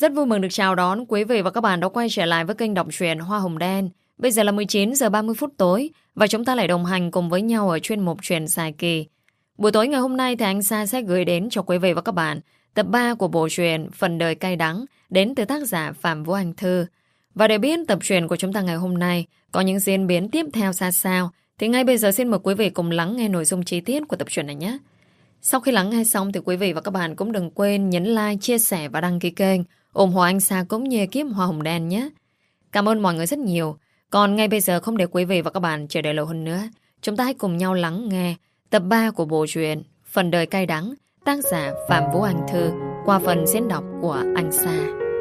Rất vui mừng được chào đón quý vị và các bạn đã quay trở lại với kênh đọc truyện Hoa Hồng Đen. Bây giờ là 19 giờ 30 phút tối và chúng ta lại đồng hành cùng với nhau ở chuyên mục truyện dài kỳ. Buổi tối ngày hôm nay thì anh Sa sẽ gửi đến cho quý vị và các bạn tập 3 của bộ truyện Phần đời cay đắng đến từ tác giả Phạm Vũ Anh Thư. Và để biết tập truyện của chúng ta ngày hôm nay có những diễn biến tiếp theo ra sao thì ngay bây giờ xin mời quý vị cùng lắng nghe nội dung chi tiết của tập truyện này nhé. Sau khi lắng nghe xong thì quý vị và các bạn cũng đừng quên nhấn like, chia sẻ và đăng ký kênh ủng hộ anh Sa cũng như ekip Hoa Hồng Đen nhé. Cảm ơn mọi người rất nhiều. Còn ngay bây giờ không để quý vị và các bạn chờ đợi lâu hơn nữa, chúng ta hãy cùng nhau lắng nghe tập 3 của bộ truyện Phần đời cay đắng, tác giả Phạm Vũ Anh Thư qua phần diễn đọc của anh Sa.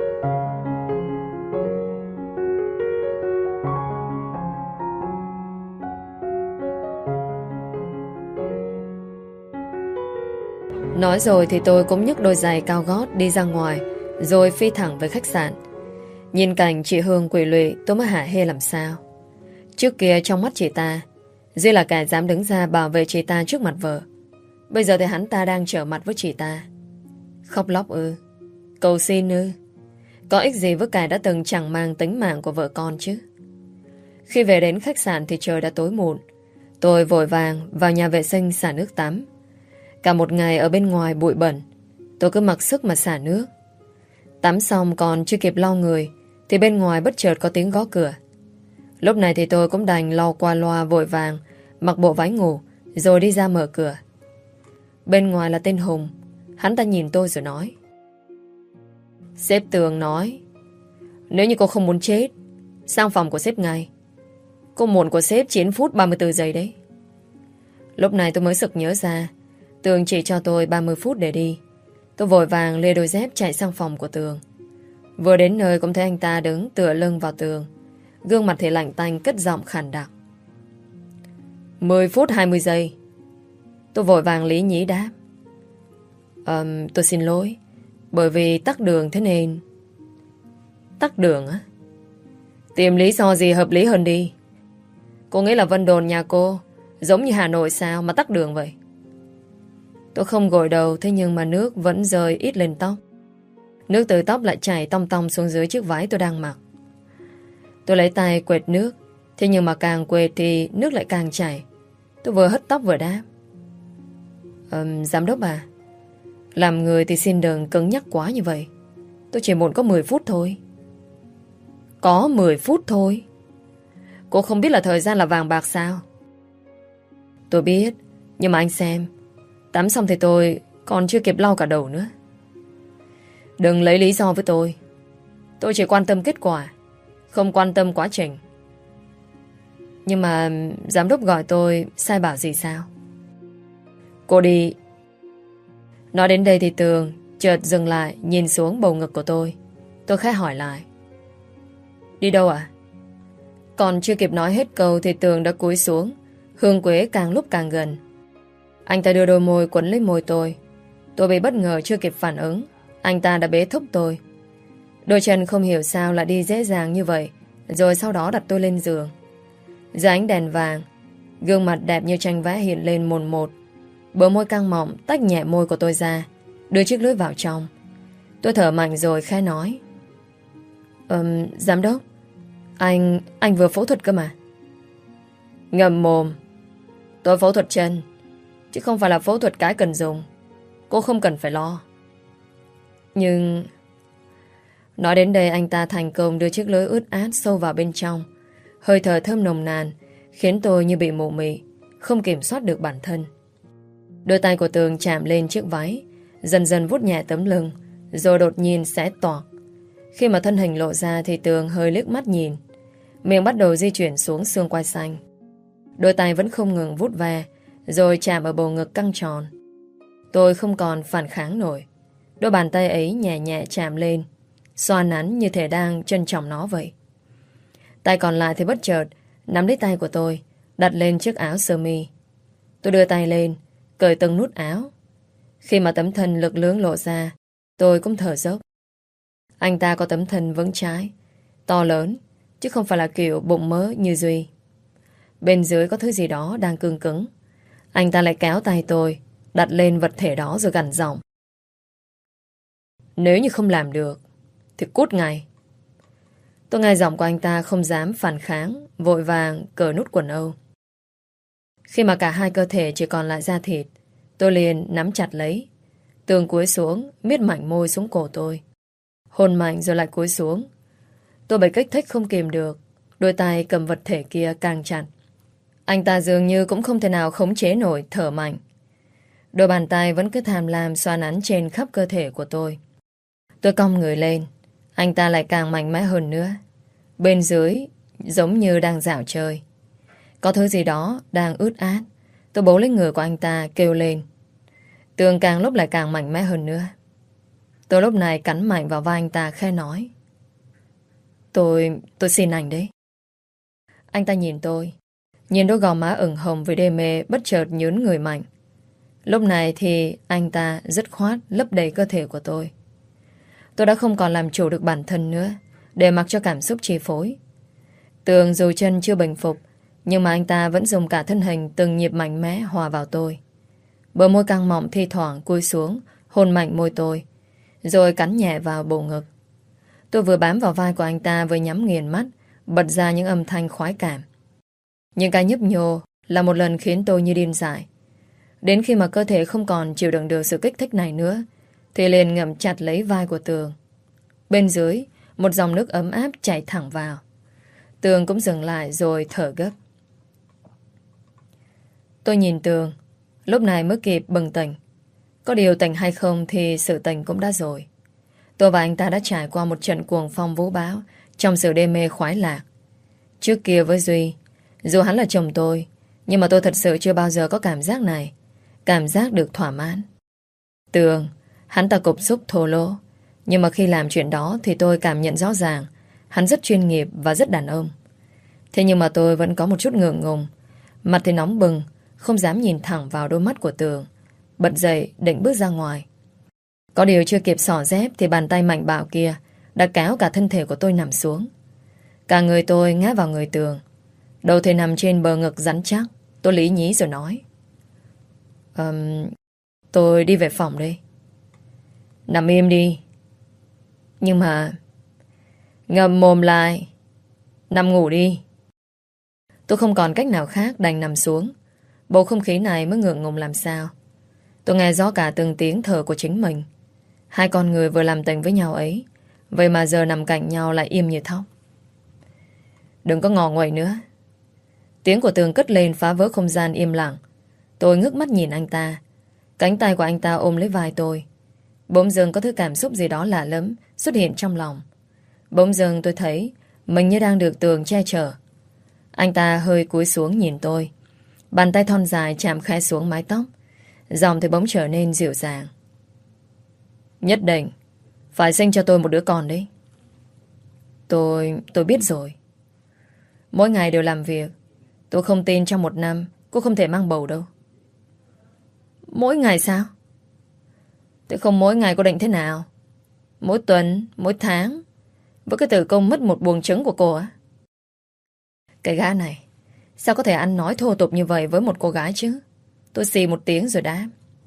Nói rồi thì tôi cũng nhấc đôi giày cao gót đi ra ngoài, rồi phi thẳng với khách sạn. Nhìn cảnh chị Hương quỷ lụy, tôi mới hả hê làm sao. Trước kia trong mắt chị ta, Duy là kẻ dám đứng ra bảo vệ chị ta trước mặt vợ. Bây giờ thì hắn ta đang trở mặt với chị ta. Khóc lóc ư? Cầu xin ư? Có ích gì với kẻ đã từng chẳng mang tính mạng của vợ con chứ? Khi về đến khách sạn thì trời đã tối muộn. Tôi vội vàng vào nhà vệ sinh xả nước tắm. Cả một ngày ở bên ngoài bụi bẩn, tôi cứ mặc sức mà xả nước. Tắm xong còn chưa kịp lau người thì bên ngoài bất chợt có tiếng gõ cửa. Lúc này thì tôi cũng đành lau qua loa vội vàng, mặc bộ váy ngủ rồi đi ra mở cửa. Bên ngoài là tên Hùng. Hắn ta nhìn tôi rồi nói: Sếp Tường nói, nếu như cô không muốn chết, sang phòng của sếp ngay. Cô muộn của sếp 9 phút 34 giây đấy. Lúc này tôi mới sực nhớ ra Tường chỉ cho tôi 30 phút để đi. Tôi vội vàng lê đôi dép chạy sang phòng của Tường. Vừa đến nơi cũng thấy anh ta đứng tựa lưng vào tường, gương mặt thì lạnh tanh, cất giọng khàn đặc: 10 phút 20 giây. Tôi vội vàng lý nhí đáp: tôi xin lỗi, bởi vì tắc đường thế nên. Tắc đường á? Tìm lý do gì hợp lý hơn đi. Cô nghĩ là Vân Đồn nhà cô giống như Hà Nội sao mà tắc đường vậy? Tôi không gội đầu, thế nhưng mà nước vẫn rơi ít lên tóc. Nước từ tóc lại chảy tong tong xuống dưới chiếc váy tôi đang mặc. Tôi lấy tay quệt nước, thế nhưng mà càng quệt thì nước lại càng chảy. Tôi vừa hất tóc vừa đáp: giám đốc à, làm người thì xin đừng cứng nhắc quá như vậy. Tôi chỉ muốn có 10 phút thôi. Có 10 phút thôi? Cô không biết là thời gian là vàng bạc sao? Tôi biết, nhưng mà anh xem, tắm xong thì tôi còn chưa kịp lau cả đầu nữa. Đừng lấy lý do với tôi. Tôi chỉ quan tâm kết quả, không quan tâm quá trình. Nhưng mà giám đốc gọi tôi sai bảo gì sao? Cô đi. Nói đến đây thì Tường chợt dừng lại, nhìn xuống bầu ngực của tôi. Tôi khẽ hỏi lại: Đi đâu à? Còn chưa kịp nói hết câu thì Tường đã cúi xuống, hương quế càng lúc càng gần. Anh ta đưa đôi môi quấn lấy môi tôi. Tôi bị bất ngờ chưa kịp phản ứng, anh ta đã bế thúc tôi. Đôi chân không hiểu sao lại đi dễ dàng như vậy, rồi sau đó đặt tôi lên giường. Dưới ánh đèn vàng, gương mặt đẹp như tranh vẽ hiện lên mồn một. Bờ môi căng mọng tách nhẹ môi của tôi ra, đưa chiếc lưỡi vào trong. Tôi thở mạnh rồi khẽ nói: Giám đốc, anh vừa phẫu thuật cơ mà. Ngậm mồm. Tôi phẫu thuật chân, chứ không phải là phẫu thuật cái cần dùng. Cô không cần phải lo. Nhưng... Nói đến đây anh ta thành công đưa chiếc lưỡi ướt át sâu vào bên trong. Hơi thở thơm nồng nàn khiến tôi như bị mụ mị, không kiểm soát được bản thân. Đôi tay của Tường chạm lên chiếc váy, dần dần vuốt nhẹ tấm lưng, rồi đột nhiên xé toạc. Khi mà thân hình lộ ra thì Tường hơi liếc mắt nhìn, miệng bắt đầu di chuyển xuống xương quai xanh. Đôi tay vẫn không ngừng vuốt ve, rồi chạm ở bầu ngực căng tròn. Tôi không còn phản kháng nổi. Đôi bàn tay ấy nhẹ nhẹ chạm lên, xoa nắn như thể đang trân trọng nó vậy. Tay còn lại thì bất chợt nắm lấy tay của tôi, đặt lên chiếc áo sơ mi. Tôi đưa tay lên, cởi từng nút áo. Khi mà tấm thân lực lưỡng lộ ra, tôi cũng thở dốc. Anh ta có tấm thân vững chãi, to lớn, chứ không phải là kiểu bụng mỡ như Duy. Bên dưới có thứ gì đó đang cứng cứng. Anh ta lại kéo tay tôi, đặt lên vật thể đó rồi gằn giọng: Nếu như không làm được thì cút ngay. Tôi nghe giọng của anh ta không dám phản kháng, vội vàng cởi nút quần âu. Khi mà cả hai cơ thể chỉ còn lại da thịt, tôi liền nắm chặt lấy. Tường cúi xuống, miết mạnh môi xuống cổ tôi. Hôn mạnh rồi lại cúi xuống. Tôi bị kích thích không kìm được. Đôi tay cầm vật thể kia càng chặt. Anh ta dường như cũng không thể nào khống chế nổi, thở mạnh. Đôi bàn tay vẫn cứ tham lam xoa nắn trên khắp cơ thể của tôi. Tôi cong người lên. Anh ta lại càng mạnh mẽ hơn nữa. Bên dưới giống như đang dạo chơi. Có thứ gì đó đang ướt át. Tôi bấu lấy người của anh ta kêu lên. Tường càng lúc lại càng mạnh mẽ hơn nữa. Tôi lúc này cắn mạnh vào vai anh ta khẽ nói. Tôi xin anh đấy. Anh ta nhìn tôi. Nhìn đôi gò má ửng hồng vì đê mê bất chợt nhớn người mạnh. Lúc này thì anh ta dứt khoát lấp đầy cơ thể của tôi. Tôi đã không còn làm chủ được bản thân nữa, để mặc cho cảm xúc chi phối. Tường dù chân chưa bình phục, nhưng mà anh ta vẫn dùng cả thân hình từng nhịp mạnh mẽ hòa vào tôi. Bờ môi căng mọng thi thoảng cúi xuống, hôn mạnh môi tôi, rồi cắn nhẹ vào bầu ngực. Tôi vừa bám vào vai của anh ta vừa nhắm nghiền mắt, bật ra những âm thanh khoái cảm. Những cái nhấp nhô là một lần khiến tôi như điên dại. Đến khi mà cơ thể không còn chịu đựng được sự kích thích này nữa, thì liền ngậm chặt lấy vai của Tường. Bên dưới, một dòng nước ấm áp chảy thẳng vào. Tường cũng dừng lại rồi thở gấp. Tôi nhìn Tường, lúc này mới kịp bừng tỉnh. Có điều tỉnh hay không thì sự tỉnh cũng đã rồi. Tôi và anh ta đã trải qua một trận cuồng phong vũ bão trong sự đê mê khoái lạc. Trước kia với Duy, dù hắn là chồng tôi, nhưng mà tôi thật sự chưa bao giờ có cảm giác này. Cảm giác được thỏa mãn. Tường, hắn ta cục xúc thô lỗ. Nhưng mà khi làm chuyện đó thì tôi cảm nhận rõ ràng hắn rất chuyên nghiệp và rất đàn ông. Thế nhưng mà tôi vẫn có một chút ngượng ngùng. Mặt thì nóng bừng, không dám nhìn thẳng vào đôi mắt của Tường. Bật dậy định bước ra ngoài. Có điều chưa kịp xỏ dép thì bàn tay mạnh bạo kia đã kéo cả thân thể của tôi nằm xuống. Cả người tôi ngã vào người Tường. Đầu thì nằm trên bờ ngực rắn chắc. Tôi lý nhí rồi nói. Tôi đi về phòng đây. Nằm im đi. Nhưng mà ngậm mồm lại. Nằm ngủ đi. Tôi không còn cách nào khác đành nằm xuống. Bầu không khí này mới ngượng ngùng làm sao. Tôi nghe rõ cả từng tiếng thở của chính mình. Hai con người vừa làm tình với nhau ấy, vậy mà giờ nằm cạnh nhau lại im như thóc. Đừng có ngò nguậy nữa. Tiếng của Tường cất lên phá vỡ không gian im lặng. Tôi ngước mắt nhìn anh ta. Cánh tay của anh ta ôm lấy vai tôi. Bỗng dưng có thứ cảm xúc gì đó lạ lắm xuất hiện trong lòng. Bỗng dưng tôi thấy mình như đang được Tường che chở. Anh ta hơi cúi xuống nhìn tôi. Bàn tay thon dài chạm khẽ xuống mái tóc. Giọng thì bỗng trở nên dịu dàng. Nhất định phải sinh cho tôi một đứa con đấy. Tôi biết rồi. Mỗi ngày đều làm việc. Tôi không tin trong một năm cô không thể mang bầu đâu. Mỗi ngày sao? Thế không mỗi ngày cô định thế nào? Mỗi tuần, mỗi tháng, với cái tử công mất một buồng trứng của cô á? Cái gã này sao có thể ăn nói thô tục như vậy với một cô gái chứ? Tôi xì một tiếng rồi đáp.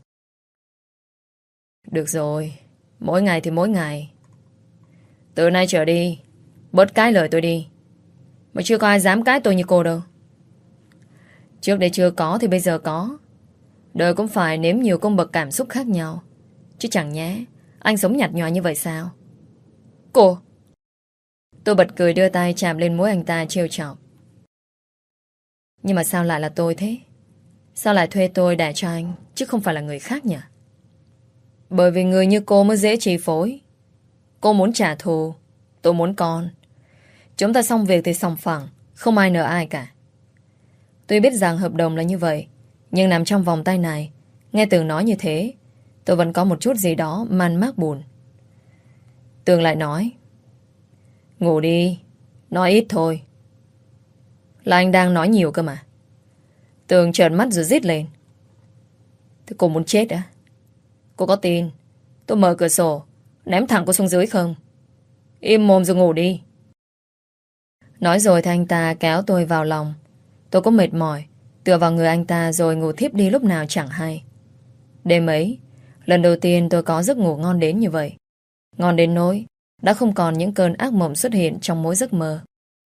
Được rồi, mỗi ngày thì mỗi ngày. Từ nay trở đi bớt cái lời tôi đi. Mà chưa có ai dám cái tôi như cô đâu. Trước đây chưa có thì bây giờ có. Đời cũng phải nếm nhiều cung bậc cảm xúc khác nhau. Chứ chẳng nhé anh sống nhạt nhòa như vậy sao? Cô! Tôi bật cười đưa tay chạm lên mũi anh ta trêu chọc. Nhưng mà sao lại là tôi thế? Sao lại thuê tôi để cho anh chứ không phải là người khác nhỉ? Bởi vì người như cô mới dễ chi phối. Cô muốn trả thù, tôi muốn con. Chúng ta xong việc thì xong phẳng, không ai nợ ai cả. Tôi biết rằng hợp đồng là như vậy, nhưng nằm trong vòng tay này, nghe Tường nói như thế, tôi vẫn có một chút gì đó man mác buồn. Tường lại nói. Ngủ đi, nói ít thôi. Là anh đang nói nhiều cơ mà. Tường trợn mắt rồi rít lên. Thế cô muốn chết á? Cô có tin tôi mở cửa sổ ném thẳng cô xuống dưới không? Im mồm rồi ngủ đi. Nói rồi thì anh ta kéo tôi vào lòng. Tôi có mệt mỏi, tựa vào người anh ta rồi ngủ thiếp đi lúc nào chẳng hay. Đêm ấy, lần đầu tiên tôi có giấc ngủ ngon đến như vậy. Ngon đến nỗi đã không còn những cơn ác mộng xuất hiện trong mỗi giấc mơ.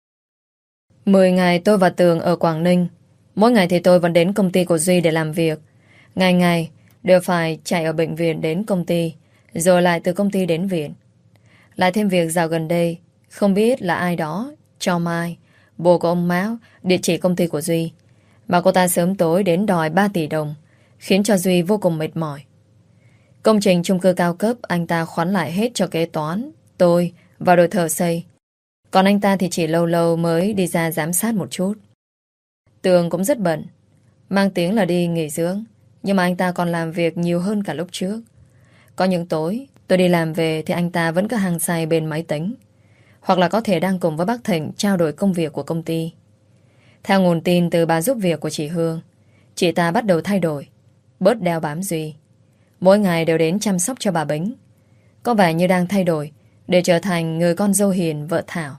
10 ngày tôi và Tường ở Quảng Ninh. Mỗi ngày thì tôi vẫn đến công ty của Duy để làm việc. Ngày ngày đều phải chạy ở bệnh viện đến công ty, rồi lại từ công ty đến viện. Lại thêm việc dạo gần đây, không biết là ai đó cho Mai, bố của ông Mão, địa chỉ công ty của Duy, mà cô ta sớm tối đến đòi 3 tỷ đồng, khiến cho Duy vô cùng mệt mỏi. Công trình chung cư cao cấp anh ta khoán lại hết cho kế toán, tôi và đội thợ xây. Còn anh ta thì chỉ lâu lâu mới đi ra giám sát một chút. Tường cũng rất bận, mang tiếng là đi nghỉ dưỡng, nhưng mà anh ta còn làm việc nhiều hơn cả lúc trước. Có những tối tôi đi làm về thì anh ta vẫn cứ hăng say bên máy tính, hoặc là có thể đang cùng với bác Thịnh trao đổi công việc của công ty. Theo nguồn tin từ bà giúp việc của chị Hương, chị ta bắt đầu thay đổi, bớt đeo bám Duy. Mỗi ngày đều đến chăm sóc cho bà Bính, có vẻ như đang thay đổi để trở thành người con dâu hiền vợ Thảo.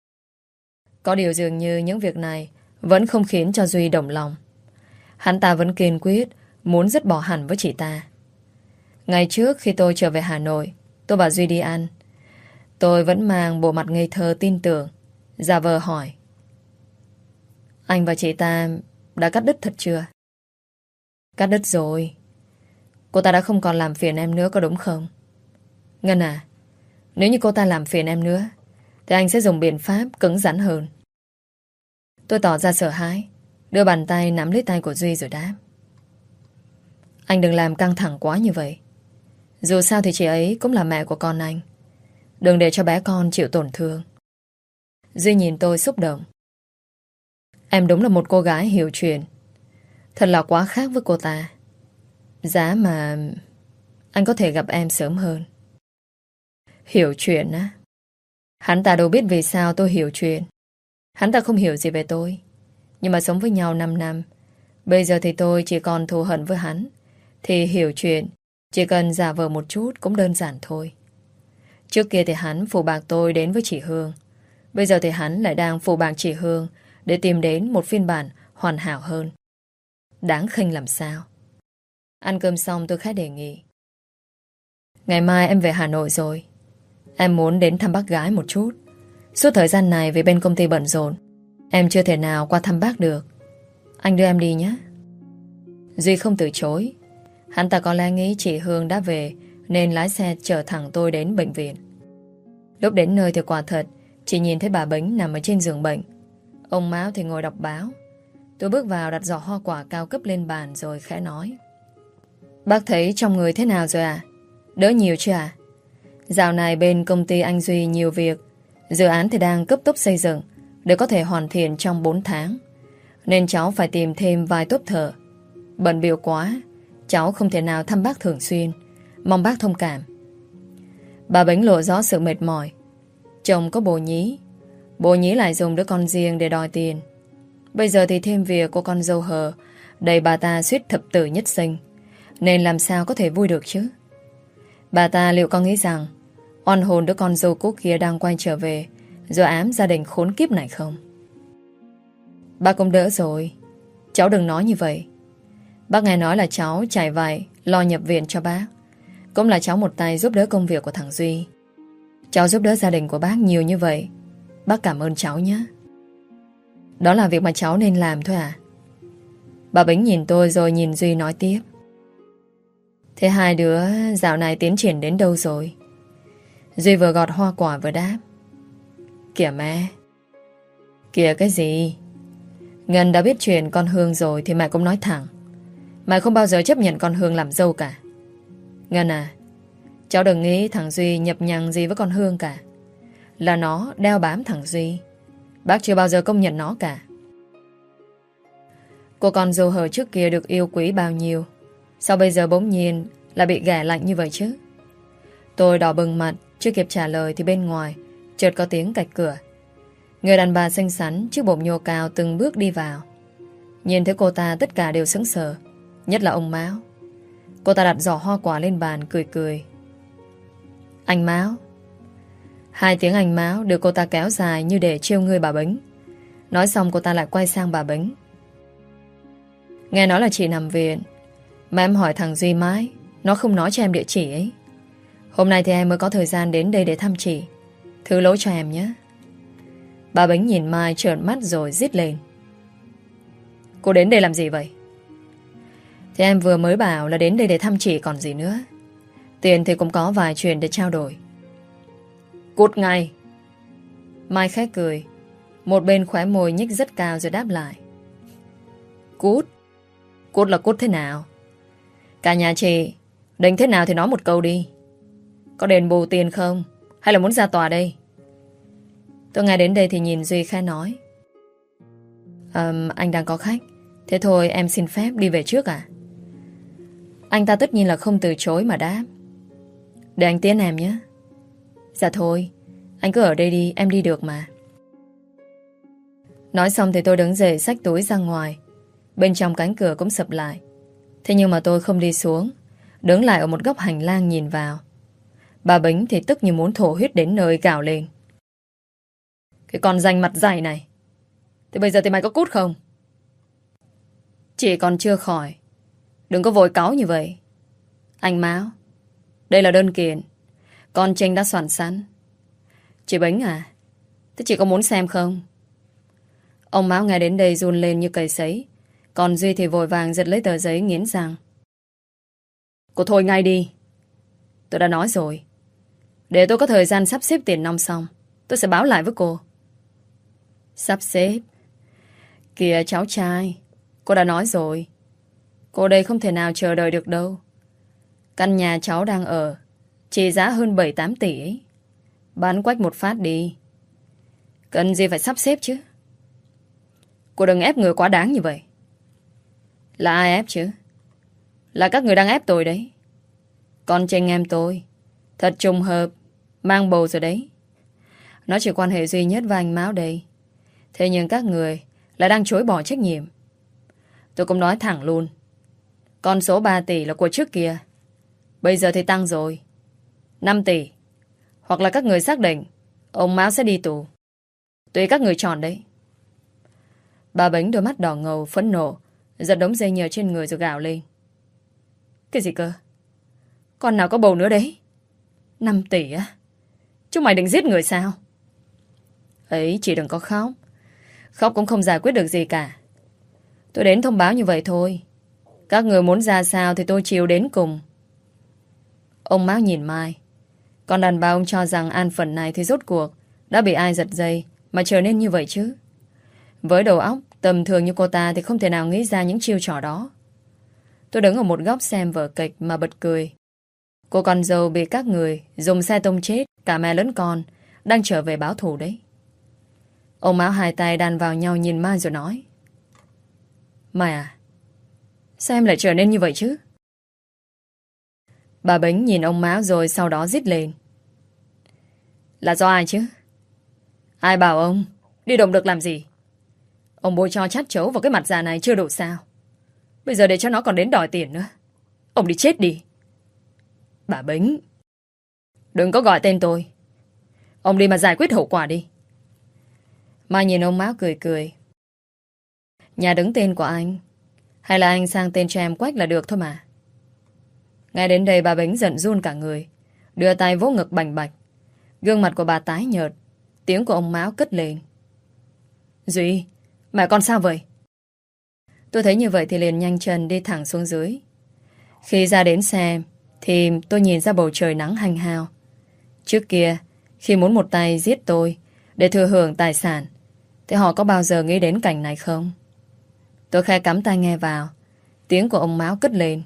Có điều dường như những việc này vẫn không khiến cho Duy động lòng. Hắn ta vẫn kiên quyết muốn dứt bỏ hẳn với chị ta. Ngày trước khi tôi trở về Hà Nội, tôi bảo Duy đi ăn. Tôi vẫn mang bộ mặt ngây thơ tin tưởng, giả vờ hỏi: anh và chị ta đã cắt đứt thật chưa? Cắt đứt rồi. Cô ta đã không còn làm phiền em nữa, có đúng không? Ngân à, nếu như cô ta làm phiền em nữa thì anh sẽ dùng biện pháp cứng rắn hơn. Tôi tỏ ra sợ hãi, đưa bàn tay nắm lấy tay của Duy rồi đáp: anh đừng làm căng thẳng quá như vậy. Dù sao thì chị ấy cũng là mẹ của con anh. Đừng để cho bé con chịu tổn thương. Duy nhìn tôi xúc động. Em đúng là một cô gái hiểu chuyện. Thật là quá khác với cô ta. Giá mà anh có thể gặp em sớm hơn. Hiểu chuyện á? Hắn ta đâu biết vì sao tôi hiểu chuyện. Hắn ta không hiểu gì về tôi. Nhưng mà sống với nhau 5 năm, bây giờ thì tôi chỉ còn thù hận với hắn. Thì hiểu chuyện chỉ cần giả vờ một chút cũng đơn giản thôi. Trước kia thì hắn phụ bạc tôi đến với chị Hương. Bây giờ thì hắn lại đang phụ bạc chị Hương để tìm đến một phiên bản hoàn hảo hơn. Đáng khinh làm sao. Ăn cơm xong tôi khá đề nghị: ngày mai em về Hà Nội rồi. Em muốn đến thăm bác gái một chút. Suốt thời gian này vì bên công ty bận rộn, em chưa thể nào qua thăm bác được. Anh đưa em đi nhé. Duy không từ chối. Hắn ta có lẽ nghĩ chị Hương đã về nên lái xe chở thẳng tôi đến bệnh viện. Lúc đến nơi thì quả thật chỉ nhìn thấy bà Bính nằm ở trên giường bệnh. Ông Mão thì ngồi đọc báo. Tôi bước vào đặt giỏ hoa quả cao cấp lên bàn rồi khẽ nói: bác thấy trong người thế nào rồi à? Đỡ nhiều chưa à? Dạo này bên công ty anh Duy nhiều việc. Dự án thì đang cấp tốc xây dựng để có thể hoàn thiện trong 4 tháng. Nên cháu phải tìm thêm vài tốt thợ. Bận bịu quá, cháu không thể nào thăm bác thường xuyên. Mong bác thông cảm. Bà Bính lộ rõ sự mệt mỏi. Chồng có bồ nhí, bồ nhí lại dùng đứa con riêng để đòi tiền. Bây giờ thì thêm việc của con dâu hờ, đầy bà ta suýt thập tử nhất sinh. Nên làm sao có thể vui được chứ? Bà ta liệu có nghĩ rằng oan hồn đứa con dâu cũ kia đang quay trở về rồi ám gia đình khốn kiếp này không? Bác cũng đỡ rồi. Cháu đừng nói như vậy. Bác nghe nói là cháu chạy vạy lo nhập viện cho bác. Cũng là cháu một tay giúp đỡ công việc của thằng Duy. Cháu giúp đỡ gia đình của bác nhiều như vậy. Bác cảm ơn cháu nhé. Đó là việc mà cháu nên làm thôi à? Bà Bính nhìn tôi rồi nhìn Duy nói tiếp: thế hai đứa dạo này tiến triển đến đâu rồi? Duy vừa gọt hoa quả vừa đáp: kìa mẹ. Kìa cái gì? Ngân đã biết chuyện con Hương rồi thì mẹ cũng nói thẳng. Mẹ không bao giờ chấp nhận con Hương làm dâu cả. Ngân à, cháu đừng nghĩ thằng Duy nhập nhằng gì với con Hương cả. Là nó đeo bám thằng Duy. Bác chưa bao giờ công nhận nó cả. Cô con dâu hờ trước kia được yêu quý bao nhiêu, sao bây giờ bỗng nhiên là bị ghẻ lạnh như vậy chứ? Tôi đỏ bừng mặt, chưa kịp trả lời thì bên ngoài chợt có tiếng cạch cửa. Người đàn bà xinh xắn chiếc bụng nhô cao từng bước đi vào. Nhìn thấy cô ta tất cả đều sững sờ, nhất là ông Mão. Cô ta đặt giỏ hoa quả lên bàn cười cười: anh Mão. Hai tiếng anh Mão được cô ta kéo dài như để trêu ngươi bà Bính. Nói xong cô ta lại quay sang bà Bính: nghe nói là chị nằm viện, mà em hỏi thằng Duy mãi nó không nói cho em địa chỉ ấy. Hôm nay thì em mới có thời gian đến đây để thăm chị. Thứ lỗi cho em nhé. Bà Bính nhìn Mai trợn mắt rồi rít lên. Cô đến đây làm gì vậy? Thì em vừa mới bảo là đến đây để thăm chị còn gì nữa. Tiền thì cũng có vài chuyện để trao đổi. Cút ngay. Mai khẽ cười. Một bên khóe môi nhích rất cao rồi đáp lại. Cút? Cút là cút thế nào? Cả nhà chị định thế nào thì nói một câu đi. Có đền bù tiền không? Hay là muốn ra tòa đây? Tôi nghe đến đây thì nhìn Duy khẽ nói. Anh đang có khách. Thế thôi em xin phép đi về trước à? Anh ta tất nhiên là không từ chối mà đáp. Để anh tiễn em nhé. Dạ thôi, anh cứ ở đây đi, em đi được mà. Nói xong thì tôi đứng dậy xách túi ra ngoài. Bên trong cánh cửa cũng sập lại. Thế nhưng mà tôi không đi xuống, đứng lại ở một góc hành lang nhìn vào. Bà Bính thì tức như muốn thổ huyết đến nơi gào lên. Cái con danh mặt dày này, thì bây giờ thì mày có cút không? Chị còn chưa khỏi. Đừng có vội cáu như vậy. Anh Mão, đây là đơn kiện con Trinh đã soạn sẵn. Chị Bính à, thế chị có muốn xem không? Ông Mão nghe đến đây run lên như cầy sấy. Còn Duy thì vội vàng giật lấy tờ giấy nghiến răng. Cô thôi ngay đi. Tôi đã nói rồi, để tôi có thời gian sắp xếp tiền nong xong, tôi sẽ báo lại với cô. Sắp xếp? Kìa cháu trai, cô đã nói rồi, cô đây không thể nào chờ đợi được đâu. Căn nhà cháu đang ở trị giá hơn 7-8 tỷ ấy. Bán quách một phát đi. Cần gì phải sắp xếp chứ? Cô đừng ép người quá đáng như vậy. Là ai ép chứ? Là các người đang ép tôi đấy. Con Trinh em tôi thật trùng hợp mang bầu rồi đấy. Nó chỉ quan hệ duy nhất với anh Mão đây. Thế nhưng các người lại đang chối bỏ trách nhiệm. Tôi cũng nói thẳng luôn, con số 3 tỷ là của trước kia, bây giờ thì tăng rồi 5 tỷ. Hoặc là các người xác định ông Mão sẽ đi tù. Tùy các người chọn đấy. Bà Bính đôi mắt đỏ ngầu phẫn nộ, giật đống dây nhờ trên người rồi gào lên. Cái gì cơ? Con nào có bầu nữa đấy? 5 tỷ á? Chúng mày định giết người sao? Ấy, chị đừng có khóc. Khóc cũng không giải quyết được gì cả. Tôi đến thông báo như vậy thôi. Các người muốn ra sao thì tôi chịu đến cùng. Ông Mão nhìn Mai. Còn đàn bà ông cho rằng an phận này thì rốt cuộc đã bị ai giật dây mà trở nên như vậy chứ. Với đầu óc tầm thường như cô ta thì không thể nào nghĩ ra những chiêu trò đó. Tôi đứng ở một góc xem vở kịch mà bật cười. Cô con dâu bị các người dùng xe tông chết cả mẹ lẫn con, đang trở về báo thù đấy. Ông Mão hai tay đan vào nhau nhìn Mai rồi nói. Mai à, sao em lại trở nên như vậy chứ? Bà Bính nhìn ông Mão rồi sau đó rít lên. Là do ai chứ? Ai bảo ông đi động được làm gì? Ông bôi cho chát chấu vào cái mặt già này chưa đủ sao? Bây giờ để cho nó còn đến đòi tiền nữa. Ông đi chết đi. Bà Bính, đừng có gọi tên tôi. Ông đi mà giải quyết hậu quả đi. Mai nhìn ông Mão cười cười. Nhà đứng tên của anh, hay là anh sang tên cho em Quách là được thôi mà. Ngay đến đây bà Bính giận run cả người, đưa tay vỗ ngực bành bạch. Gương mặt của bà tái nhợt. Tiếng của ông Mão cất lên. Duy, mẹ con sao vậy? Tôi thấy như vậy thì liền nhanh chân đi thẳng xuống dưới. Khi ra đến xe thì tôi nhìn ra bầu trời nắng hanh hao. Trước kia, khi muốn một tay giết tôi để thừa hưởng tài sản, thì họ có bao giờ nghĩ đến cảnh này không? Tôi khẽ cắm tai nghe vào. Tiếng của ông Mão cất lên.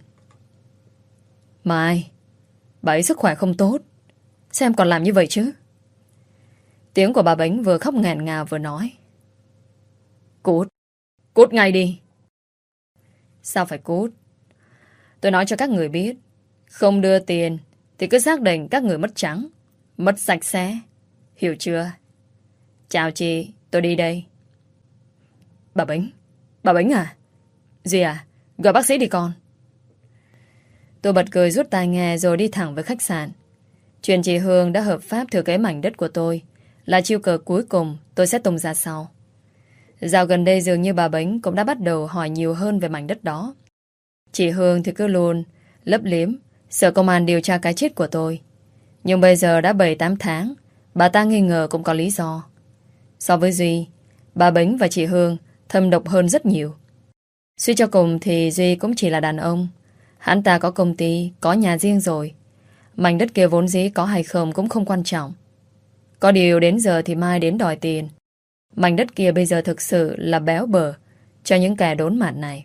Mai, bà ấy sức khỏe không tốt, sao em còn làm như vậy chứ? Tiếng của bà Bính vừa khóc nghẹn ngào vừa nói. Cút, cút ngay đi. Sao phải cút? Tôi nói cho các người biết, không đưa tiền thì cứ xác định các người mất trắng, mất sạch sẽ. Hiểu chưa? Chào chị, tôi đi đây. Bà Bính à? Duy à, gọi bác sĩ đi con. Tôi bật cười rút tai nghe rồi đi thẳng với khách sạn. Chuyện chị Hương đã hợp pháp thừa kế mảnh đất của tôi là chiêu cờ cuối cùng tôi sẽ tung ra sau. Dạo gần đây dường như bà Bính cũng đã bắt đầu hỏi nhiều hơn về mảnh đất đó. Chị Hương thì cứ luôn lấp liếm, sợ công an điều tra cái chết của tôi. Nhưng bây giờ đã 7-8 tháng Bà ta nghi ngờ cũng có lý do. So với Duy, bà Bính và chị Hương thâm độc hơn rất nhiều. Suy cho cùng thì Duy cũng chỉ là đàn ông. Hắn ta có công ty, có nhà riêng rồi. Mảnh đất kia vốn dĩ có hay không cũng không quan trọng. Có điều đến giờ thì Mai đến đòi tiền. Mảnh đất kia bây giờ thực sự là béo bở cho những kẻ đốn mặt này.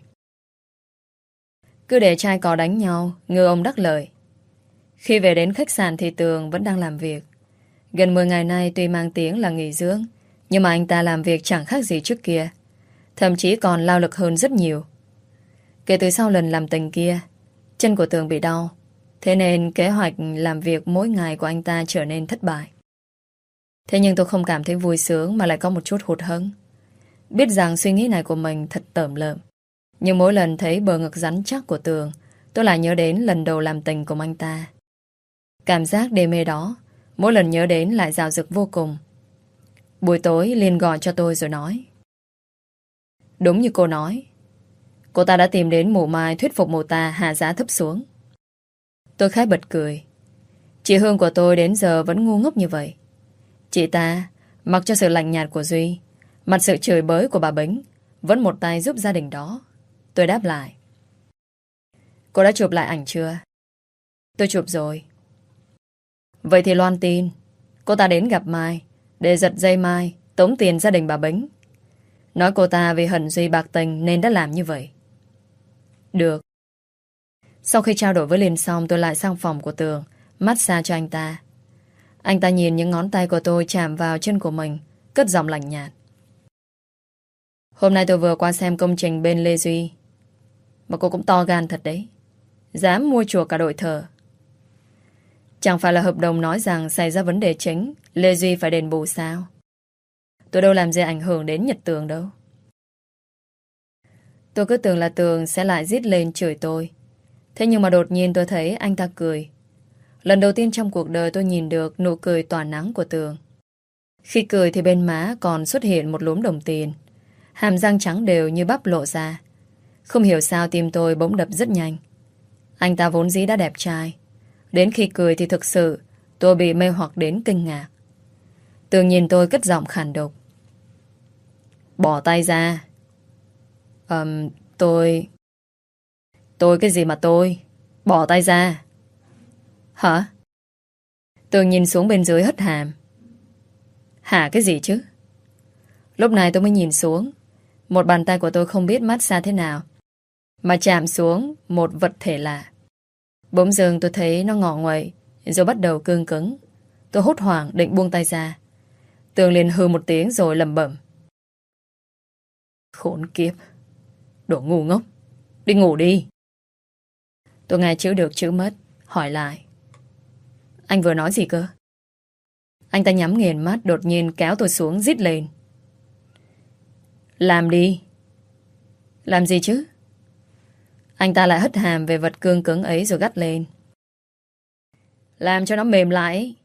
Cứ để trai cò đánh nhau, ngư ông đắc lợi. Khi về đến khách sạn thì Tường vẫn đang làm việc. Gần 10 ngày nay tuy mang tiếng là nghỉ dưỡng, nhưng mà anh ta làm việc chẳng khác gì trước kia. Thậm chí còn lao lực hơn rất nhiều. Kể từ sau lần làm tình kia, chân của Tường bị đau. Thế nên kế hoạch làm việc mỗi ngày của anh ta trở nên thất bại. Thế nhưng tôi không cảm thấy vui sướng mà lại có một chút hụt hẫng. Biết rằng suy nghĩ này của mình thật tởm lợm. Nhưng mỗi lần thấy bờ ngực rắn chắc của Tường, tôi lại nhớ đến lần đầu làm tình cùng anh ta. Cảm giác đê mê đó, mỗi lần nhớ đến lại dạo dực vô cùng. Buổi tối Liên gọi cho tôi rồi nói. Đúng như cô nói, cô ta đã tìm đến mụ Mai thuyết phục mụ ta hạ giá thấp xuống. Tôi khá bật cười. Chị Hương của tôi đến giờ vẫn ngu ngốc như vậy. Chị ta, mặc cho sự lạnh nhạt của Duy, mặt sự chửi bới của bà Bính, vẫn một tay giúp gia đình đó. Tôi đáp lại. Cô đã chụp lại ảnh chưa? Tôi chụp rồi. Vậy thì loan tin cô ta đến gặp Mai để giật dây Mai, tống tiền gia đình bà Bính. Nói cô ta vì hận Duy bạc tình nên đã làm như vậy. Được. Sau khi trao đổi với Liên xong, tôi lại sang phòng của Tường, massage cho anh ta. Anh ta nhìn những ngón tay của tôi chạm vào chân của mình, cất giọng lạnh nhạt. Hôm nay tôi vừa qua xem công trình bên Lê Duy. Mà cô cũng to gan thật đấy. Dám mua chuộc cả đội thờ. Chẳng phải là hợp đồng nói rằng xảy ra vấn đề chính, Lê Duy phải đền bù sao? Tôi đâu làm gì ảnh hưởng đến Nhật Tường đâu. Tôi cứ tưởng là Tường sẽ lại rít lên chửi tôi. Thế nhưng mà đột nhiên tôi thấy anh ta cười. Lần đầu tiên trong cuộc đời tôi nhìn được nụ cười tỏa nắng của Tường. Khi cười thì bên má còn xuất hiện một lúm đồng tiền. Hàm răng trắng đều như bắp lộ ra. Không hiểu sao tim tôi bỗng đập rất nhanh. Anh ta vốn dĩ đã đẹp trai. Đến khi cười thì thực sự tôi bị mê hoặc đến kinh ngạc. Tường nhìn tôi cất giọng khàn độc. Bỏ tay ra. Tôi cái gì mà tôi? Bỏ tay ra. Hả? Tường nhìn xuống bên dưới hất hàm. Hả cái gì chứ? Lúc này tôi mới nhìn xuống. Một bàn tay của tôi không biết massage thế nào mà chạm xuống một vật thể lạ. Bỗng dưng tôi thấy nó ngọ nguậy rồi bắt đầu cương cứng. Tôi hốt hoảng định buông tay ra. Tường liền hừ một tiếng rồi lẩm bẩm. Khốn kiếp. Đồ ngu ngốc. Đi ngủ đi. Tôi nghe chữ được chữ mất. Hỏi lại. Anh vừa nói gì cơ? Anh ta nhắm nghiền mắt đột nhiên kéo tôi xuống rít lên. Làm đi. Làm gì chứ? Anh ta lại hất hàm về vật cương cứng ấy rồi gắt lên. Làm cho nó mềm lại.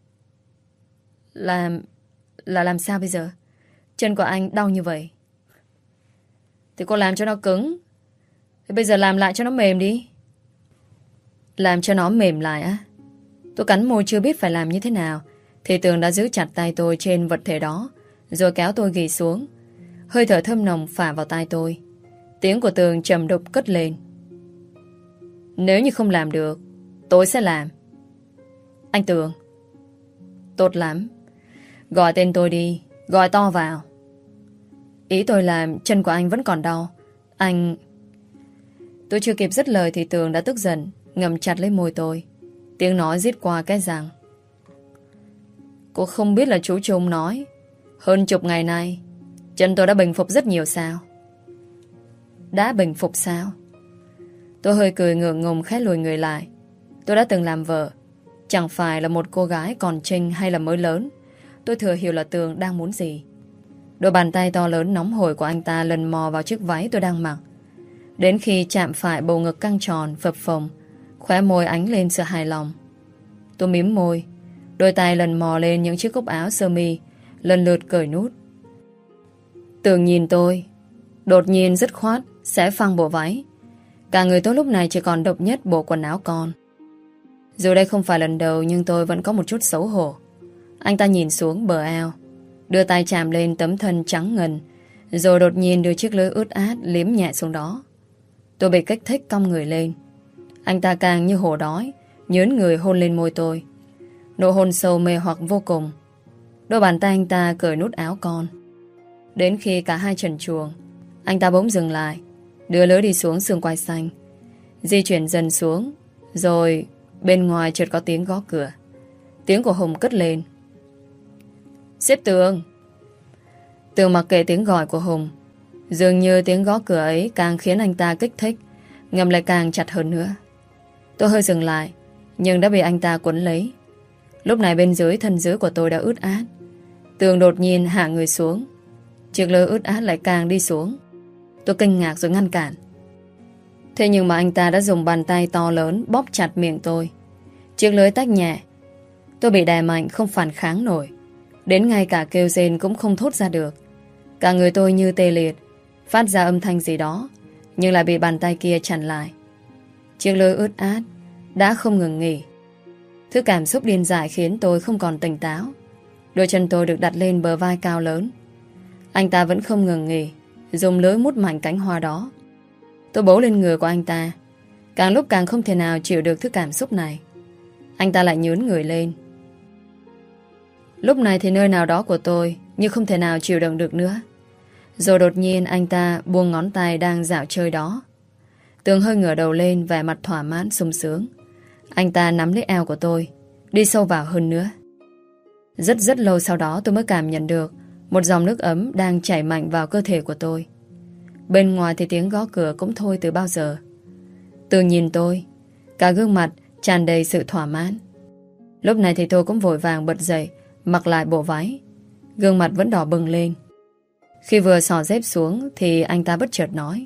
Làm sao bây giờ? Chân của anh đau như vậy. Thì cô làm cho nó cứng. Thì bây giờ làm lại cho nó mềm đi. Làm cho nó mềm lại á? Tôi cắn môi chưa biết phải làm như thế nào thì Tường đã giữ chặt tay tôi trên vật thể đó rồi kéo tôi ghì xuống. Hơi thở thơm nồng phả vào tai tôi. Tiếng của Tường trầm đục cất lên. Nếu như không làm được tôi sẽ làm. Anh Tường. Tốt lắm. Gọi tên tôi đi. Gọi to vào. Ý tôi là chân của anh vẫn còn đau. Anh... Tôi chưa kịp dứt lời thì Tường đã tức giận ngậm chặt lấy môi tôi. Tiếng nói rít qua cái răng. Cô không biết là chú Trung nói hơn chục ngày nay chân tôi đã bình phục rất nhiều sao? Đã bình phục sao? Tôi hơi cười ngượng ngùng khẽ lùi người lại. Tôi đã từng làm vợ. Chẳng phải là một cô gái còn trinh hay là mới lớn. Tôi thừa hiểu là Tường đang muốn gì. Đôi bàn tay to lớn nóng hổi của anh ta lần mò vào chiếc váy tôi đang mặc. Đến khi chạm phải bầu ngực căng tròn, phập phồng, khóe môi ánh lên sự hài lòng. Tôi mím môi. Đôi tay lần mò lên những chiếc cúc áo sơ mi, lần lượt cởi nút. Tường nhìn tôi, đột nhiên dứt khoát xé phăng bộ váy. Cả người tôi lúc này chỉ còn độc nhất bộ quần áo con. Dù đây không phải lần đầu nhưng tôi vẫn có một chút xấu hổ. Anh ta nhìn xuống bờ ao, đưa tay chạm lên tấm thân trắng ngần, rồi đột nhiên đưa chiếc lưỡi ướt át liếm nhẹ xuống đó. Tôi bị kích thích cong người lên. Anh ta càng như hổ đói, nhớn người hôn lên môi tôi. Nụ hôn sâu mê hoặc vô cùng. Đôi bàn tay anh ta cởi nút áo con. Đến khi cả hai trần truồng, anh ta bỗng dừng lại, đưa lưỡi đi xuống xương quai xanh, di chuyển dần xuống. Rồi bên ngoài chợt có tiếng gõ cửa. Tiếng của Hùng cất lên: "Sếp Tường." Tường mặc kệ tiếng gọi của Hùng. Dường như tiếng gõ cửa ấy càng khiến anh ta kích thích, ngầm lại càng chặt hơn nữa. Tôi hơi dừng lại, nhưng đã bị anh ta quấn lấy. Lúc này bên dưới thân dưới của tôi đã ướt át. Tường đột nhiên hạ người xuống. Chiếc lưỡi ướt át lại càng đi xuống. Tôi kinh ngạc rồi ngăn cản. Thế nhưng mà anh ta đã dùng bàn tay to lớn bóp chặt miệng tôi. Chiếc lưỡi tách nhẹ. Tôi bị đè mạnh không phản kháng nổi. Đến ngay cả kêu rên cũng không thốt ra được. Cả người tôi như tê liệt, phát ra âm thanh gì đó, nhưng lại bị bàn tay kia chặn lại. Chiếc lưỡi ướt át đã không ngừng nghỉ. Thứ cảm xúc điên dại khiến tôi không còn tỉnh táo. Đôi chân tôi được đặt lên bờ vai cao lớn. Anh ta vẫn không ngừng nghỉ, dùng lưỡi mút mạnh cánh hoa đó. Tôi bấu lên người của anh ta. Càng lúc càng không thể nào chịu được thứ cảm xúc này. Anh ta lại nhướng người lên. Lúc này thì nơi nào đó của tôi như không thể nào chịu đựng được nữa. Rồi đột nhiên anh ta buông ngón tay đang dạo chơi đó. Tường hơi ngửa đầu lên, vẻ mặt thỏa mãn sung sướng. Anh ta nắm lấy eo của tôi, đi sâu vào hơn nữa. Rất lâu sau đó tôi mới cảm nhận được một dòng nước ấm đang chảy mạnh vào cơ thể của tôi. Bên ngoài thì tiếng gõ cửa cũng thôi từ bao giờ. Tường nhìn tôi, cả gương mặt tràn đầy sự thỏa mãn. Lúc này thì tôi cũng vội vàng bật dậy, mặc lại bộ váy. Gương mặt vẫn đỏ bừng lên. Khi vừa xỏ dép xuống thì anh ta bất chợt nói: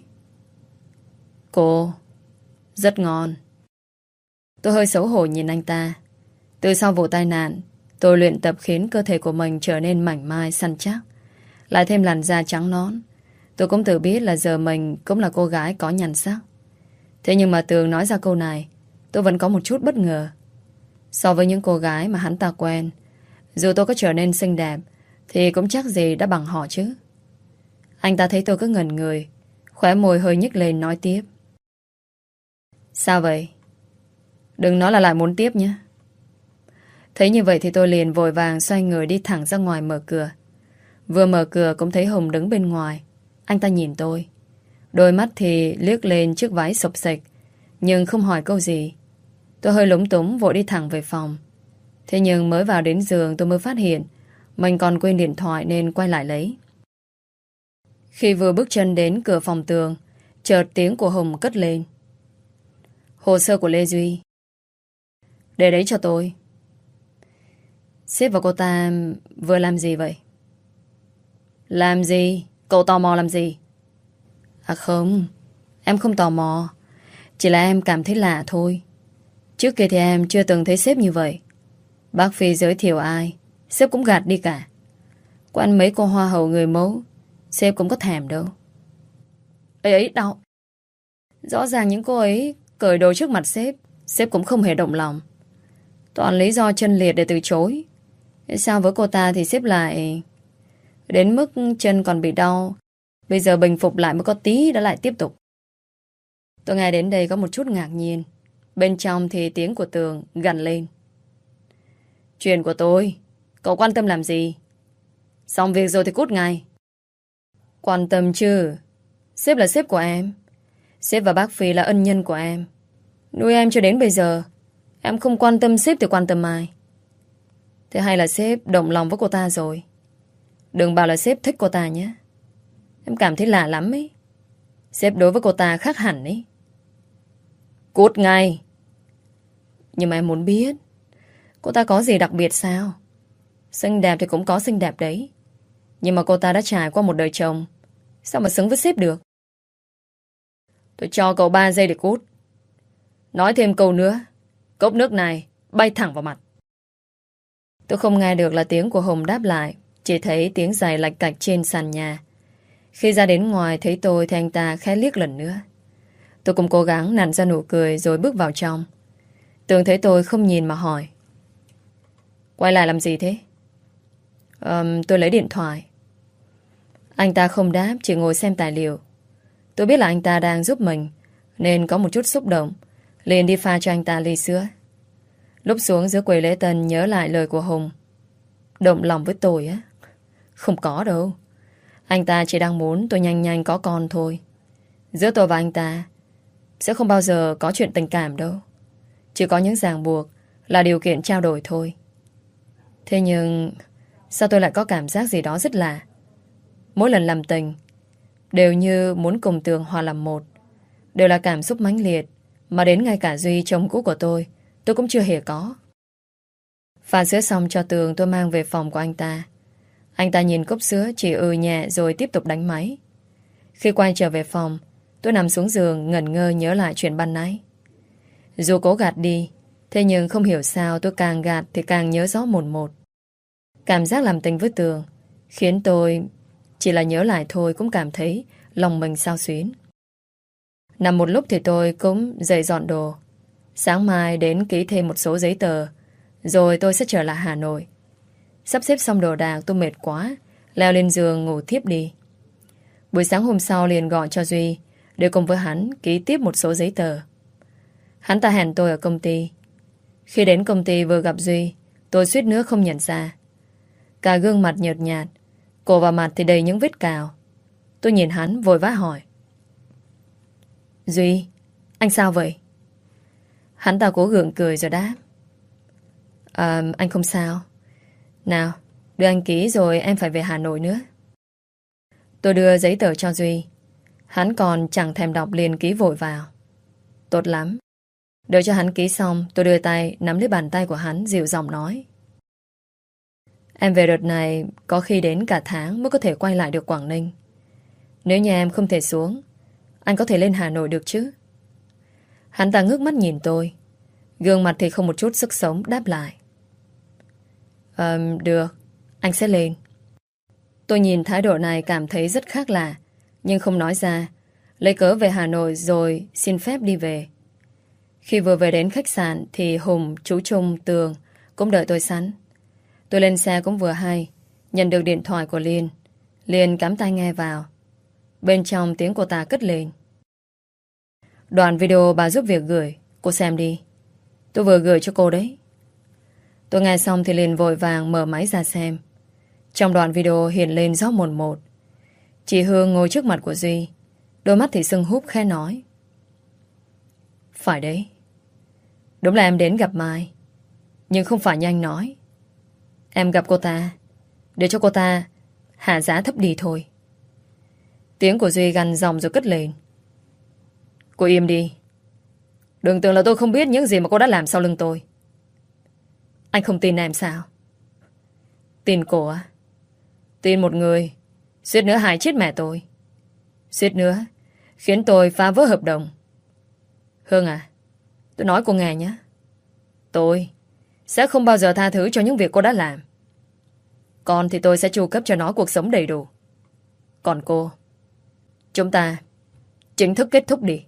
"Cô, rất ngon." Tôi hơi xấu hổ nhìn anh ta. Từ sau vụ tai nạn, tôi luyện tập khiến cơ thể của mình trở nên mảnh mai săn chắc, lại thêm làn da trắng nõn. Tôi cũng tự biết là giờ mình cũng là cô gái có nhan sắc. Thế nhưng mà Tường nói ra câu này, tôi vẫn có một chút bất ngờ. So với những cô gái mà hắn ta quen, dù tôi có trở nên xinh đẹp thì cũng chắc gì đã bằng họ chứ. Anh ta thấy tôi cứ ngẩn người, khóe môi hơi nhếch lên nói tiếp: "Sao vậy? Đừng nói là lại muốn tiếp nhé." Thấy như vậy thì tôi liền vội vàng xoay người đi thẳng ra ngoài mở cửa. Vừa mở cửa cũng thấy Hùng đứng bên ngoài. Anh ta nhìn tôi, đôi mắt thì liếc lên chiếc váy xộc xệch, nhưng không hỏi câu gì. Tôi hơi lúng túng vội đi thẳng về phòng. Thế nhưng mới vào đến giường tôi mới phát hiện mình còn quên điện thoại nên quay lại lấy. Khi vừa bước chân đến cửa phòng Tường, chợt tiếng của Hùng cất lên: "Hồ sơ của Lê Duy." "Để đấy cho tôi." "Sếp và cô ta vừa làm gì vậy?" "Làm gì? Cậu tò mò làm gì?" "À không, em không tò mò. Chỉ là em cảm thấy lạ thôi. Trước kia thì em chưa từng thấy sếp như vậy. Bác Phi giới thiệu ai sếp cũng gạt đi cả. Quen mấy cô hoa hậu người mẫu, sếp cũng có thèm đâu." "Ấy ấy, đau." Rõ ràng những cô ấy cởi đồ trước mặt sếp cũng không hề động lòng. Toàn lý do chân liệt để từ chối. Sao với cô ta thì sếp lại đến mức chân còn bị đau, bây giờ bình phục lại mới có tí đã lại tiếp tục. Tôi nghe đến đây có một chút ngạc nhiên. Bên trong thì tiếng của Tường gằn lên: "Chuyện của tôi, cậu quan tâm làm gì? Xong việc rồi thì cút ngay." "Quan tâm chứ. Sếp là sếp của em. Sếp và bác Phi là ân nhân của em. Nuôi em cho đến bây giờ. Em không quan tâm sếp thì quan tâm ai? Thế hay là sếp động lòng với cô ta rồi? Đừng bảo là sếp thích cô ta nhé. Em cảm thấy lạ lắm ấy. Sếp đối với cô ta khác hẳn ấy." "Cút ngay." "Nhưng mà em muốn biết, cô ta có gì đặc biệt sao? Xinh đẹp thì cũng có xinh đẹp đấy. Nhưng mà cô ta đã trải qua một đời chồng, sao mà xứng với sếp được?" "Tôi cho cậu 3 giây để cút. Nói thêm câu nữa, cốc nước này bay thẳng vào mặt." Tôi không nghe được là tiếng của Hùng đáp lại, chỉ thấy tiếng giày lạch cạch trên sàn nhà. Khi ra đến ngoài thấy tôi thì anh ta khẽ liếc lần nữa. Tôi cũng cố gắng nặn ra nụ cười rồi bước vào trong. Tường thấy tôi không nhìn mà hỏi: "Quay lại làm gì thế? Tôi lấy điện thoại. Anh ta không đáp, chỉ ngồi xem tài liệu. Tôi biết là anh ta đang giúp mình, nên có một chút xúc động, liền đi pha cho anh ta ly sữa. Lúc xuống dưới quầy lễ tân nhớ lại lời của Hùng. Động lòng với tôi á? Không có đâu. Anh ta chỉ đang muốn tôi nhanh nhanh có con thôi. Giữa tôi và anh ta sẽ không bao giờ có chuyện tình cảm đâu. Chỉ có những ràng buộc là điều kiện trao đổi thôi. Thế nhưng sao tôi lại có cảm giác gì đó rất lạ. Mỗi lần làm tình đều như muốn cùng Tường hòa làm một. Đều là cảm xúc mãnh liệt mà đến ngay cả Duy chồng cũ của tôi cũng chưa hề có. Pha sữa xong cho Tường, tôi mang về phòng của anh ta. Anh ta nhìn cốc sữa, chỉ nhẹ rồi tiếp tục đánh máy. Khi quay trở về phòng, tôi nằm xuống giường ngẩn ngơ nhớ lại chuyện ban nãy. Dù cố gạt đi, thế nhưng không hiểu sao tôi càng gạt thì càng nhớ rõ một một. Cảm giác làm tình với Tường khiến tôi chỉ là nhớ lại thôi cũng cảm thấy lòng mình xao xuyến. Nằm một lúc thì tôi cũng dậy dọn đồ. Sáng mai đến ký thêm một số giấy tờ, rồi tôi sẽ trở lại Hà Nội. Sắp xếp xong đồ đạc tôi mệt quá, leo lên giường ngủ thiếp đi. Buổi sáng hôm sau liền gọi cho Duy để cùng với hắn ký tiếp một số giấy tờ. Hắn ta hẹn tôi ở công ty. Khi đến công ty vừa gặp Duy, tôi suýt nữa không nhận ra. Cả gương mặt nhợt nhạt, cổ và mặt thì đầy những vết cào. Tôi nhìn hắn vội vã hỏi: Duy, anh sao vậy? Hắn ta cố gượng cười rồi đáp: anh không sao. Nào, đưa anh ký rồi em phải về Hà Nội nữa. Tôi đưa giấy tờ cho Duy. Hắn còn chẳng thèm đọc liền ký vội vào. Tốt lắm. Đợi cho hắn ký xong, tôi đưa tay nắm lấy bàn tay của hắn, dịu giọng nói: Em về đợt này có khi đến cả tháng mới có thể quay lại được Quảng Ninh. Nếu nhà em không thể xuống, anh có thể lên Hà Nội được chứ? Hắn ta ngước mắt nhìn tôi, gương mặt thì không một chút sức sống, đáp lại: Được, anh sẽ lên. Tôi nhìn thái độ này cảm thấy rất khác lạ, nhưng không nói ra, lấy cớ về Hà Nội rồi xin phép đi về. Khi vừa về đến khách sạn thì Hùng, chú Trung, Tường cũng đợi tôi sẵn. Tôi lên xe cũng vừa hay nhận được điện thoại của Liên. Liền cắm tai nghe vào. Bên trong tiếng cô ta cất lên: Đoạn video bà giúp việc gửi, cô xem đi. Tôi vừa gửi cho cô đấy. Tôi nghe xong thì liền vội vàng mở máy ra xem. Trong đoạn video hiện lên rõ một một. Chị Hương ngồi trước mặt của Duy, đôi mắt thì sưng húp khẽ nói: Phải đấy, đúng là em đến gặp Mai, nhưng không phải như anh nói. Em gặp cô ta để cho cô ta hạ giá thấp đi thôi. Tiếng của Duy gằn giọng rồi cất lên: Cô im đi. Đừng tưởng là tôi không biết những gì mà cô đã làm sau lưng tôi. Anh không tin em sao? Tin cô á? Tin một người suýt nữa hại chết mẹ tôi, suýt nữa khiến tôi phá vỡ hợp đồng. Hương à, tôi nói cô nghe nhé. Tôi sẽ không bao giờ tha thứ cho những việc cô đã làm. Còn thì tôi sẽ chu cấp cho nó cuộc sống đầy đủ. Còn cô, chúng ta chính thức kết thúc đi.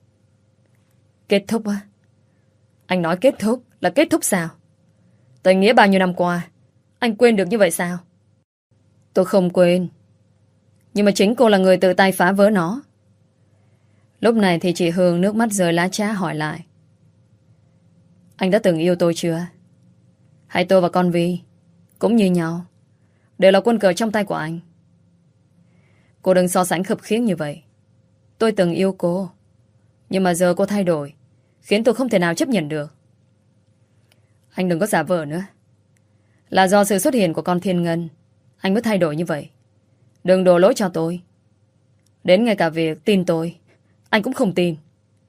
Kết thúc á? Anh nói kết thúc là kết thúc sao? Tình nghĩa bao nhiêu năm qua anh quên được như vậy sao? Tôi không quên, nhưng mà chính cô là người tự tay phá vỡ nó. Lúc này thì chị Hương nước mắt rơi lá trá hỏi lại: Anh đã từng yêu tôi chưa? Hay tôi và con Vi cũng như nhau, đều là quân cờ trong tay của anh? Cô đừng so sánh khập khiễng như vậy. Tôi từng yêu cô, nhưng mà giờ cô thay đổi, khiến tôi không thể nào chấp nhận được. Anh đừng có giả vờ nữa. Là do sự xuất hiện của con Thiên Ngân anh mới thay đổi như vậy. Đừng đổ lỗi cho tôi. Đến ngay cả việc tin tôi anh cũng không tin.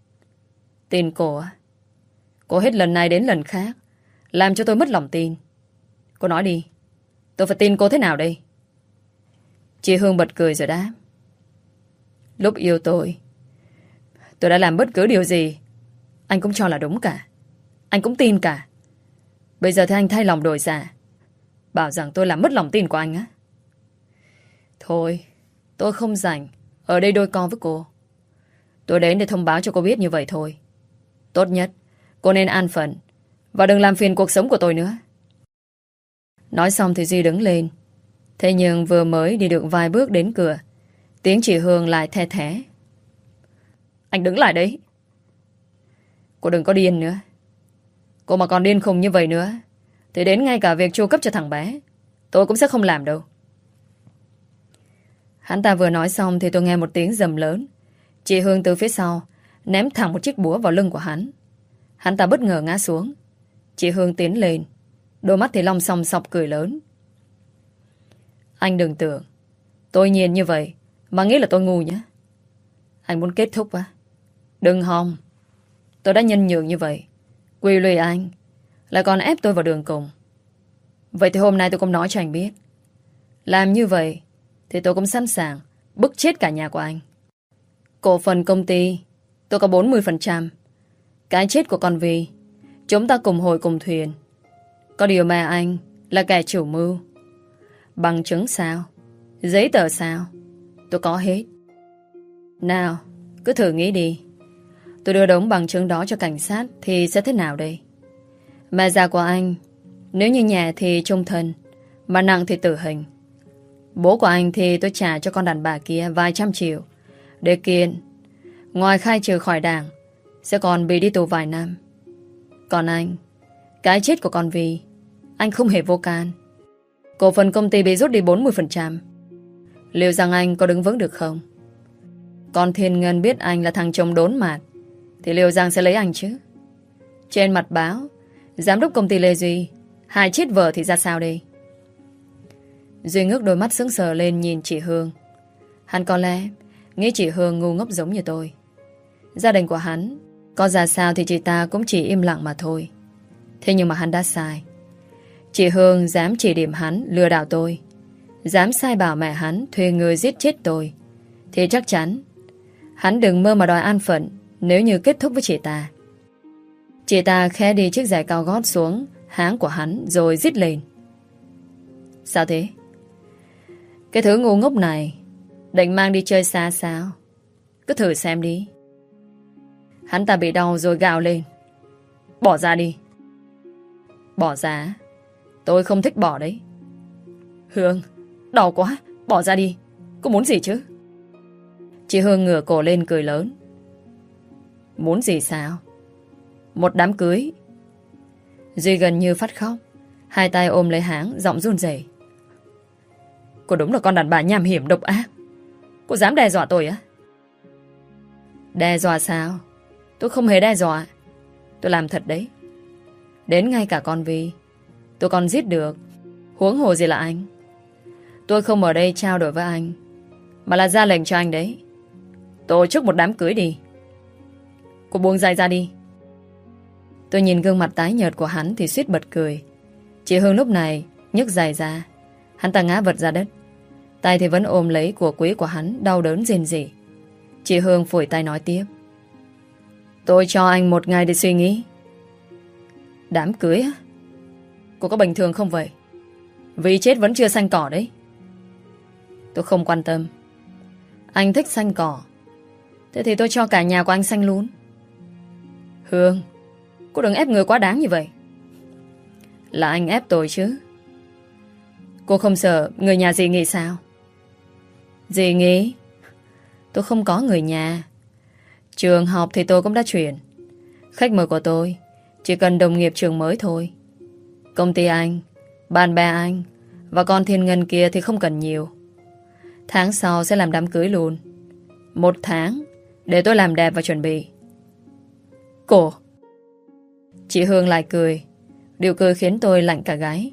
Tin cô á? Cô hết lần này đến lần khác làm cho tôi mất lòng tin. Cô nói đi, tôi phải tin cô thế nào đây? Chị Hương bật cười rồi đáp: Lúc yêu tôi đã làm bất cứ điều gì anh cũng cho là đúng cả, anh cũng tin cả. Bây giờ thì anh thay lòng đổi dạ, bảo rằng tôi làm mất lòng tin của anh á. Thôi, tôi không rảnh ở đây đôi co với cô. Tôi đến để thông báo cho cô biết như vậy thôi. Tốt nhất cô nên an phận và đừng làm phiền cuộc sống của tôi nữa. Nói xong thì Duy đứng lên, Thế nhưng vừa mới đi được vài bước đến cửa, tiếng chị Hương lại the thé. Anh đứng lại đấy. Cô đừng có điên nữa. Cô mà còn điên khùng như vậy nữa thì đến ngay cả việc chu cấp cho thằng bé tôi cũng sẽ không làm đâu. Hắn ta vừa nói xong thì tôi nghe một tiếng rầm lớn. Chị Hương từ phía sau ném thẳng một chiếc búa vào lưng của hắn. Hắn ta bất ngờ ngã xuống. Chị Hương tiến lên, đôi mắt thì long song sọc cười lớn. Anh đừng tưởng tôi nhìn như vậy mà nghĩ là tôi ngu nhé. Anh muốn kết thúc á? Đừng hòng. Tôi đã nhân nhượng như vậy, quy lụy anh, lại còn ép tôi vào đường cùng. Vậy thì hôm nay tôi cũng nói cho anh biết, làm như vậy thì tôi cũng sẵn sàng bức chết cả nhà của anh. Cổ phần công ty tôi có 40%. Cái chết của con Vi, chúng ta cùng hồi cùng thuyền. Có điều mà anh là kẻ chủ mưu. Bằng chứng sao? Giấy tờ sao? Tôi có hết. Nào, cứ thử nghĩ đi. Tôi đưa đống bằng chứng đó cho cảnh sát thì sẽ thế nào đây? Mẹ già của anh, nếu như nhẹ thì chung thân, mà nặng thì tử hình. Bố của anh thì tôi trả cho con đàn bà kia vài trăm triệu để kiện. Ngoài khai trừ khỏi đảng, sẽ còn bị đi tù vài năm. Còn anh, cái chết của con Vi, anh không hề vô can. Cổ phần công ty bị rút đi 40%. Liệu rằng anh có đứng vững được không? Còn Thiên Ngân biết anh là thằng chồng đốn mạt thì liệu rằng sẽ lấy anh chứ? Trên mặt báo, giám đốc công ty Lê Duy hại chết vợ thì ra sao đây? Duy ngước đôi mắt sững sờ lên nhìn chị Hương. Hắn có lẽ nghĩ chị Hương ngu ngốc giống như tôi. Gia đình của hắn có ra sao thì chị ta cũng chỉ im lặng mà thôi. Thế nhưng mà hắn đã sai. Chị Hương dám chỉ điểm hắn lừa đảo tôi, dám sai bảo mẹ hắn thuê người giết chết tôi, thì chắc chắn hắn đừng mơ mà đòi an phận nếu như kết thúc với chị ta. Chị ta khẽ đi chiếc giày cao gót xuống háng của hắn rồi rít lên. Sao thế? Cái thứ ngu ngốc này định mang đi chơi xa sao? Cứ thử xem đi. Hắn ta bị đau rồi gào lên. Bỏ ra đi. Bỏ ra? Tôi không thích bỏ đấy. Hương, đau quá, bỏ ra đi. Cô muốn gì chứ? Chị Hương ngửa cổ lên cười lớn. Muốn gì sao? Một đám cưới. Duy gần như phát khóc, hai tay ôm lấy háng, giọng run rẩy. Cô đúng là con đàn bà nham hiểm độc ác. Cô dám đe dọa tôi á? Đe dọa sao? Tôi không hề đe dọa. Tôi làm thật đấy. Đến ngay cả con Vi tôi còn giết được, huống hồ gì là anh. Tôi không ở đây trao đổi với anh, mà là ra lệnh cho anh đấy. Tổ chức một đám cưới đi. Cô buông giày ra đi. Tôi nhìn gương mặt tái nhợt của hắn thì suýt bật cười. Chị Hương lúc này nhấc giày ra. Hắn ta ngã vật ra đất, tay thì vẫn ôm lấy của quý của hắn, đau đớn rên rỉ. Chị Hương phủi tay nói tiếp. Tôi cho anh 1 ngày để suy nghĩ. Đám cưới á? Cô có bình thường không vậy? Vì chết vẫn chưa xanh cỏ đấy. Tôi không quan tâm. Anh thích xanh cỏ, thế thì tôi cho cả nhà của anh xanh luôn. Hương, cô đừng ép người quá đáng như vậy. Là anh ép tôi chứ. Cô không sợ người nhà dì nghĩ sao? Dì nghĩ tôi không có người nhà. Trường học thì tôi cũng đã chuyển. Khách mời của tôi chỉ cần đồng nghiệp trường mới thôi. Công ty anh, bạn bè anh và con Thiên Ngân kia thì không cần nhiều. Tháng sau sẽ làm đám cưới luôn. 1 tháng để tôi làm đẹp và chuẩn bị. Cô. Chị Hương lại cười. Điều cười khiến tôi lạnh cả gáy.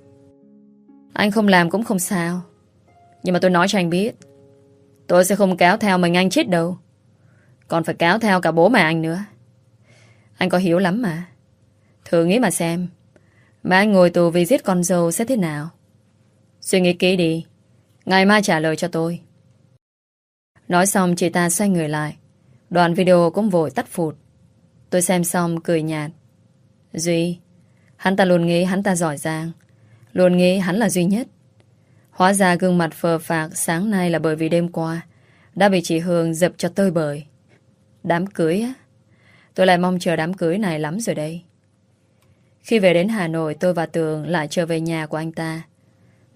Anh không làm cũng không sao, nhưng mà tôi nói cho anh biết, tôi sẽ không kéo theo mình anh chết đâu. Còn phải kéo theo cả bố mẹ anh nữa. Anh có hiếu lắm mà. Thử nghĩ mà xem, mà anh ngồi tù vì giết con dâu sẽ thế nào. Suy nghĩ kỹ đi, ngày mai trả lời cho tôi. Nói xong chị ta xoay người lại. Đoạn video cũng vội tắt phụt. Tôi xem xong cười nhạt. Duy, hắn ta luôn nghĩ hắn ta giỏi giang, luôn nghĩ hắn là duy nhất. Hóa ra gương mặt phờ phạc sáng nay là bởi vì đêm qua đã bị chị Hương dập cho tơi bời. Đám cưới á? Tôi lại mong chờ đám cưới này lắm rồi đây. Khi về đến Hà Nội, tôi và Tường lại trở về nhà của anh ta.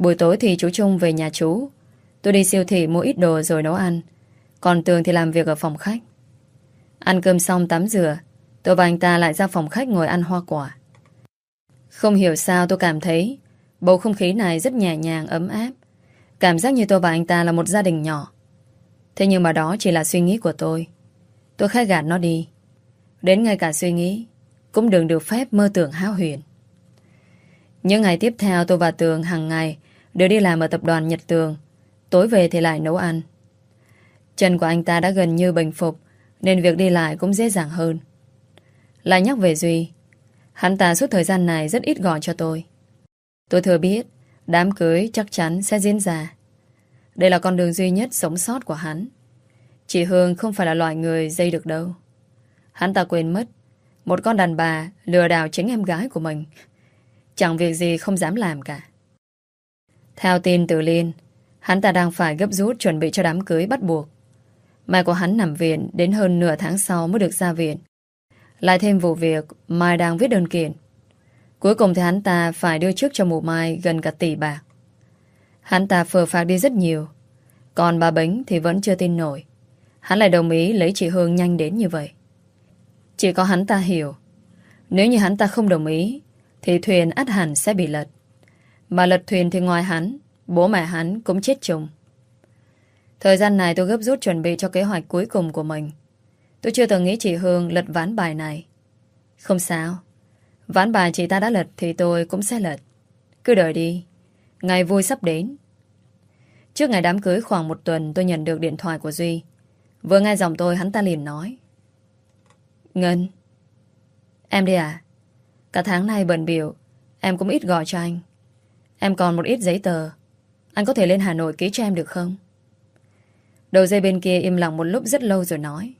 Buổi tối thì chú Trung về nhà chú. Tôi đi siêu thị mua ít đồ rồi nấu ăn. Còn Tường thì làm việc ở phòng khách. Ăn cơm xong tắm rửa, tôi và anh ta lại ra phòng khách ngồi ăn hoa quả. Không hiểu sao tôi cảm thấy bầu không khí này rất nhẹ nhàng, ấm áp. Cảm giác như tôi và anh ta là một gia đình nhỏ. Thế nhưng mà đó chỉ là suy nghĩ của tôi. Tôi khai gạt nó đi. Đến ngay cả suy nghĩ cũng đừng được phép mơ tưởng hão huyền. Những ngày tiếp theo tôi và Tường hàng ngày đều đi làm ở tập đoàn Nhật Tường. Tối về thì lại nấu ăn. Chân của anh ta đã gần như bình phục, nên việc đi lại cũng dễ dàng hơn. Lại nhắc về Duy, hắn ta suốt thời gian này rất ít gọi cho tôi. Tôi thừa biết đám cưới chắc chắn sẽ diễn ra. Đây là con đường duy nhất sống sót của hắn. Chị Hương không phải là loại người dây được đâu. Hắn ta quên mất một con đàn bà lừa đảo chính em gái của mình. Chẳng việc gì không dám làm cả. Theo tin từ Liên, hắn ta đang phải gấp rút chuẩn bị cho đám cưới bắt buộc. Mai của hắn nằm viện đến hơn nửa tháng sau mới được ra viện. Lại thêm vụ việc Mai đang viết đơn kiện. Cuối cùng thì hắn ta phải đưa trước cho mụ Mai gần cả tỷ bạc. Hắn ta phờ phạc đi rất nhiều. Còn bà Bính thì vẫn chưa tin nổi. Hắn lại đồng ý lấy chị Hương nhanh đến như vậy. Chỉ có hắn ta hiểu, nếu như hắn ta không đồng ý thì thuyền ắt hẳn sẽ bị lật. Mà lật thuyền thì ngoài hắn, bố mẹ hắn cũng chết chung. Thời gian này tôi gấp rút chuẩn bị cho kế hoạch cuối cùng của mình. Tôi chưa từng nghĩ chị Hương lật ván bài này. Không sao, ván bài chị ta đã lật thì tôi cũng sẽ lật. Cứ đợi đi, ngày vui sắp đến. Trước ngày đám cưới khoảng một tuần, tôi nhận được điện thoại của Duy. Vừa nghe giọng tôi, hắn ta liền nói: Ngân, em đi à? Cả tháng nay bận bịu, em cũng ít gọi cho anh. Em còn một ít giấy tờ, anh có thể lên Hà Nội ký cho em được không? Đầu dây bên kia im lặng một lúc rất lâu rồi nói: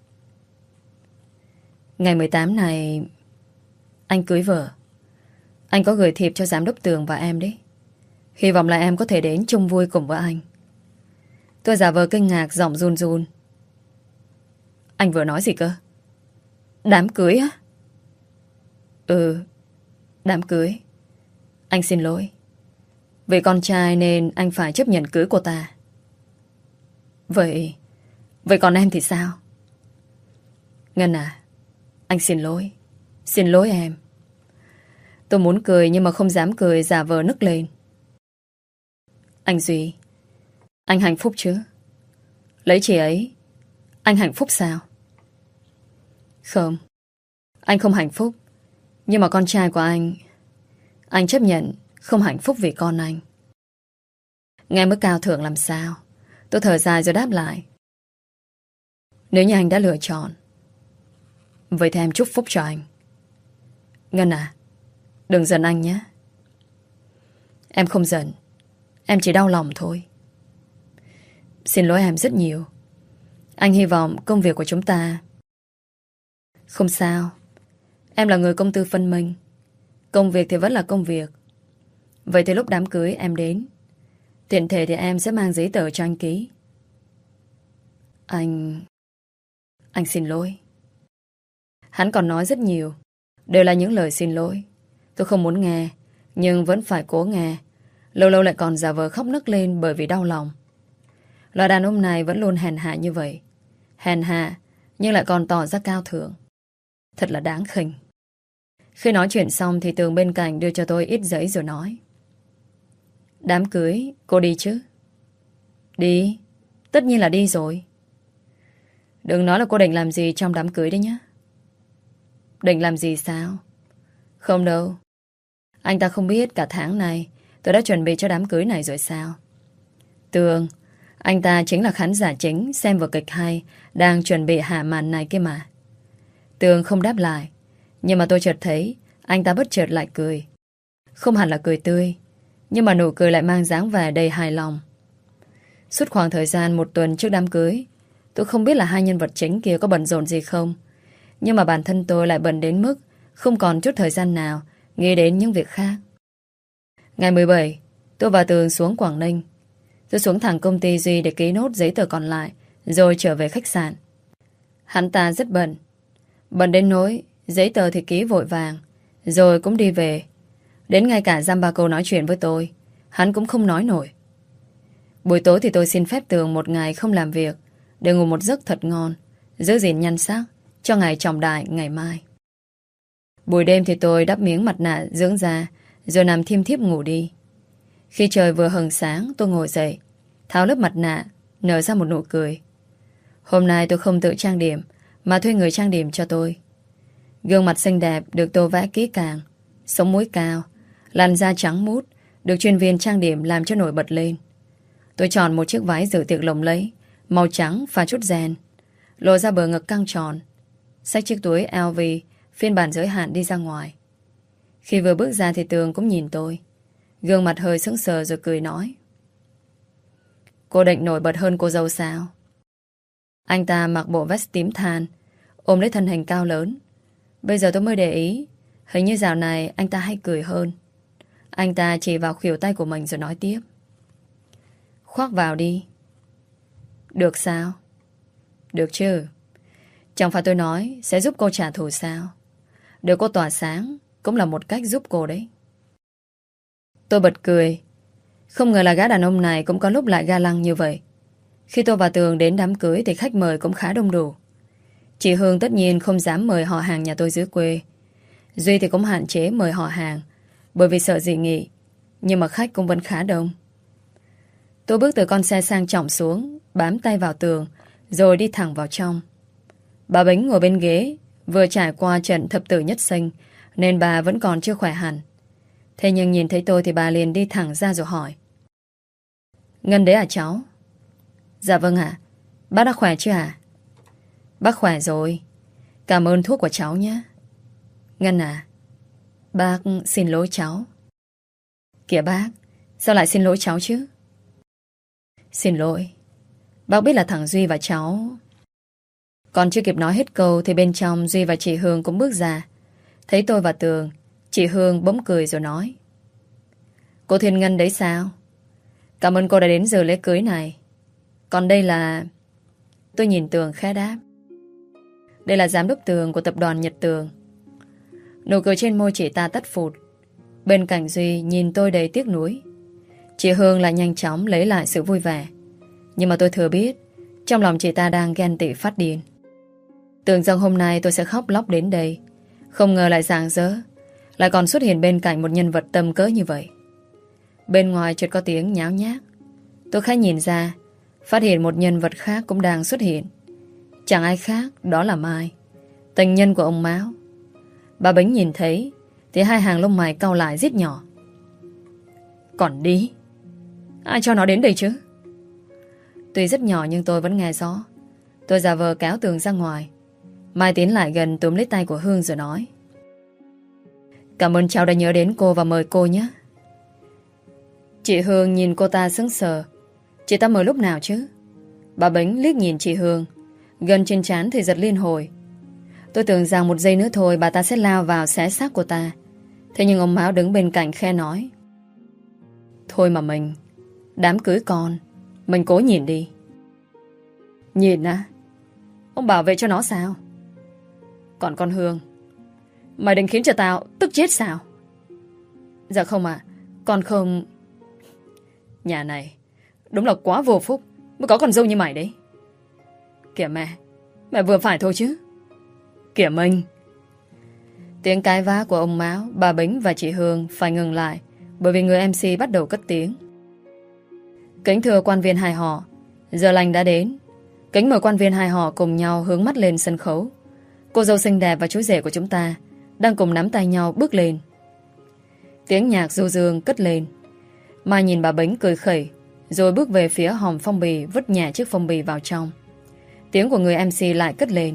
Ngày 18 này anh cưới vợ. Anh có gửi thiệp cho giám đốc Tường và em đấy. Hy vọng là em có thể đến chung vui cùng với anh. Tôi giả vờ kinh ngạc, giọng run run. Anh vừa nói gì cơ? Đám cưới á? Ừ, đám cưới. Anh xin lỗi. Vì con trai nên anh phải chấp nhận cưới cô ta. Vậy còn em thì sao? Ngân à, anh xin lỗi. Xin lỗi em. Tôi muốn cười nhưng mà không dám cười, giả vờ nức lên. Anh Duy, anh hạnh phúc chứ? Lấy chị ấy, anh hạnh phúc sao? Không, anh không hạnh phúc. Nhưng mà con trai của anh chấp nhận không hạnh phúc vì con anh. Nghe mới cao thượng làm sao. Tôi thở dài rồi đáp lại: Nếu như anh đã lựa chọn, vậy thì em chúc phúc cho anh. Ngân à, đừng giận anh nhé. Em không giận, em chỉ đau lòng thôi. Xin lỗi em rất nhiều. Anh hy vọng công việc của chúng ta... Không sao. Em là người công tư phân minh. Công việc thì vẫn là công việc. Vậy thì lúc đám cưới em đến, tiện thể thì em sẽ mang giấy tờ cho anh ký. Anh xin lỗi. Hắn còn nói rất nhiều, đều là những lời xin lỗi. Tôi không muốn nghe, nhưng vẫn phải cố nghe. Lâu lâu lại còn giả vờ khóc nức lên bởi vì đau lòng. Loại đàn ông này vẫn luôn hèn hạ như vậy. Hèn hạ, nhưng lại còn tỏ ra cao thượng. Thật là đáng khinh. Khi nói chuyện xong thì Tường bên cạnh đưa cho tôi ít giấy rồi nói: Đám cưới, cô đi chứ? Đi, tất nhiên là đi rồi. Đừng nói là cô định làm gì trong đám cưới đấy nhé. Định làm gì sao? Không đâu. Anh ta không biết cả tháng này tôi đã chuẩn bị cho đám cưới này rồi sao? Tường, anh ta chính là khán giả chính xem vở kịch hay đang chuẩn bị hạ màn này kia mà. Tường không đáp lại, nhưng mà tôi chợt thấy anh ta bất chợt lại cười. Không hẳn là cười tươi, nhưng mà nụ cười lại mang dáng vẻ đầy hài lòng. Suốt khoảng thời gian một tuần trước đám cưới, tôi không biết là hai nhân vật chính kia có bận rộn gì không, nhưng mà bản thân tôi lại bận đến mức không còn chút thời gian nào nghĩ đến những việc khác. Ngày 17, tôi và Tường xuống Quảng Ninh. Tôi xuống thẳng công ty Duy để ký nốt giấy tờ còn lại, rồi trở về khách sạn. Hắn ta rất bận. Bận đến nỗi giấy tờ thì ký vội vàng, rồi cũng đi về. Đến ngay cả dăm ba câu nói chuyện với tôi hắn cũng không nói nổi. Buổi tối thì tôi xin phép Tường một ngày không làm việc để ngủ một giấc thật ngon, giữ gìn nhan sắc cho ngày trọng đại ngày mai. Buổi đêm thì tôi đắp miếng mặt nạ dưỡng da rồi nằm thiêm thiếp ngủ đi. Khi trời vừa hừng sáng, tôi ngồi dậy, tháo lớp mặt nạ, nở ra một nụ cười. Hôm nay tôi không tự trang điểm mà thuê người trang điểm cho tôi. Gương mặt xinh đẹp được tô vẽ kỹ càng, sống mũi cao, làn da trắng mút được chuyên viên trang điểm làm cho nổi bật lên. Tôi chọn một chiếc váy dự tiệc lộng lẫy, màu trắng pha chút ren, lộ ra bờ ngực căng tròn, xách chiếc túi LV phiên bản giới hạn đi ra ngoài. Khi vừa bước ra thì Tường cũng nhìn tôi, gương mặt hơi sững sờ rồi cười nói: Cô định nổi bật hơn cô dâu sao? Anh ta mặc bộ vest tím than, ôm lấy thân hình cao lớn. Bây giờ tôi mới để ý, hình như dạo này anh ta hay cười hơn. Anh ta chỉ vào khuỷu tay của mình rồi nói tiếp: Khoác vào đi. Được sao? Được chứ. Chẳng phải tôi nói sẽ giúp cô trả thù sao? Để cô tỏa sáng cũng là một cách giúp cô đấy. Tôi bật cười. Không ngờ là gã đàn ông này cũng có lúc lại ga lăng như vậy. Khi tôi và Tường đến đám cưới thì khách mời cũng khá đông đủ. Chị Hương tất nhiên không dám mời họ hàng nhà tôi dưới quê. Duy thì cũng hạn chế mời họ hàng bởi vì sợ dị nghị. Nhưng mà khách cũng vẫn khá đông. Tôi bước từ con xe sang trọng xuống, bám tay vào tường rồi đi thẳng vào trong. Bà Bính ngồi bên ghế, vừa trải qua trận thập tử nhất sinh nên bà vẫn còn chưa khỏe hẳn. Thế nhưng nhìn thấy tôi thì bà liền đi thẳng ra rồi hỏi: Ngân đấy à cháu? Dạ vâng ạ. Bác đã khỏe chưa ạ? Bác khỏe rồi. Cảm ơn thuốc của cháu nhé. Ngân à, bác xin lỗi cháu. Kìa bác, sao lại xin lỗi cháu chứ? Xin lỗi. Bác biết là thằng Duy và cháu... Còn chưa kịp nói hết câu thì bên trong Duy và chị Hương cũng bước ra. Thấy tôi và Tường, chị Hương bỗng cười rồi nói: Cô Thiên Ngân đấy sao? Cảm ơn cô đã đến giờ lễ cưới này. Còn đây là... Tôi nhìn Tường khẽ đáp: Đây là giám đốc Tường của tập đoàn Nhật Tường. Nụ cười trên môi chị ta tắt phụt. Bên cạnh Duy nhìn tôi đầy tiếc nuối. Chị Hương lại nhanh chóng lấy lại sự vui vẻ. Nhưng mà tôi thừa biết trong lòng chị ta đang ghen tị phát điên. Tưởng rằng hôm nay tôi sẽ khóc lóc đến đây, không ngờ lại rạng rỡ, lại còn xuất hiện bên cạnh một nhân vật tầm cỡ như vậy. Bên ngoài chợt có tiếng nháo nhác. Tôi khẽ nhìn ra, phát hiện một nhân vật khác cũng đang xuất hiện. Chẳng ai khác, đó là Mai, tình nhân của ông Mão. Bà Bính nhìn thấy thì hai hàng lông mày cau lại rít nhỏ: Còn đi? Ai cho nó đến đây chứ? Tuy rất nhỏ nhưng tôi vẫn nghe rõ. Tôi giả vờ kéo Tường ra ngoài. Mai tiến lại gần túm lấy tay của Hương rồi nói: Cảm ơn cháu đã nhớ đến cô và mời cô nhé. Chị Hương nhìn cô ta sững sờ. Chị ta mời lúc nào chứ? Bà Bính liếc nhìn chị Hương, gần trên trán thì giật liên hồi. Tôi tưởng rằng một giây nữa thôi bà ta sẽ lao vào xé xác cô ta. Thế nhưng ông Mão đứng bên cạnh khe nói: Thôi mà mình, đám cưới con, mình cố nhìn đi. Nhìn á? Ông bảo vệ cho nó sao? Còn con Hương, mày định khiến cho tao tức chết sao? Dạ không ạ, con không... Nhà này đúng là quá vô phúc mới có con dâu như mày đấy. Kìa mẹ vừa phải thôi chứ. Kìa mình. Tiếng cãi vã của ông Mão, bà Bính và chị Hương phải ngừng lại bởi vì người MC bắt đầu cất tiếng: Kính thưa quan viên hai họ, giờ lành đã đến. Kính mời quan viên hai họ cùng nhau hướng mắt lên sân khấu. Cô dâu xinh đẹp và chú rể của chúng ta đang cùng nắm tay nhau bước lên. Tiếng nhạc du dương cất lên. Mai nhìn bà Bính cười khẩy rồi bước về phía hòm phong bì, vứt nhẹ chiếc phong bì vào trong. Tiếng của người MC lại cất lên: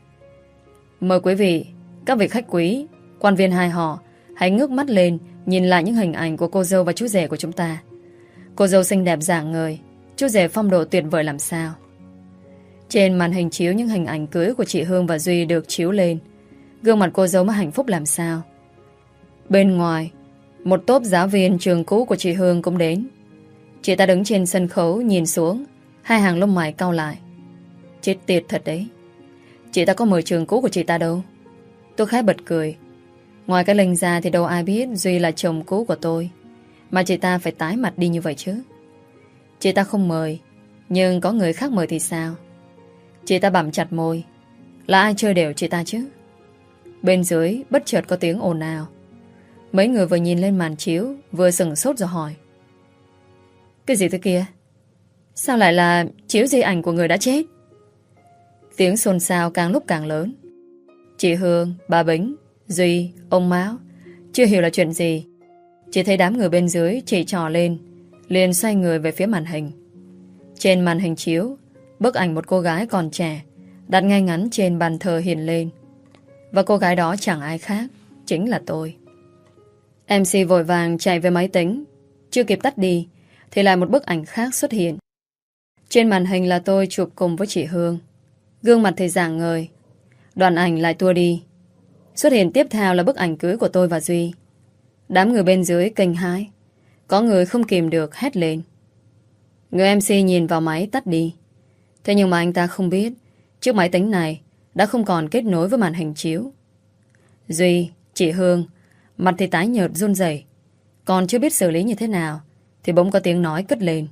Mời quý vị, các vị khách quý, quan viên hai họ hãy ngước mắt lên, nhìn lại những hình ảnh của cô dâu và chú rể của chúng ta. Cô dâu xinh đẹp rạng ngời, chú rể phong độ tuyệt vời làm sao. Trên màn hình chiếu những hình ảnh cưới của chị Hương và Duy được chiếu lên. Gương mặt cô dâu mới hạnh phúc làm sao. Bên ngoài, một tốp giáo viên trường cũ của chị Hương cũng đến. Chị ta đứng trên sân khấu nhìn xuống, hai hàng lông mày cau lại. Chết tiệt thật đấy. Chị ta có mời trường cũ của chị ta đâu. Tôi khá bật cười. Ngoài cái Linh ra thì đâu ai biết Duy là chồng cũ của tôi. mà chị ta phải tái mặt đi như vậy chứ? Chị ta không mời, nhưng có người khác mời thì sao? Chị ta bặm chặt môi. Là ai chơi đều chị ta chứ? Bên dưới bất chợt có tiếng ồn ào. Mấy người vừa nhìn lên màn chiếu, vừa sửng sốt rồi hỏi: cái gì thế kia? Sao lại là chiếu di ảnh của người đã chết? Tiếng xôn xao càng lúc càng lớn. Chị Hương, bà Bính, Duy, ông Mão chưa hiểu là chuyện gì. Chỉ thấy đám người bên dưới chỉ trỏ lên, liền xoay người về phía màn hình. Trên màn hình chiếu, bức ảnh một cô gái còn trẻ đặt ngay ngắn trên bàn thờ hiện lên. Và cô gái đó chẳng ai khác, chính là tôi. MC vội vàng chạy về máy tính. Chưa kịp tắt đi thì lại một bức ảnh khác xuất hiện. Trên màn hình là tôi chụp cùng với chị Hương. Gương mặt thì rạng ngời. Đoạn ảnh lại tua đi. Xuất hiện tiếp theo là bức ảnh cưới của tôi và Duy. Đám người bên dưới kinh hãi. Có người không kìm được hét lên. Người MC nhìn vào máy tắt đi. Thế nhưng mà anh ta không biết chiếc máy tính này đã không còn kết nối với màn hình chiếu. Duy, chị Hương mặt thì tái nhợt run rẩy, còn chưa biết xử lý như thế nào thì bỗng có tiếng nói cất lên.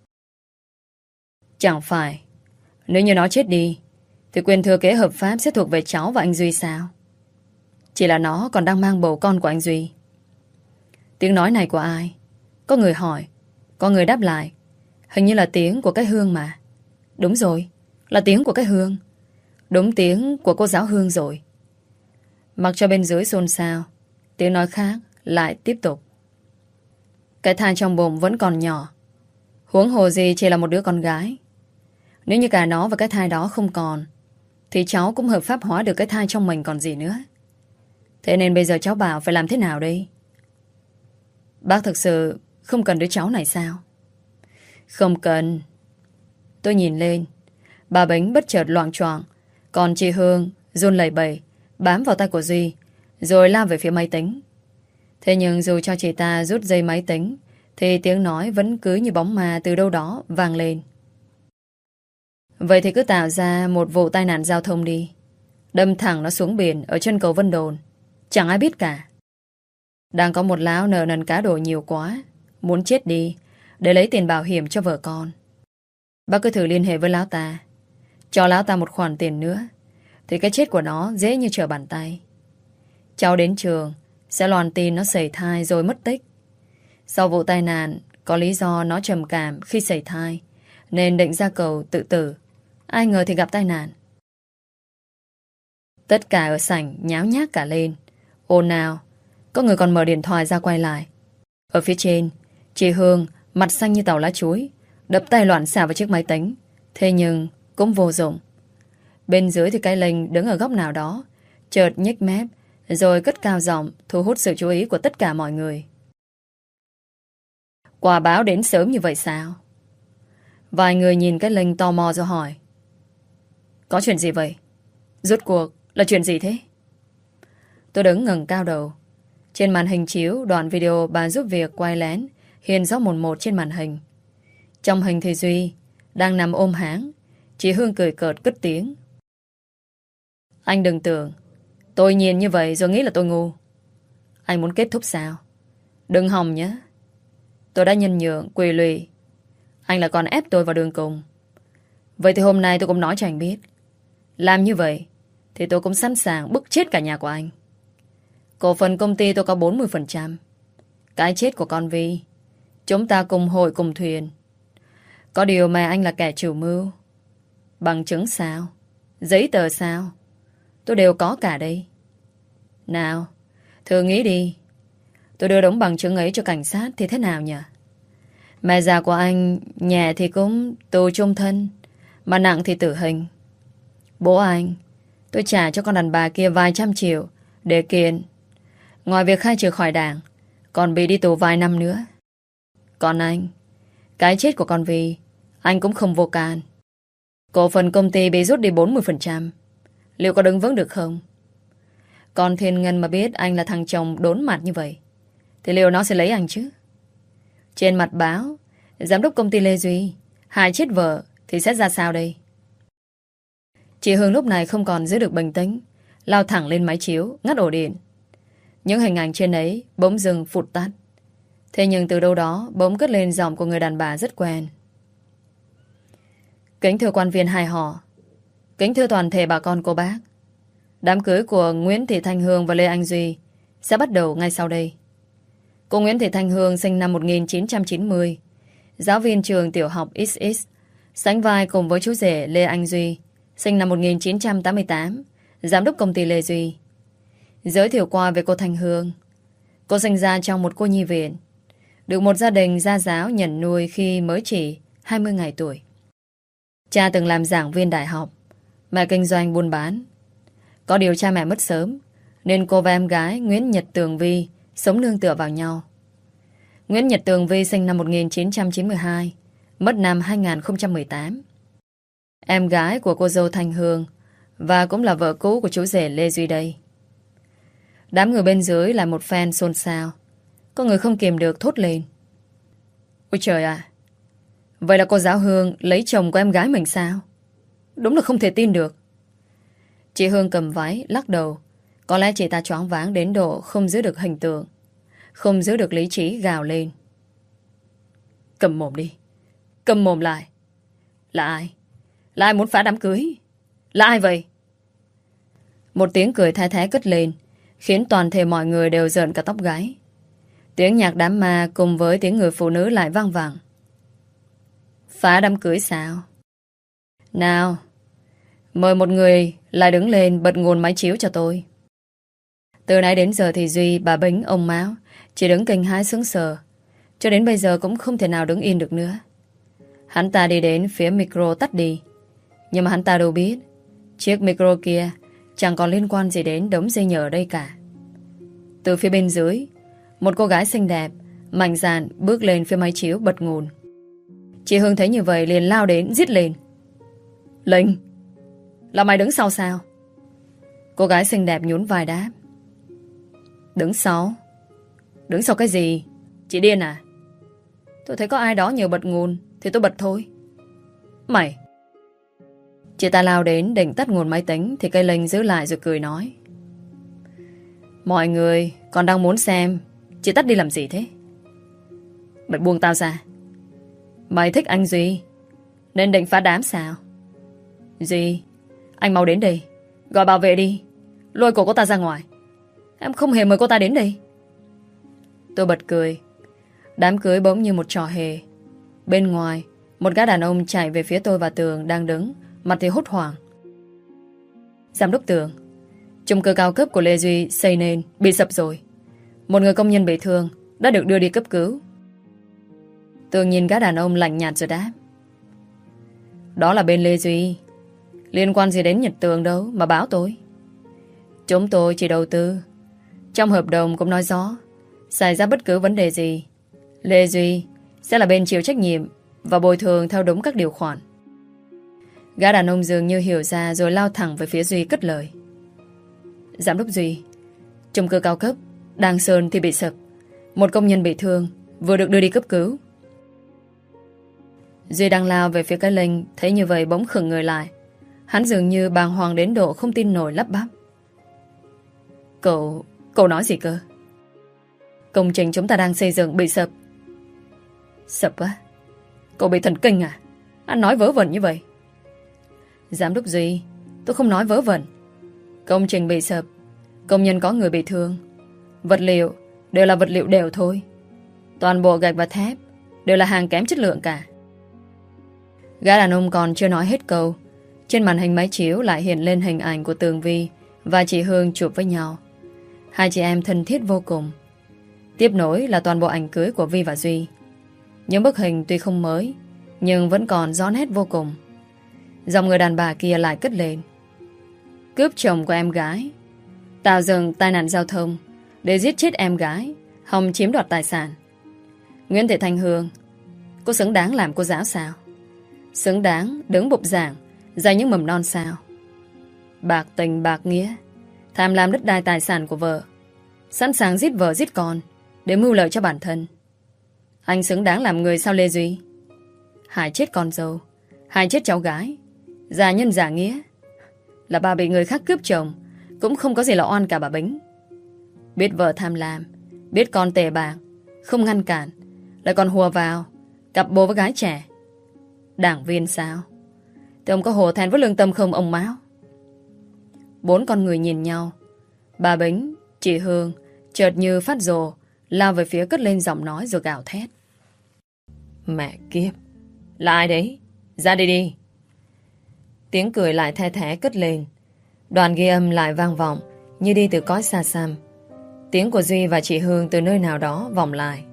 Chẳng phải nếu như nó chết đi thì quyền thừa kế hợp pháp sẽ thuộc về cháu và anh Duy sao? Chỉ là nó còn đang mang bầu con của anh Duy. Tiếng nói này của ai? Có người hỏi. Có người đáp lại. Hình như là tiếng của cái Hương mà. Đúng rồi, là tiếng của cái Hương. Đúng tiếng của cô giáo Hương rồi. Mặc cho bên dưới xôn xao, tiếng nói khác lại tiếp tục. Cái thai trong bụng vẫn còn nhỏ, huống hồ gì chỉ là một đứa con gái. Nếu như cả nó và cái thai đó không còn thì cháu cũng hợp pháp hóa được cái thai trong mình còn gì nữa. Thế nên bây giờ cháu bảo phải làm thế nào đây? Bác thực sự không cần đứa cháu này sao? Không cần. Tôi nhìn lên. Bà Bính bất chợt loạng choạng, còn chị Hương run lẩy bẩy bám vào tay của Duy, rồi lao về phía máy tính. Thế nhưng dù cho chị ta rút dây máy tính thì tiếng nói vẫn cứ như bóng ma từ đâu đó vang lên. Vậy thì cứ tạo ra một vụ tai nạn giao thông đi, đâm thẳng nó xuống biển ở chân cầu Vân Đồn, chẳng ai biết cả. Đang có một lão nợ nần cá độ nhiều quá, muốn chết đi để lấy tiền bảo hiểm cho vợ con. Bác cứ thử liên hệ với lão ta, cho lão ta một khoản tiền nữa thì cái chết của nó dễ như trở bàn tay. Cháu đến trường sẽ loan tin nó sẩy thai rồi mất tích. Sau vụ tai nạn có lý do nó trầm cảm khi sẩy thai nên định ra cầu tự tử. Ai ngờ thì gặp tai nạn. Tất cả ở sảnh nháo nhác cả lên, ồn ào. Có người còn mở điện thoại ra quay lại. Ở phía trên, chị Hương mặt xanh như tàu lá chuối, đập tay loạn xạ vào chiếc máy tính. Thế nhưng cũng vô dụng. Bên dưới thì cái Linh đứng ở góc nào đó, chợt nhếch mép rồi cất cao giọng thu hút sự chú ý của tất cả mọi người. Quả báo đến sớm như vậy sao? Vài người nhìn cái Linh tò mò rồi hỏi. Có chuyện gì vậy? Rốt cuộc là chuyện gì thế? Tôi đứng ngẩng cao đầu. Trên màn hình chiếu đoạn video bà giúp việc quay lén hiện rõ một trên màn hình. Trong hình thì Duy đang nằm ôm háng. Chị Hương cười cợt cất tiếng. Anh đừng tưởng tôi nhìn như vậy rồi nghĩ là tôi ngu. Anh muốn kết thúc sao? Đừng hòng nhé. Tôi đã nhân nhượng, quỳ lụy. Anh là còn ép tôi vào đường cùng. Vậy thì hôm nay tôi cũng nói cho anh biết. Làm như vậy thì tôi cũng sẵn sàng bức chết cả nhà của anh. Cổ phần công ty tôi có 40%. Cái chết của con Vi, chúng ta cùng hội cùng thuyền. Có điều mà anh là kẻ chủ mưu. Bằng chứng sao? Giấy tờ sao? Tôi đều có cả đây. Nào, thử nghĩ đi. Tôi đưa đống bằng chứng ấy cho cảnh sát thì thế nào nhỉ? Mẹ già của anh nhẹ thì cũng tù chung thân, mà nặng thì tử hình. Bố anh, tôi trả cho con đàn bà kia vài trăm triệu để kiện. Ngoài việc khai trừ khỏi đảng, còn bị đi tù vài năm nữa. Còn anh, cái chết của con Vi anh cũng không vô can. Cổ phần công ty bị rút đi 40%. Liệu có đứng vững được không? Còn Thiên Ngân mà biết anh là thằng chồng đốn mặt như vậy thì liệu nó sẽ lấy anh chứ? Trên mặt báo, giám đốc công ty Lê Duy hại chết vợ thì sẽ ra sao đây? Chị Hương lúc này không còn giữ được bình tĩnh, lao thẳng lên máy chiếu, ngắt ổ điện. Những hình ảnh trên ấy bỗng dưng phụt tắt. Thế nhưng từ đâu đó bỗng cất lên giọng của người đàn bà rất quen. Kính thưa quan viên hai họ, kính thưa toàn thể bà con cô bác, đám cưới của Nguyễn Thị Thanh Hương và Lê Anh Duy sẽ bắt đầu ngay sau đây. Cô Nguyễn Thị Thanh Hương sinh năm 1990, giáo viên trường tiểu học XX, sánh vai cùng với chú rể Lê Anh Duy, sinh năm 1988, giám đốc công ty Lê Duy. Giới thiệu qua về cô Thanh Hương. Cô sinh ra trong một cô nhi viện, được một gia đình gia giáo nhận nuôi khi mới chỉ 20 ngày tuổi. Cha từng làm giảng viên đại học, mẹ kinh doanh buôn bán. Có điều cha mẹ mất sớm, nên cô và em gái Nguyễn Nhật Tường Vi sống nương tựa vào nhau. Nguyễn Nhật Tường Vi sinh năm 1992, mất năm 2018. Em gái của cô dâu Thanh Hương và cũng là vợ cũ của chú rể Lê Duy đây. Đám người bên dưới là một fan xôn xao. Có người không kìm được thốt lên. Ôi trời ạ! Vậy là cô giáo Hương lấy chồng của em gái mình sao? Đúng là không thể tin được. Chị Hương cầm váy lắc đầu. Có lẽ chị ta choáng váng đến độ không giữ được hình tượng, không giữ được lý trí, gào lên. Cầm mồm đi. Cầm mồm lại. Là ai? Là ai muốn phá đám cưới? Là ai vậy? Một tiếng cười the thé cất lên, khiến toàn thể mọi người đều rợn cả tóc gáy. Tiếng nhạc đám ma cùng với tiếng người phụ nữ lại vang vẳng. Phá đám cưới sao? Nào, mời một người lại đứng lên bật nguồn máy chiếu cho tôi. Từ nãy đến giờ thì Duy, bà Bính, ông Mão chỉ đứng kinh hãi sững sờ, cho đến bây giờ cũng không thể nào đứng yên được nữa. Hắn ta đi đến phía micro tắt đi, nhưng mà hắn ta đâu biết chiếc micro kia chẳng còn liên quan gì đến đống dây nhờ ở đây cả. Từ phía bên dưới, một cô gái xinh đẹp mạnh dạn bước lên phía máy chiếu bật nguồn. Chị Hương thấy như vậy liền lao đến giết lên. Linh, là mày đứng sau sao? Cô gái xinh đẹp nhún vai đáp. Đứng sau? Đứng sau cái gì? Chị điên à? Tôi thấy có ai đó nhờ bật nguồn thì tôi bật thôi. Mày! Chị ta lao đến định tắt nguồn máy tính thì cây Linh giữ lại rồi cười nói. Mọi người còn đang muốn xem, chị tắt đi làm gì thế? Mày buông tao ra. Mày thích anh Duy nên định phá đám sao? Duy, anh mau đến đây, gọi bảo vệ đi, lôi cổ cô ta ra ngoài. Em không hề mời cô ta đến đây. Tôi bật cười. Đám cưới bỗng như một trò hề. Bên ngoài, một gã đàn ông chạy về phía tôi và Tường đang đứng, mặt thì hốt hoảng. Giám đốc Tường, chung cư cao cấp của Lê Duy xây nên bị sập rồi. Một người công nhân bị thương đã được đưa đi cấp cứu. Tường nhìn gã đàn ông lạnh nhạt rồi đáp. Đó là bên Lê Duy, liên quan gì đến Nhật Tường đâu mà báo tôi. Chúng tôi chỉ đầu tư. Trong hợp đồng cũng nói rõ, xảy ra bất cứ vấn đề gì, Lê Duy sẽ là bên chịu trách nhiệm và bồi thường theo đúng các điều khoản. Gã đàn ông dường như hiểu ra rồi lao thẳng về phía Duy cất lời. Giám đốc Duy, chung cư cao cấp đang sơn thì bị sập. Một công nhân bị thương vừa được đưa đi cấp cứu. Duy đang lao về phía cái Linh, thấy như vậy bỗng khựng người lại. Hắn dường như bàng hoàng đến độ không tin nổi, lắp bắp. Cậu nói gì cơ? Công trình chúng ta đang xây dựng bị sập. Sập á? Cậu bị thần kinh à? Anh nói vớ vẩn như vậy. Giám đốc Duy, tôi không nói vớ vẩn. Công trình bị sập, công nhân có người bị thương, vật liệu đều là vật liệu đều thôi. Toàn bộ gạch và thép đều là hàng kém chất lượng cả. Gã đàn ông còn chưa nói hết câu, trên màn hình máy chiếu lại hiện lên hình ảnh của Tường Vi và chị Hương chụp với nhau. Hai chị em thân thiết vô cùng. Tiếp nối là toàn bộ ảnh cưới của Vi và Duy. Những bức hình tuy không mới, nhưng vẫn còn rõ nét vô cùng. Dòng người đàn bà kia lại cất lên. Cướp chồng của em gái, tạo dựng tai nạn giao thông để giết chết em gái, hòng chiếm đoạt tài sản. Nguyễn Thị Thanh Hương, cô xứng đáng làm cô giáo sao? Xứng đáng đứng bục giảng dạy những mầm non sao? Bạc tình bạc nghĩa, tham lam đất đai tài sản của vợ, sẵn sàng giết vợ giết con để mưu lợi cho bản thân. Anh xứng đáng làm người sao Lê Duy? Hại chết con dâu, hại chết cháu gái, giả nhân giả nghĩa. Là bà bị người khác cướp chồng cũng không có gì là oan cả bà Bính. Biết vợ tham lam, biết con tệ bạc, không ngăn cản, lại còn hùa vào cặp bồ với gái trẻ. Đảng viên sao? Thì ông có hổ thẹn với lương tâm không ông Mão? Bốn con người nhìn nhau. Bà Bính, chị Hương chợt như phát rồ, lao về phía cất lên giọng nói rồi gào thét. Mẹ kiếp, là ai đấy? Ra đây đi. Tiếng cười lại the thé cất lên. Đoàn ghi âm lại vang vọng như đi từ cõi xa xăm. Tiếng của Duy và chị Hương từ nơi nào đó vọng lại.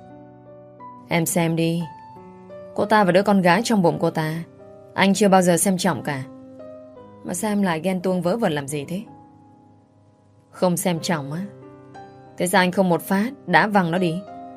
Em xem đi. Cô ta và đứa con gái trong bụng cô ta anh chưa bao giờ xem trọng cả. Mà sao em lại ghen tuông vớ vẩn làm gì thế? Không xem trọng á? Thế sao anh không một phát đá văng nó đi?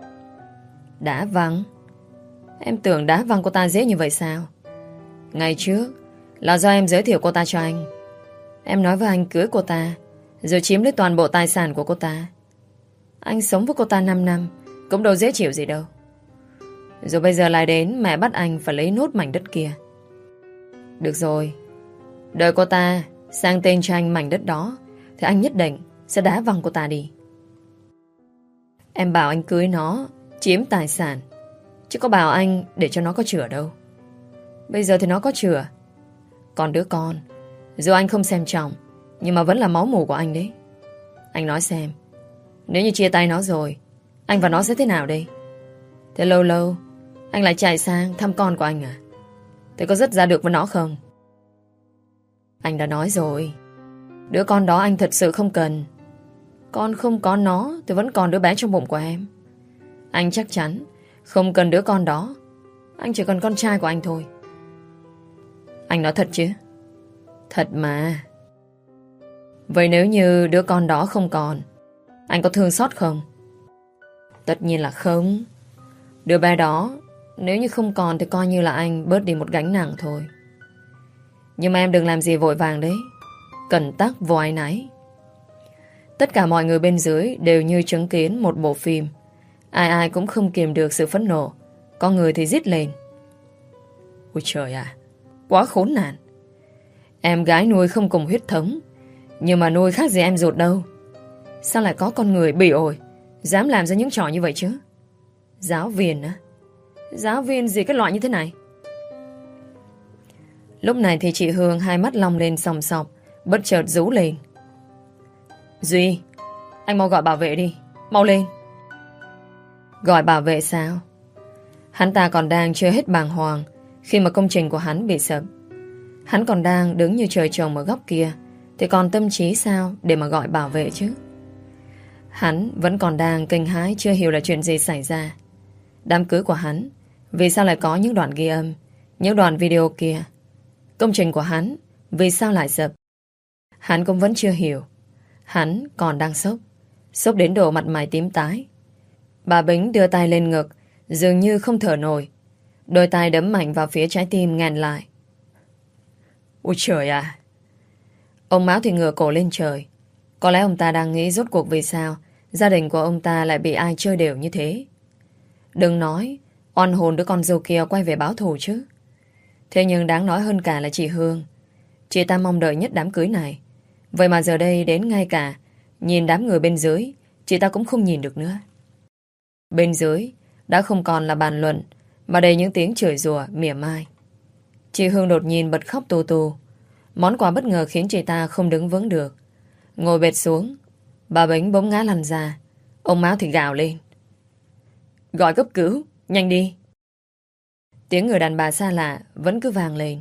Đá văng? Em tưởng đá văng cô ta dễ như vậy sao? Ngày trước là do em giới thiệu cô ta cho anh. Em nói với anh cưới cô ta, rồi chiếm lấy toàn bộ tài sản của cô ta. Anh sống với cô ta 5 năm cũng đâu dễ chịu gì đâu. Rồi bây giờ lại đến mẹ bắt anh phải lấy nốt mảnh đất kia. Được rồi, đợi cô ta sang tên cho anh mảnh đất đó, thì anh nhất định sẽ đá văng cô ta đi. Em bảo anh cưới nó, chiếm tài sản, chứ có bảo anh để cho nó có chữa đâu. Bây giờ thì nó có chữa. Còn đứa con, dù anh không xem trọng, nhưng mà vẫn là máu mủ của anh đấy. Anh nói xem, nếu như chia tay nó rồi, anh và nó sẽ thế nào đây? Thế lâu lâu anh lại chạy sang thăm con của anh à? Thế có dứt ra được với nó không? Anh đã nói rồi, đứa con đó anh thật sự không cần. Con không có nó thì vẫn còn đứa bé trong bụng của em. Anh chắc chắn không cần đứa con đó. Anh chỉ cần con trai của anh thôi. Anh nói thật chứ? Thật mà. Vậy nếu như đứa con đó không còn, anh có thương xót không? Tất nhiên là không. Đứa bé đó nếu như không còn thì coi như là anh bớt đi một gánh nặng thôi. Nhưng mà em đừng làm gì vội vàng đấy. Cẩn tắc vô áy náy. Tất cả mọi người bên dưới đều như chứng kiến một bộ phim. Ai ai cũng không kiềm được sự phẫn nộ. Có người thì rít lên. Ôi trời à, quá khốn nạn. Em gái nuôi không cùng huyết thống, nhưng mà nuôi khác gì em ruột đâu. Sao lại có con người bỉ ổi dám làm ra những trò như vậy chứ? Giáo viên á? Giáo viên gì cái loại như thế này? Lúc này thì chị Hương hai mắt long lên sòng sọc, bất chợt rú lên. Duy, anh mau gọi bảo vệ đi. Mau lên. Gọi bảo vệ sao? Hắn ta còn đang chưa hết bàng hoàng khi mà công trình của hắn bị sập. Hắn còn đang đứng như trời trồng ở góc kia, thì còn tâm trí sao để mà gọi bảo vệ chứ? Hắn vẫn còn đang kinh hãi, chưa hiểu là chuyện gì xảy ra. Đám cưới của hắn, vì sao lại có những đoạn ghi âm, những đoạn video kia? Công trình của hắn, vì sao lại sập? Hắn cũng vẫn chưa hiểu. Hắn còn đang sốc. Sốc đến độ mặt mày tím tái. Bà Bính đưa tay lên ngực, dường như không thở nổi. Đôi tay đấm mạnh vào phía trái tim ngàn lại. Ôi trời à! Ông Mão thì ngửa cổ lên trời. Có lẽ ông ta đang nghĩ rốt cuộc vì sao gia đình của ông ta lại bị ai chơi đều như thế. Đừng nói oan hồn đứa con dâu kia quay về báo thù chứ. Thế nhưng đáng nói hơn cả là chị Hương. Chị ta mong đợi nhất đám cưới này. Vậy mà giờ đây đến ngay cả nhìn đám người bên dưới, chị ta cũng không nhìn được nữa. Bên dưới đã không còn là bàn luận, mà đầy những tiếng chửi rủa mỉa mai. Chị Hương đột nhiên bật khóc tù tù. Món quà bất ngờ khiến chị ta không đứng vững được. Ngồi bệt xuống. Bà Bính bỗng ngã lăn ra. Ông Mão thì gào lên. Gọi cấp cứu, nhanh đi. Tiếng người đàn bà xa lạ vẫn cứ vang lên.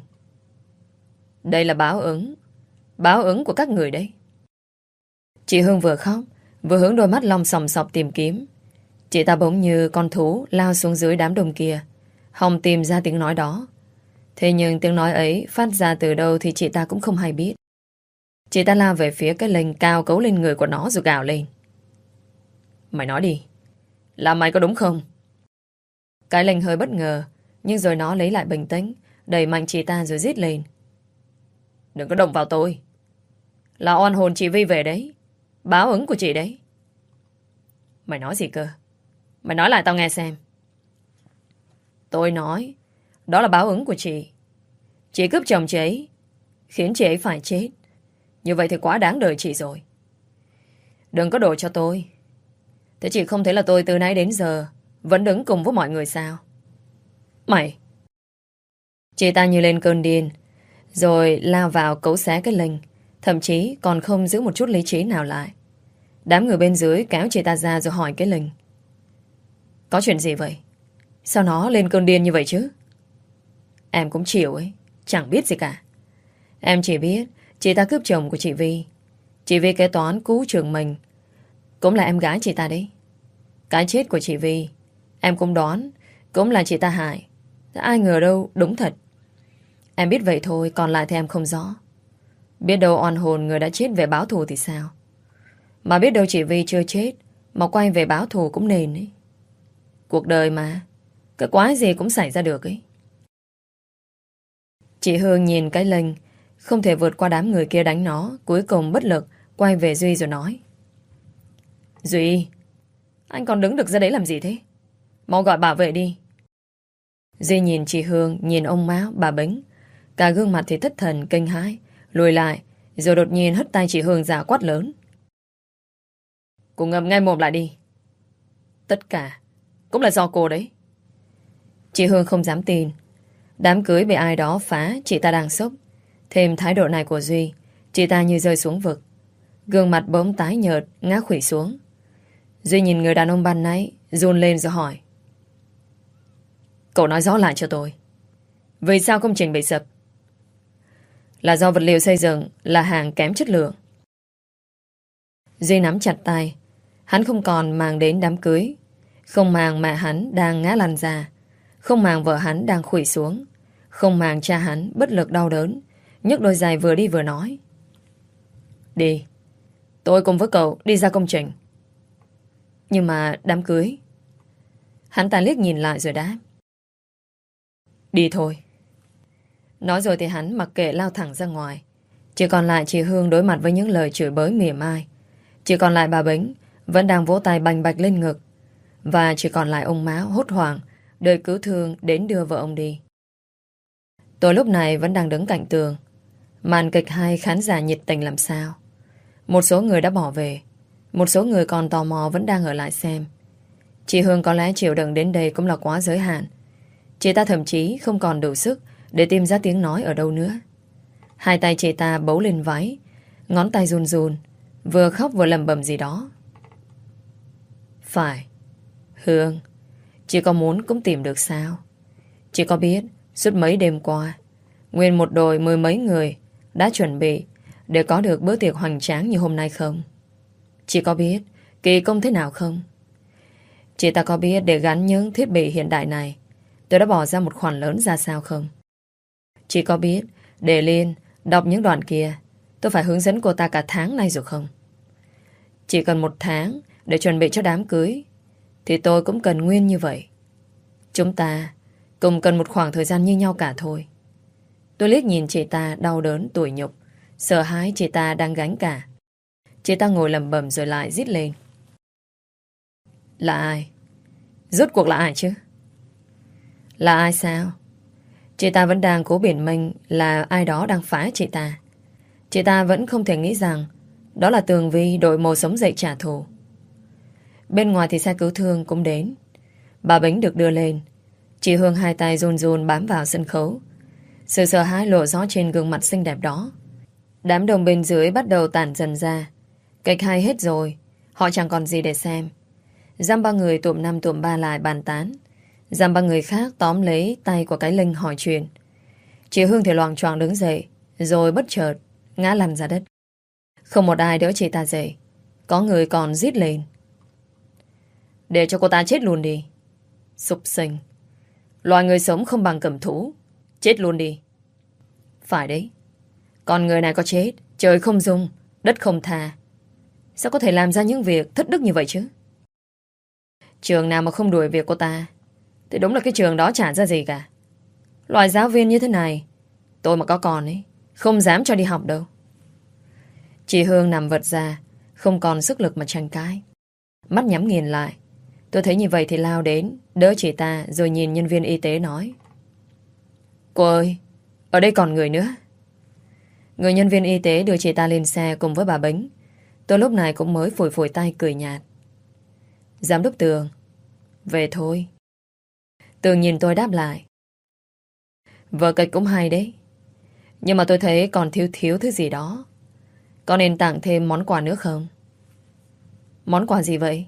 Đây là báo ứng. Báo ứng của các người đấy. Chị Hương vừa khóc, vừa hướng đôi mắt long sòng sọc tìm kiếm. Chị ta bỗng như con thú lao xuống dưới đám đông kia, hòng tìm ra tiếng nói đó. Thế nhưng tiếng nói ấy phát ra từ đâu thì chị ta cũng không hay biết. Chị ta lao về phía cái lệnh cao cấu lên người của nó rồi gào lên. Mày nói đi, là mày có đúng không? Cái lệnh hơi bất ngờ, nhưng rồi nó lấy lại bình tĩnh, đẩy mạnh chị ta rồi rít lên. Đừng có động vào tôi. Là oan hồn chị Vi về đấy. Báo ứng của chị đấy. Mày nói gì cơ? Mày nói lại tao nghe xem. Tôi nói đó là báo ứng của chị. Chị cướp chồng chị ấy, khiến chị ấy phải chết. Như vậy thì quá đáng đời chị rồi. Đừng có đổ cho tôi. Thế chị không thấy là tôi từ nãy đến giờ vẫn đứng cùng với mọi người sao? Mày! Chị ta như lên cơn điên, rồi lao vào cấu xé cái Linh, thậm chí còn không giữ một chút lý trí nào lại. Đám người bên dưới kéo chị ta ra rồi hỏi cái Linh. Có chuyện gì vậy? Sao nó lên cơn điên như vậy chứ? Em cũng chịu ấy, chẳng biết gì cả. Em chỉ biết chị ta cướp chồng của chị Vi. Chị Vi kế toán cứu trường mình, cũng là em gái chị ta đấy. Cái chết của chị Vi em cũng đoán cũng là chị ta hại. Ai ngờ đâu đúng thật. Em biết vậy thôi, còn lại thì em không rõ. Biết đâu oan hồn người đã chết về báo thù thì sao? Mà biết đâu chị Vi chưa chết mà quay về báo thù cũng nên ấy. Cuộc đời mà, cái quái gì cũng xảy ra được ấy. Chị Hương nhìn cái Linh không thể vượt qua đám người kia đánh nó, cuối cùng bất lực quay về Duy rồi nói. Duy, anh còn đứng được ra đấy làm gì thế? Mau gọi bảo vệ đi. Duy nhìn chị Hương, nhìn ông Mão, bà Bính, cả gương mặt thì thất thần kinh hãi, lùi lại, rồi đột nhiên hất tay chị Hương ra quát lớn. Cô ngậm ngay mồm lại đi. Tất cả cũng là do cô đấy. Chị Hương không dám tin. Đám cưới bị ai đó phá, chị ta đang sốc. Thêm thái độ này của Duy, chị ta như rơi xuống vực. Gương mặt bỗng tái nhợt, ngã khuỵu xuống. Duy nhìn người đàn ông ban nãy, run lên rồi hỏi. Cậu nói rõ lại cho tôi. Vì sao công trình bị sập? Là do vật liệu xây dựng là hàng kém chất lượng. Duy nắm chặt tay. Hắn không còn màng đến đám cưới, không màng mẹ hắn đang ngã lăn ra, không màng vợ hắn đang khuỵu xuống, không màng cha hắn bất lực đau đớn, nhấc đôi giày vừa đi vừa nói. Đi, tôi cùng với cậu đi ra công trình. Nhưng mà đám cưới. Hắn ta liếc nhìn lại rồi đáp. Đi thôi. Nói rồi thì hắn mặc kệ lao thẳng ra ngoài. Chỉ còn lại chị Hương đối mặt với những lời chửi bới mỉa mai. Chỉ còn lại bà Bính vẫn đang vỗ tay bành bạch lên ngực. Và chỉ còn lại ông Mão hốt hoảng đợi cứu thương đến đưa vợ ông đi. Tôi lúc này vẫn đang đứng cạnh tường. Màn kịch hay khán giả nhiệt tình làm sao. Một số người đã bỏ về, một số người còn tò mò vẫn đang ở lại xem. Chị Hương có lẽ chịu đựng đến đây cũng là quá giới hạn. Chị ta thậm chí không còn đủ sức để tìm ra tiếng nói ở đâu nữa. Hai tay chị ta bấu lên váy, ngón tay run run, vừa khóc vừa lẩm bẩm gì đó. Phải, Hương, chị có muốn cũng tìm được sao? Chị có biết suốt mấy đêm qua, nguyên một đội 10 mấy người đã chuẩn bị để có được bữa tiệc hoành tráng như hôm nay không? Chị có biết kỳ công thế nào không? Chị ta có biết để gắn những thiết bị hiện đại này tôi đã bỏ ra một khoản lớn ra sao không? Chị có biết để Liên đọc những đoạn kia tôi phải hướng dẫn cô ta cả tháng nay rồi không? Chỉ cần 1 tháng để chuẩn bị cho đám cưới thì tôi cũng cần nguyên như vậy. Chúng ta cùng cần một khoảng thời gian như nhau cả thôi. Tôi liếc nhìn chị ta đau đớn tủi nhục, sợ hãi chị ta đang gánh cả. Chị ta ngồi lẩm bẩm rồi lại rít lên. Là ai? Rốt cuộc là ai chứ? Là ai sao? Chị ta vẫn đang cố biện minh là ai đó đang phá chị ta. Chị ta vẫn không thể nghĩ rằng đó là Tường Vi đội mồ sống dậy trả thù. Bên ngoài thì xe cứu thương cũng đến. Bà Bính được đưa lên. Chị Hương hai tay run run bám vào sân khấu. Sự sợ hãi lộ rõ trên gương mặt xinh đẹp đó. Đám đông bên dưới bắt đầu tản dần ra. Kịch hay hết rồi, họ chẳng còn gì để xem. Dăm ba người tụm năm tụm ba lại bàn tán. Dăm ba người khác tóm lấy tay của cái Linh hỏi chuyện. Chị Hương thì loạng choạng đứng dậy, rồi bất chợt ngã lăn ra đất. Không một ai đỡ chị ta dậy. Có người còn rít lên. Để cho cô ta chết luôn đi. Súc sinh. Loài người sống không bằng cẩm thú. Chết luôn đi. Phải đấy. Con người này có chết, trời không dung, đất không tha. Sao có thể làm ra những việc thất đức như vậy chứ? Trường nào mà không đuổi việc cô ta thì đúng là cái trường đó chả ra gì cả. Loại giáo viên như thế này tôi mà có con ấy không dám cho đi học đâu. Chị Hương nằm vật ra, không còn sức lực mà tranh cãi. Mắt nhắm nghiền lại. Tôi thấy như vậy thì lao đến đỡ chị ta, rồi nhìn nhân viên y tế nói. Cô ơi, ở đây còn người nữa. Người nhân viên y tế đưa chị ta lên xe cùng với bà Bính. Tôi lúc này cũng mới phủi phủi tay cười nhạt. Giám đốc Tường, về thôi. Tường nhìn tôi đáp lại. Vở kịch cũng hay đấy. Nhưng mà tôi thấy còn thiếu thiếu thứ gì đó. Có nên tặng thêm món quà nữa không? Món quà gì vậy?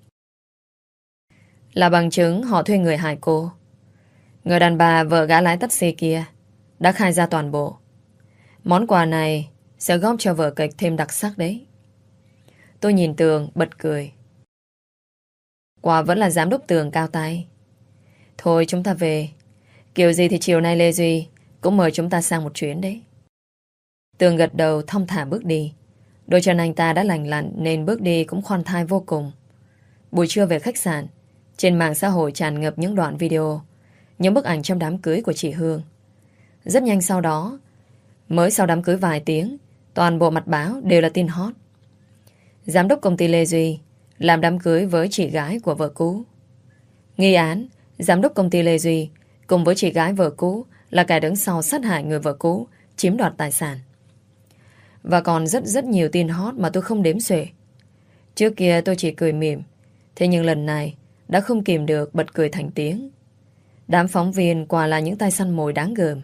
Là bằng chứng họ thuê người hại cô. Người đàn bà vợ gã lái taxi kia đã khai ra toàn bộ. Món quà này sẽ góp cho vở kịch thêm đặc sắc đấy. Tôi nhìn Tường bật cười. Quả vẫn là giám đốc Tường cao tay. Thôi chúng ta về. Kiểu gì thì chiều nay Lê Duy cũng mời chúng ta sang một chuyến đấy. Tường gật đầu thong thả bước đi. Đôi chân anh ta đã lành lặn nên bước đi cũng khoan thai vô cùng. Buổi trưa về khách sạn, trên mạng xã hội tràn ngập những đoạn video, những bức ảnh trong đám cưới của chị Hương. Rất nhanh sau đó, mới sau đám cưới vài tiếng, toàn bộ mặt báo đều là tin hot. Giám đốc công ty Lê Duy làm đám cưới với chị gái của vợ cũ. Nghi án, giám đốc công ty Lê Duy cùng với chị gái vợ cũ là kẻ đứng sau sát hại người vợ cũ, chiếm đoạt tài sản. Và còn rất nhiều tin hot mà tôi không đếm xuể. Trước kia tôi chỉ cười mỉm, thế nhưng lần này đã không kìm được bật cười thành tiếng. Đám phóng viên quả là những tay săn mồi đáng gờm.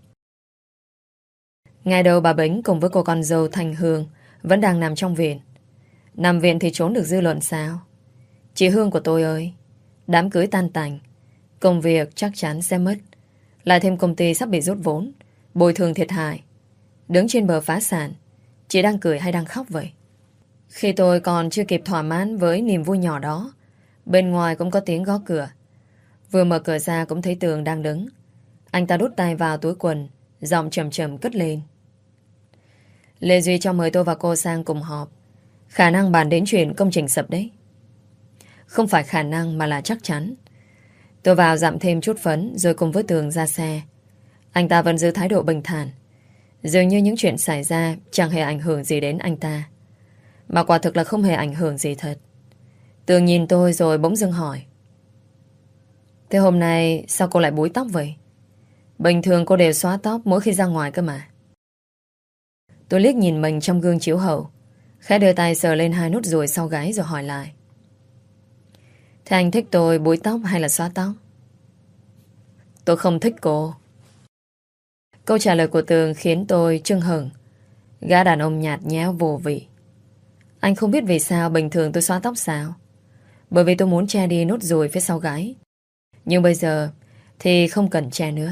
Ngày đầu bà Bính cùng với cô con dâu Thanh Hương vẫn đang nằm trong viện. Nằm viện thì trốn được dư luận sao? Chị Hương của tôi ơi, đám cưới tan tành, công việc chắc chắn sẽ mất. Lại thêm công ty sắp bị rút vốn, bồi thường thiệt hại. Đứng trên bờ phá sản, chị đang cười hay đang khóc vậy? Khi tôi còn chưa kịp thỏa mãn với niềm vui nhỏ đó, bên ngoài cũng có tiếng gõ cửa. Vừa mở cửa ra cũng thấy Tường đang đứng. Anh ta đút tay vào túi quần, giọng trầm trầm cất lên. Lê Duy cho mời tôi và cô sang cùng họp. Khả năng bàn đến chuyện công trình sập đấy. Không phải khả năng mà là chắc chắn. Tôi vào dặm thêm chút phấn rồi cùng với Tường ra xe. Anh ta vẫn giữ thái độ bình thản, dường như những chuyện xảy ra chẳng hề ảnh hưởng gì đến anh ta. Mà quả thực là không hề ảnh hưởng gì thật. Tường nhìn tôi rồi bỗng dưng hỏi. Thế hôm nay sao cô lại búi tóc vậy? Bình thường cô đều xóa tóc mỗi khi ra ngoài cơ mà. Tôi liếc nhìn mình trong gương chiếu hậu, khẽ đưa tay sờ lên hai nốt ruồi sau gáy rồi hỏi lại. Thế anh thích tôi búi tóc hay là xóa tóc? Tôi không thích cô. Câu trả lời của Tường khiến tôi chưng hửng. Gã đàn ông nhạt nhẽo vô vị. Anh không biết vì sao bình thường tôi xóa tóc sao? Bởi vì tôi muốn che đi nốt ruồi phía sau gáy. Nhưng bây giờ thì không cần che nữa.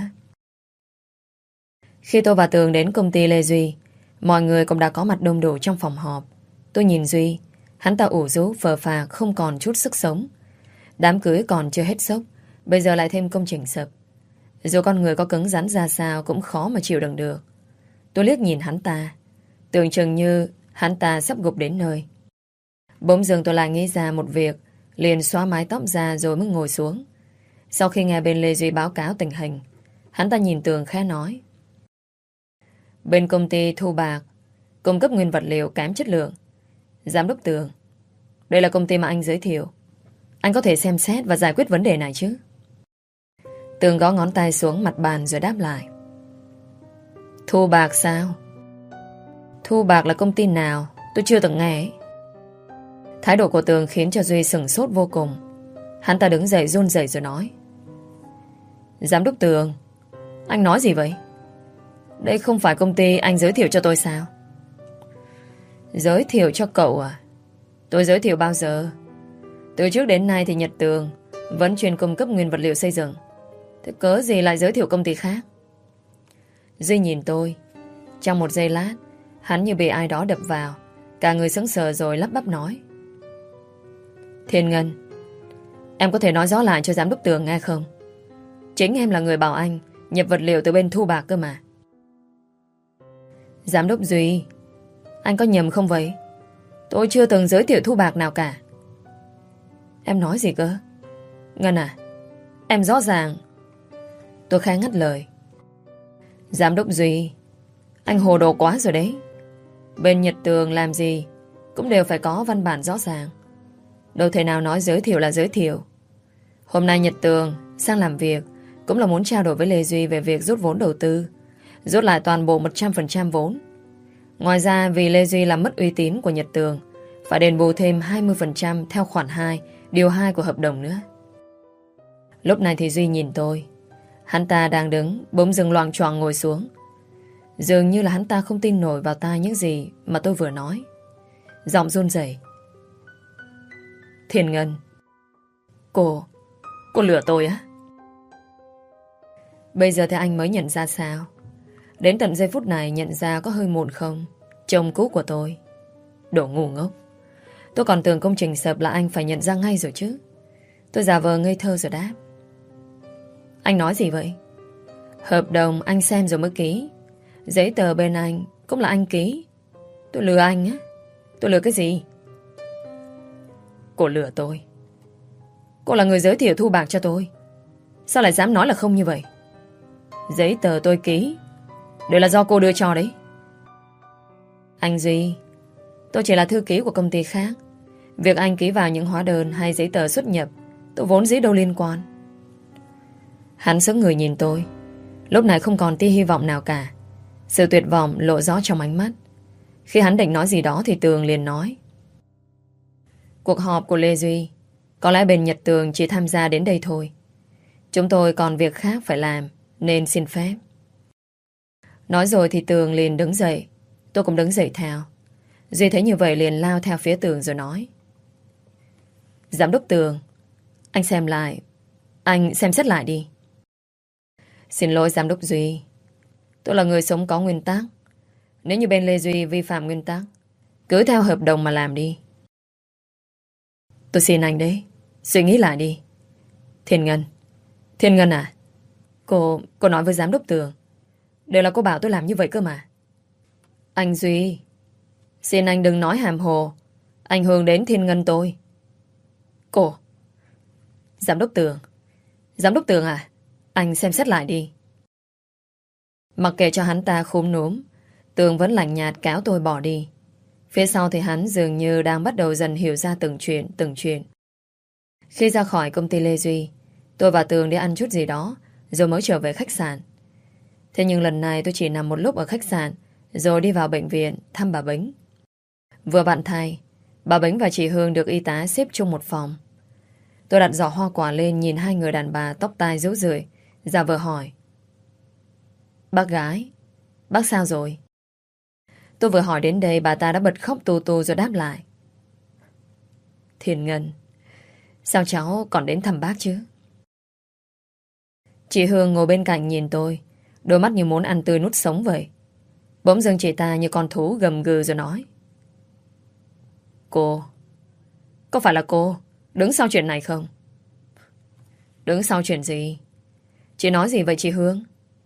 Khi tôi và Tường đến công ty Lê Duy, mọi người cũng đã có mặt đông đủ trong phòng họp. Tôi nhìn Duy, hắn ta ủ rũ phờ phạc không còn chút sức sống. Đám cưới còn chưa hết sốc, bây giờ lại thêm công trình sập. Dù con người có cứng rắn ra sao cũng khó mà chịu đựng được. Tôi liếc nhìn hắn ta, tưởng chừng như hắn ta sắp gục đến nơi. Bỗng dưng tôi lại nghĩ ra một việc, liền xóa mái tóc ra rồi mới ngồi xuống. Sau khi nghe bên Lê Duy báo cáo tình hình, hắn ta nhìn Tường khẽ nói. Bên công ty thu bạc, cung cấp nguyên vật liệu kém chất lượng. Giám đốc Tường, đây là công ty mà anh giới thiệu. Anh có thể xem xét và giải quyết vấn đề này chứ? Tường gõ ngón tay xuống mặt bàn rồi đáp lại. Thu bạc sao? Thu bạc là công ty nào? Tôi chưa từng nghe ấy. Thái độ của Tường khiến cho Duy sửng sốt vô cùng. Hắn ta đứng dậy run rẩy rồi nói. Giám đốc Tường, anh nói gì vậy? Đây không phải công ty anh giới thiệu cho tôi sao? Giới thiệu cho cậu à? Tôi giới thiệu bao giờ? Từ trước đến nay thì Nhật Tường vẫn chuyên cung cấp nguyên vật liệu xây dựng. Thế cớ gì lại giới thiệu công ty khác? Duy nhìn tôi. Trong một giây lát, hắn như bị ai đó đập vào. Cả người sững sờ rồi lắp bắp nói. Thiên Ngân, em có thể nói rõ lại cho giám đốc Tường nghe không? Chính em là người bảo anh nhập vật liệu từ bên thu bạc cơ mà. Giám đốc Duy, anh có nhầm không vậy? Tôi chưa từng giới thiệu thu bạc nào cả. Em nói gì cơ? Ngân à, em rõ ràng. Tôi khẽ ngắt lời. Giám đốc Duy, anh hồ đồ quá rồi đấy. Bên Nhật Tường làm gì cũng đều phải có văn bản rõ ràng. Đâu thể nào nói giới thiệu là giới thiệu. Hôm nay Nhật Tường sang làm việc cũng là muốn trao đổi với Lê Duy về việc rút vốn đầu tư, rút lại toàn bộ 100% vốn. Ngoài ra vì Lê Duy làm mất uy tín của Nhật Tường, phải đền bù thêm 20% theo khoản 2 Điều 2 của hợp đồng nữa. Lúc này thì Duy nhìn tôi. Hắn ta đang đứng, bỗng dưng loạng choạng ngồi xuống. Dường như là hắn ta không tin nổi vào tai những gì mà tôi vừa nói. Giọng run rẩy. Thiên Ngân, cô lừa tôi á? Bây giờ thì anh mới nhận ra sao? Đến tận giây phút này nhận ra có hơi muộn không? Chồng cũ của tôi. Đồ ngu ngốc. Tôi còn tưởng công trình sập là anh phải nhận ra ngay rồi chứ. Tôi giả vờ ngây thơ rồi đáp. Anh nói gì vậy? Hợp đồng anh xem rồi mới ký. Giấy tờ bên anh cũng là anh ký. Tôi lừa anh á? Tôi lừa cái gì? Cô lừa tôi. Cô là người giới thiệu thu bạc cho tôi. Sao lại dám nói là không như vậy? Giấy tờ tôi ký đều là do cô đưa cho đấy. Anh Duy, tôi chỉ là thư ký của công ty khác. Việc anh ký vào những hóa đơn hay giấy tờ xuất nhập tôi vốn dĩ đâu liên quan. Hắn sững người nhìn tôi. Lúc này không còn tia hy vọng nào cả. Sự tuyệt vọng lộ rõ trong ánh mắt. Khi hắn định nói gì đó thì Tường liền nói. Cuộc họp của Lê Duy, có lẽ bên Nhật Tường chỉ tham gia đến đây thôi. Chúng tôi còn việc khác phải làm, nên xin phép. Nói rồi thì Tường liền đứng dậy. Tôi cũng đứng dậy theo. Duy thấy như vậy liền lao theo phía Tường rồi nói. Giám đốc Tường, anh xem xét lại đi. Xin lỗi giám đốc Duy. Tôi là người sống có nguyên tắc. Nếu như bên Lê Duy vi phạm nguyên tắc, cứ theo hợp đồng mà làm đi. Tôi xin anh đấy, suy nghĩ lại đi. Thiên Ngân à? Cô nói với giám đốc Tường. Đều là cô bảo tôi làm như vậy cơ mà. Anh Duy, xin anh đừng nói hàm hồ, ảnh hưởng đến Thiên Ngân tôi. Giám đốc Tường à? Anh xem xét lại đi. Mặc kệ cho hắn ta khúm núm, Tường vẫn lạnh nhạt cáo tôi bỏ đi. Phía sau thì hắn dường như đang bắt đầu dần hiểu ra từng chuyện. Khi ra khỏi công ty Lê Duy, tôi và Tường đi ăn chút gì đó rồi mới trở về khách sạn. Thế nhưng lần này tôi chỉ nằm một lúc ở khách sạn rồi đi vào bệnh viện thăm bà Bính. Vừa vặn thay, bà Bính và chị Hương được y tá xếp chung một phòng. Tôi đặt giỏ hoa quả lên nhìn hai người đàn bà tóc tai rũ rượi, giả vờ hỏi. Bác gái, bác sao rồi? Tôi vừa hỏi đến đây bà ta đã bật khóc tù tù rồi đáp lại. Thiên Ngân, sao cháu còn đến thăm bác chứ? Chị Hương ngồi bên cạnh nhìn tôi, đôi mắt như muốn ăn tươi nuốt sống vậy. Bỗng dưng chị ta như con thú gầm gừ rồi nói. Cô, có phải là cô đứng sau chuyện này không? Đứng sau chuyện gì? Chị nói gì vậy chị Hương?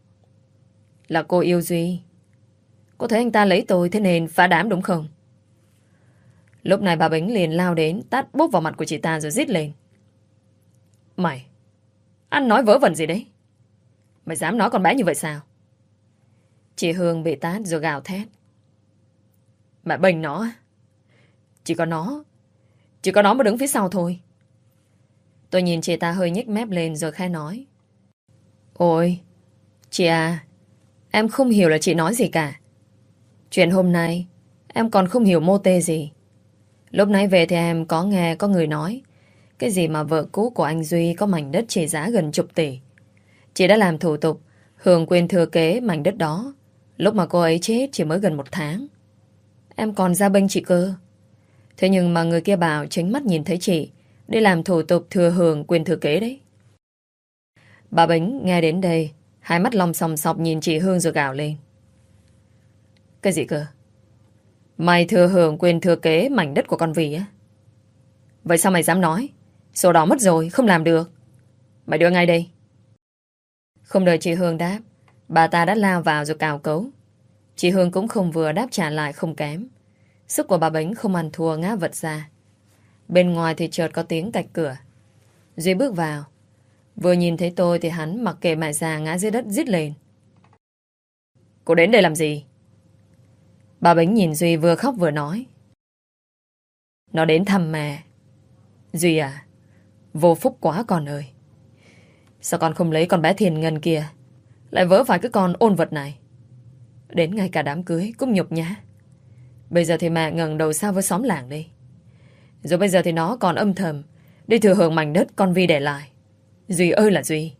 Là cô yêu Duy. Cô thấy anh ta lấy tôi thế nên phá đám đúng không? Lúc này bà Bính liền lao đến tát bốp vào mặt của chị ta rồi rít lên. Mày, ăn nói vớ vẩn gì đấy? Mày dám nói con bé như vậy sao? Chị Hương bị tát rồi gào thét. Mẹ bênh nó. Chỉ có nó mới đứng phía sau thôi. Tôi nhìn chị ta hơi nhếch mép lên rồi khẽ nói. Ôi, chị à, em không hiểu là chị nói gì cả. Chuyện hôm nay em còn không hiểu mô tê gì. Lúc nãy về thì em có nghe có người nói cái gì mà vợ cũ của anh Duy có mảnh đất trị giá gần chục tỷ. Chị đã làm thủ tục hưởng quyền thừa kế mảnh đất đó. Lúc mà cô ấy chết chỉ mới gần 1 tháng. Em còn ra bênh chị cơ. Thế nhưng mà người kia bảo chính mắt nhìn thấy chị đi làm thủ tục thừa hưởng quyền thừa kế đấy. Bà Bính nghe đến đây, hai mắt long sòng sọc nhìn chị Hương rồi gào lên. Cái gì cơ? Mày thừa hưởng quyền thừa kế mảnh đất của con Vy á? Vậy sao mày dám nói? Sổ đỏ mất rồi, không làm được. Mày đưa ngay đây. Không đợi chị Hương đáp, bà ta đã lao vào rồi cào cấu. Chị Hương cũng không vừa đáp trả lại không kém. Sức của bà Bính không ăn thua ngã vật ra. Bên ngoài thì chợt có tiếng cạch cửa. Duy bước vào. Vừa nhìn thấy tôi thì hắn mặc kệ mẹ già ngã dưới đất rít lên. Cô đến đây làm gì? Bà Bính nhìn Duy vừa khóc vừa nói. Nó đến thăm mẹ. Duy à, vô phúc quá con ơi. Sao con không lấy con bé Thiên Ngân kia, lại vớ phải cái con ôn vật này? Đến ngay cả đám cưới cũng nhục nhã. Bây giờ thì mẹ ngẩng đầu sao với xóm làng đây. Rồi bây giờ thì nó còn âm thầm Đi thừa hưởng mảnh đất con Vi để lại. Duy ơi là Duy.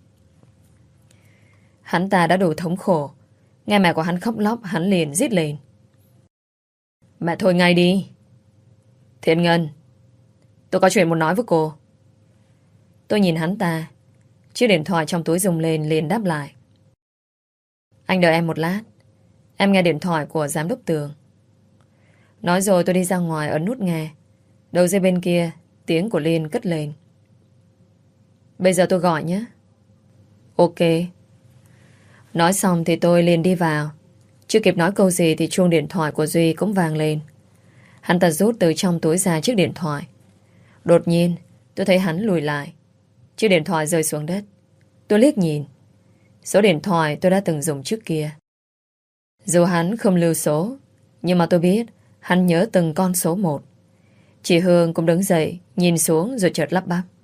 Hắn ta đã đủ thống khổ. Nghe mẹ của hắn khóc lóc, hắn liền rít lên. Mẹ thôi ngay đi. Thiên Ngân, tôi có chuyện muốn nói với cô. Tôi nhìn hắn ta. Chiếc điện thoại trong túi rung lên liền đáp lại. Anh đợi em một lát. Em nghe điện thoại của giám đốc Tường. Nói rồi tôi đi ra ngoài ấn nút nghe. Đầu dây bên kia tiếng của Liên cất lên. Bây giờ tôi gọi nhé. Ok. Nói xong thì tôi liền đi vào. Chưa kịp nói câu gì thì chuông điện thoại của Duy cũng vang lên. Hắn ta rút từ trong túi ra chiếc điện thoại. Đột nhiên tôi thấy hắn lùi lại. Chiếc điện thoại rơi xuống đất. Tôi liếc nhìn. Số điện thoại tôi đã từng dùng trước kia. Dù hắn không lưu số, nhưng mà tôi biết hắn nhớ từng con số một. Chị Hương cũng đứng dậy, nhìn xuống rồi chợt lắp bắp.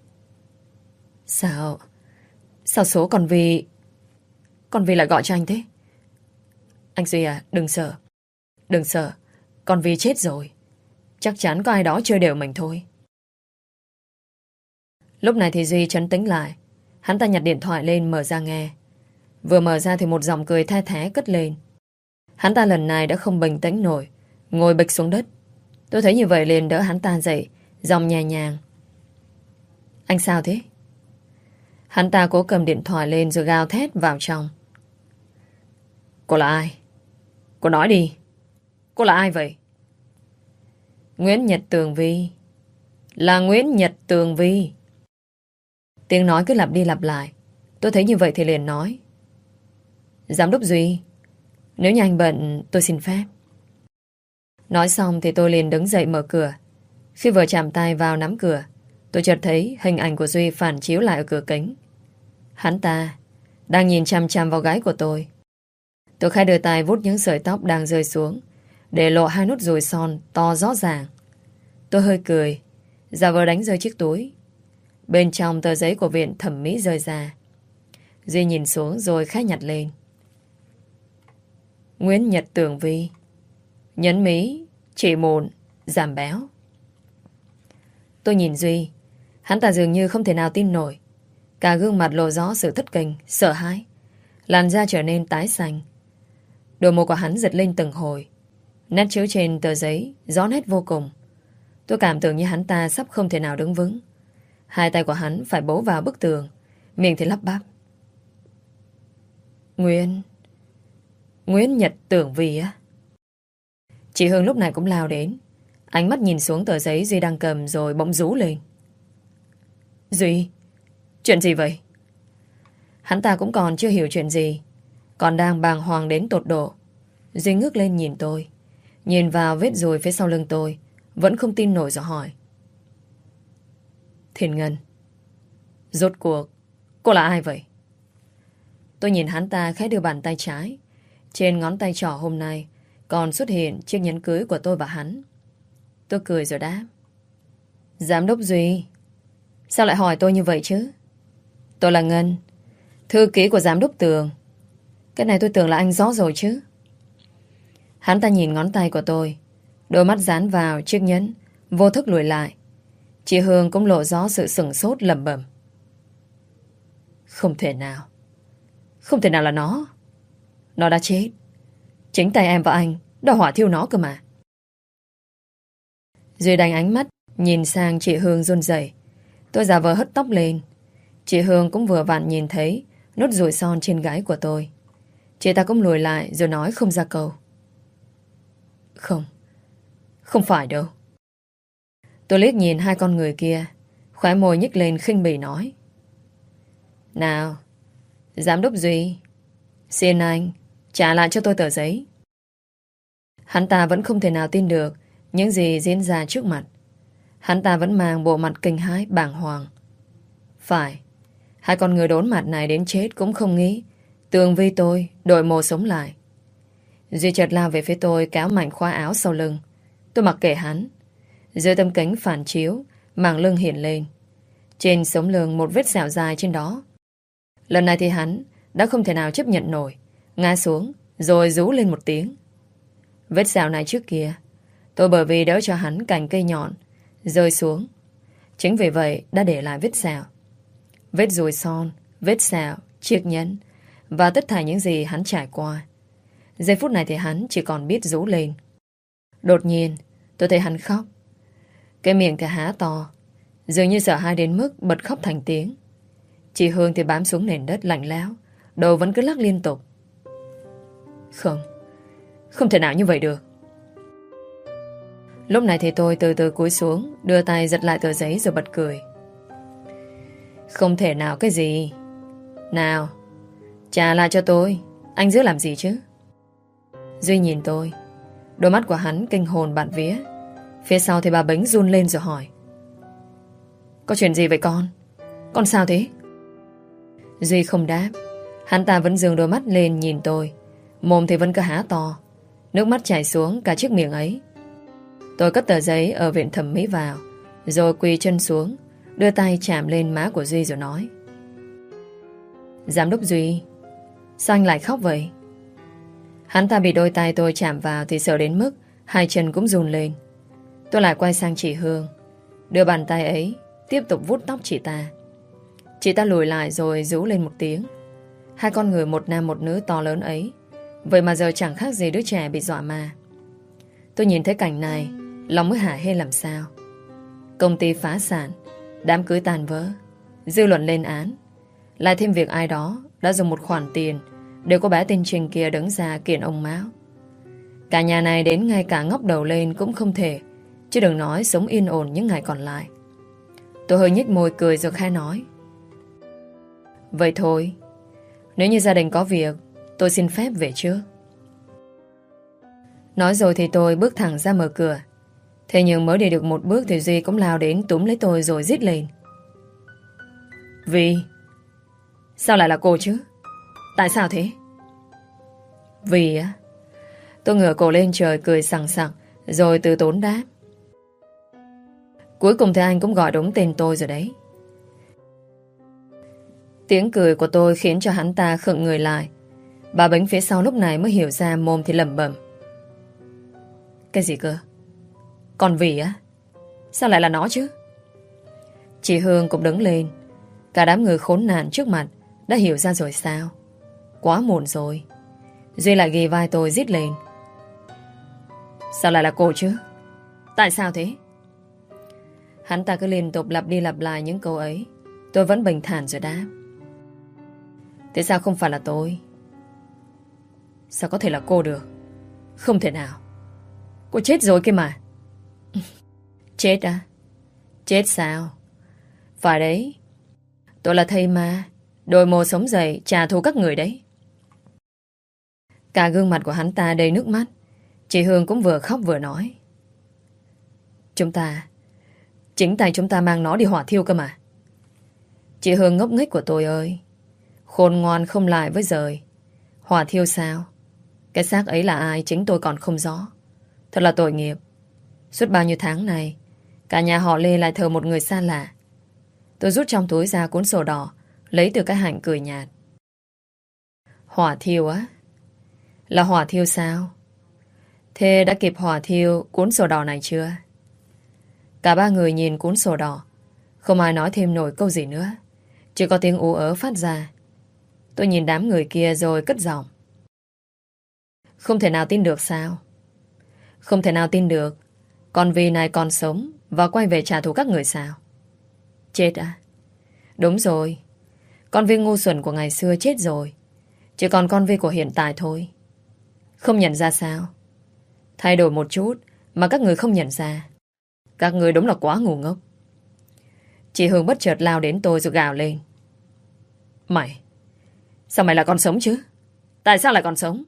Sao số con Vi lại gọi cho anh thế? Anh Duy à, đừng sợ. Đừng sợ, con Vi chết rồi. Chắc chắn có ai đó chơi đều mình thôi. Lúc này thì Duy trấn tĩnh lại. Hắn ta nhặt điện thoại lên mở ra nghe. Vừa mở ra thì một giọng cười the thé cất lên. Hắn ta lần này đã không bình tĩnh nổi, ngồi bịch xuống đất. Tôi thấy như vậy liền đỡ hắn ta dậy, giọng nhẹ nhàng. Anh sao thế? Hắn ta cố cầm điện thoại lên rồi gào thét vào trong. Cô là ai? Cô nói đi. Cô là ai vậy? Nguyễn Nhật Tường Vi. Là Nguyễn Nhật Tường Vi. Tiếng nói cứ lặp đi lặp lại. Tôi thấy như vậy thì liền nói. Giám đốc Duy, nếu như anh bận tôi xin phép. Nói xong thì tôi liền đứng dậy mở cửa. Khi vừa chạm tay vào nắm cửa, tôi chợt thấy hình ảnh của Duy phản chiếu lại ở cửa kính. Hắn ta đang nhìn chằm chằm vào gáy của tôi. Tôi khẽ đưa tay vuốt những sợi tóc đang rơi xuống, để lộ hai nốt ruồi son to rõ ràng. Tôi hơi cười, giả vờ đánh rơi chiếc túi. Bên trong tờ giấy của viện thẩm mỹ rơi ra. Duy nhìn xuống rồi khẽ nhặt lên. Nguyễn Nhật Tường Vi, nhấn mí, trị mụn, giảm béo. Tôi nhìn Duy. Hắn ta dường như không thể nào tin nổi. Cả gương mặt lộ rõ sự thất kinh, sợ hãi. Làn da trở nên tái xanh. Đôi môi của hắn giật lên từng hồi. Nét chữ trên tờ giấy rõ nét vô cùng. Tôi cảm tưởng như hắn ta sắp không thể nào đứng vững. Hai tay của hắn phải bấu vào bức tường, miệng thì lắp bắp. Nguyễn Nhật Tường Vi á? Chị Hương lúc này cũng lao đến. Ánh mắt nhìn xuống tờ giấy Duy đang cầm rồi bỗng rú lên. Duy, chuyện gì vậy? Hắn ta cũng còn chưa hiểu chuyện gì, còn đang bàng hoàng đến tột độ. Duy ngước lên nhìn tôi, nhìn vào vết ruồi phía sau lưng tôi, vẫn không tin nổi rồi hỏi. Thiên Ngân, rốt cuộc cô là ai vậy? Tôi nhìn hắn ta khẽ đưa bàn tay trái. Trên ngón tay trỏ hôm nay còn xuất hiện chiếc nhẫn cưới của tôi và hắn. Tôi cười rồi đáp. Giám đốc Duy, sao lại hỏi tôi như vậy chứ? Tôi là Ngân, thư ký của giám đốc Tường. Cái này tôi tưởng là anh rõ rồi chứ. Hắn ta nhìn ngón tay của tôi, đôi mắt dán vào chiếc nhẫn, vô thức lùi lại. Chị Hương cũng lộ rõ sự sửng sốt lẩm bẩm. Không thể nào. Không thể nào là nó. Nó đã chết. Chính tay em và anh đã hỏa thiêu nó cơ mà. Duy đánh ánh mắt nhìn sang chị Hương run rẩy. Tôi giả vờ hất tóc lên. Chị Hương cũng vừa vặn nhìn thấy nốt ruồi son trên gáy của tôi. Chị ta cũng lùi lại rồi nói không ra câu. Không phải đâu. Tôi liếc nhìn hai con người kia, khóe môi nhếch lên khinh bỉ nói. Nào, giám đốc Duy, xin anh trả lại cho tôi tờ giấy. Hắn ta vẫn không thể nào tin được những gì diễn ra trước mặt. Hắn ta vẫn mang bộ mặt kinh hãi bàng hoàng. Phải, hai con người đốn mặt này đến chết cũng không nghĩ Tường Vi tôi đội mồ sống lại. Duy chợt lao về phía tôi, kéo mạnh khoa áo sau lưng. Tôi mặc kệ hắn. Dưới tấm kính phản chiếu, màng lưng hiện lên. Trên sống lưng một vết sẹo dài trên đó. Lần này thì hắn đã không thể nào chấp nhận nổi, ngã xuống rồi rú lên một tiếng. Vết sẹo này trước kia tôi bởi vì đỡ cho hắn cành cây nhọn rơi xuống. Chính vì vậy đã để lại vết sẹo. Vết ruồi son, vết sẹo, chiếc nhẫn và tất cả những gì hắn trải qua. Giây phút này thì hắn chỉ còn biết rú lên. Đột nhiên tôi thấy hắn khóc. Cái miệng thì há to, dường như sợ hãi đến mức bật khóc thành tiếng. Chị Hương thì bám xuống nền đất lạnh lẽo, đầu vẫn cứ lắc liên tục. Không thể nào như vậy được. Lúc này thì tôi từ từ cúi xuống, đưa tay giật lại tờ giấy rồi bật cười. Không thể nào cái gì? Nào, trả lại cho tôi. Anh giữ làm gì chứ? Duy nhìn tôi. Đôi mắt của hắn kinh hồn bạt vía. Phía sau thì bà Bính run lên rồi hỏi. Có chuyện gì vậy con? Con sao thế? Duy không đáp. Hắn ta vẫn dường đôi mắt lên nhìn tôi. Mồm thì vẫn cứ há to. Nước mắt chảy xuống cả chiếc miệng ấy. Tôi cất tờ giấy ở viện thẩm mỹ vào, rồi quỳ chân xuống, đưa tay chạm lên má của Duy rồi nói. Giám đốc Duy, sao anh lại khóc vậy? Hắn ta bị đôi tay tôi chạm vào thì sợ đến mức hai chân cũng run lên. Tôi lại quay sang chị Hương, đưa bàn tay ấy tiếp tục vuốt tóc chị ta. Chị ta lùi lại rồi rú lên một tiếng. Hai con người một nam một nữ to lớn ấy, vậy mà giờ chẳng khác gì đứa trẻ bị dọa ma. Tôi nhìn thấy cảnh này, lòng mới hả hê làm sao. Công ty phá sản, đám cưới tàn vỡ, dư luận lên án, lại thêm việc ai đó đã dùng một khoản tiền để cô bé tên Trình kia đứng ra kiện ông Mão. Cả nhà này đến ngay cả ngóc đầu lên cũng không thể, chứ đừng nói sống yên ổn những ngày còn lại. Tôi hơi nhếch môi cười rồi khai nói. Vậy thôi, nếu như gia đình có việc, tôi xin phép về trước. Nói rồi thì tôi bước thẳng ra mở cửa. Thế nhưng mới đi được một bước thì Duy cũng lao đến túm lấy tôi rồi rít lên. Vì? Sao lại là cô chứ? Tại sao thế? Vì á? Tôi ngửa cổ lên trời cười sằng sặc rồi từ tốn đáp. Cuối cùng thì anh cũng gọi đúng tên tôi rồi đấy. Tiếng cười của tôi khiến cho hắn ta khựng người lại. Bà Bính phía sau lúc này mới hiểu ra, mồm thì lẩm bẩm. Cái gì cơ? Còn Vì á? Sao lại là nó chứ? Chị Hương cũng đứng lên. Cả đám người khốn nạn trước mặt đã hiểu ra rồi sao? Quá muộn rồi. Duy lại ghì vai tôi rít lên. Sao lại là cô chứ? Tại sao thế? Hắn ta cứ liên tục lặp đi lặp lại những câu ấy. Tôi vẫn bình thản rồi đáp. Thế sao không phải là tôi? Sao có thể là cô được? Không thể nào. Cô chết rồi kia mà. Chết à? Chết sao? Phải đấy. Tôi là thây ma, đôi mồ sống dậy trả thù các người đấy. Cả gương mặt của hắn ta đầy nước mắt. Chị Hương cũng vừa khóc vừa nói. Chính tay chúng ta mang nó đi hỏa thiêu cơ mà. Chị Hương ngốc nghếch của tôi ơi. Khôn ngoan không lại với giời. Hỏa thiêu sao? Cái xác ấy là ai chính tôi còn không rõ. Thật là tội nghiệp. Suốt bao nhiêu tháng này, cả nhà họ Lê lại thờ một người xa lạ. Tôi rút trong túi ra cuốn sổ đỏ, lấy từ cái hạnh cười nhạt. Hỏa thiêu á? Là hỏa thiêu sao? Thế đã kịp hỏa thiêu cuốn sổ đỏ này chưa? Cả ba người nhìn cuốn sổ đỏ. Không ai nói thêm nổi câu gì nữa. Chỉ có tiếng ú ớ phát ra. Tôi nhìn đám người kia rồi cất giọng. Không thể nào tin được sao? Không thể nào tin được. Con Vi này còn sống và quay về trả thù các người sao? Chết à? Đúng rồi. Con Vi ngu xuẩn của ngày xưa chết rồi. Chỉ còn con Vi của hiện tại thôi. Không nhận ra sao? Thay đổi một chút mà các người không nhận ra. Các người đúng là quá ngu ngốc. Chị Hương bất chợt lao đến tôi rồi gào lên. Mày! Sao mày lại còn sống chứ? Tại sao lại còn sống?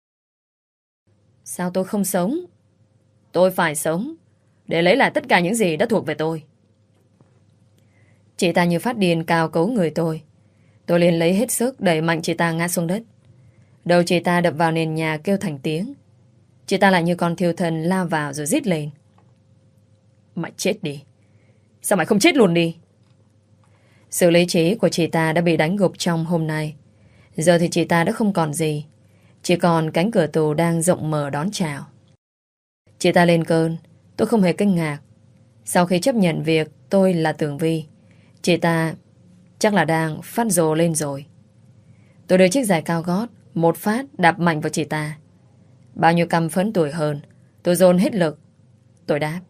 Sao tôi không sống? Tôi phải sống để lấy lại tất cả những gì đã thuộc về tôi. Chị ta như phát điên cao cấu người tôi. Tôi liền lấy hết sức đẩy mạnh chị ta ngã xuống đất. Đầu chị ta đập vào nền nhà kêu thành tiếng. Chị ta lại như con thiêu thân lao vào rồi rít lên. Mày chết đi. Sao mày không chết luôn đi? Sự lý trí của chị ta đã bị đánh gục trong hôm nay. Giờ thì chị ta đã không còn gì. Chỉ còn cánh cửa tù đang rộng mở đón chào. Chị ta lên cơn. Tôi không hề kinh ngạc. Sau khi chấp nhận việc tôi là Tường Vi, chị ta chắc là đang phát rồ lên rồi. Tôi đưa chiếc giày cao gót một phát đạp mạnh vào chị ta. Bao nhiêu căm phẫn tuổi hơn, tôi dồn hết lực. Tôi đáp: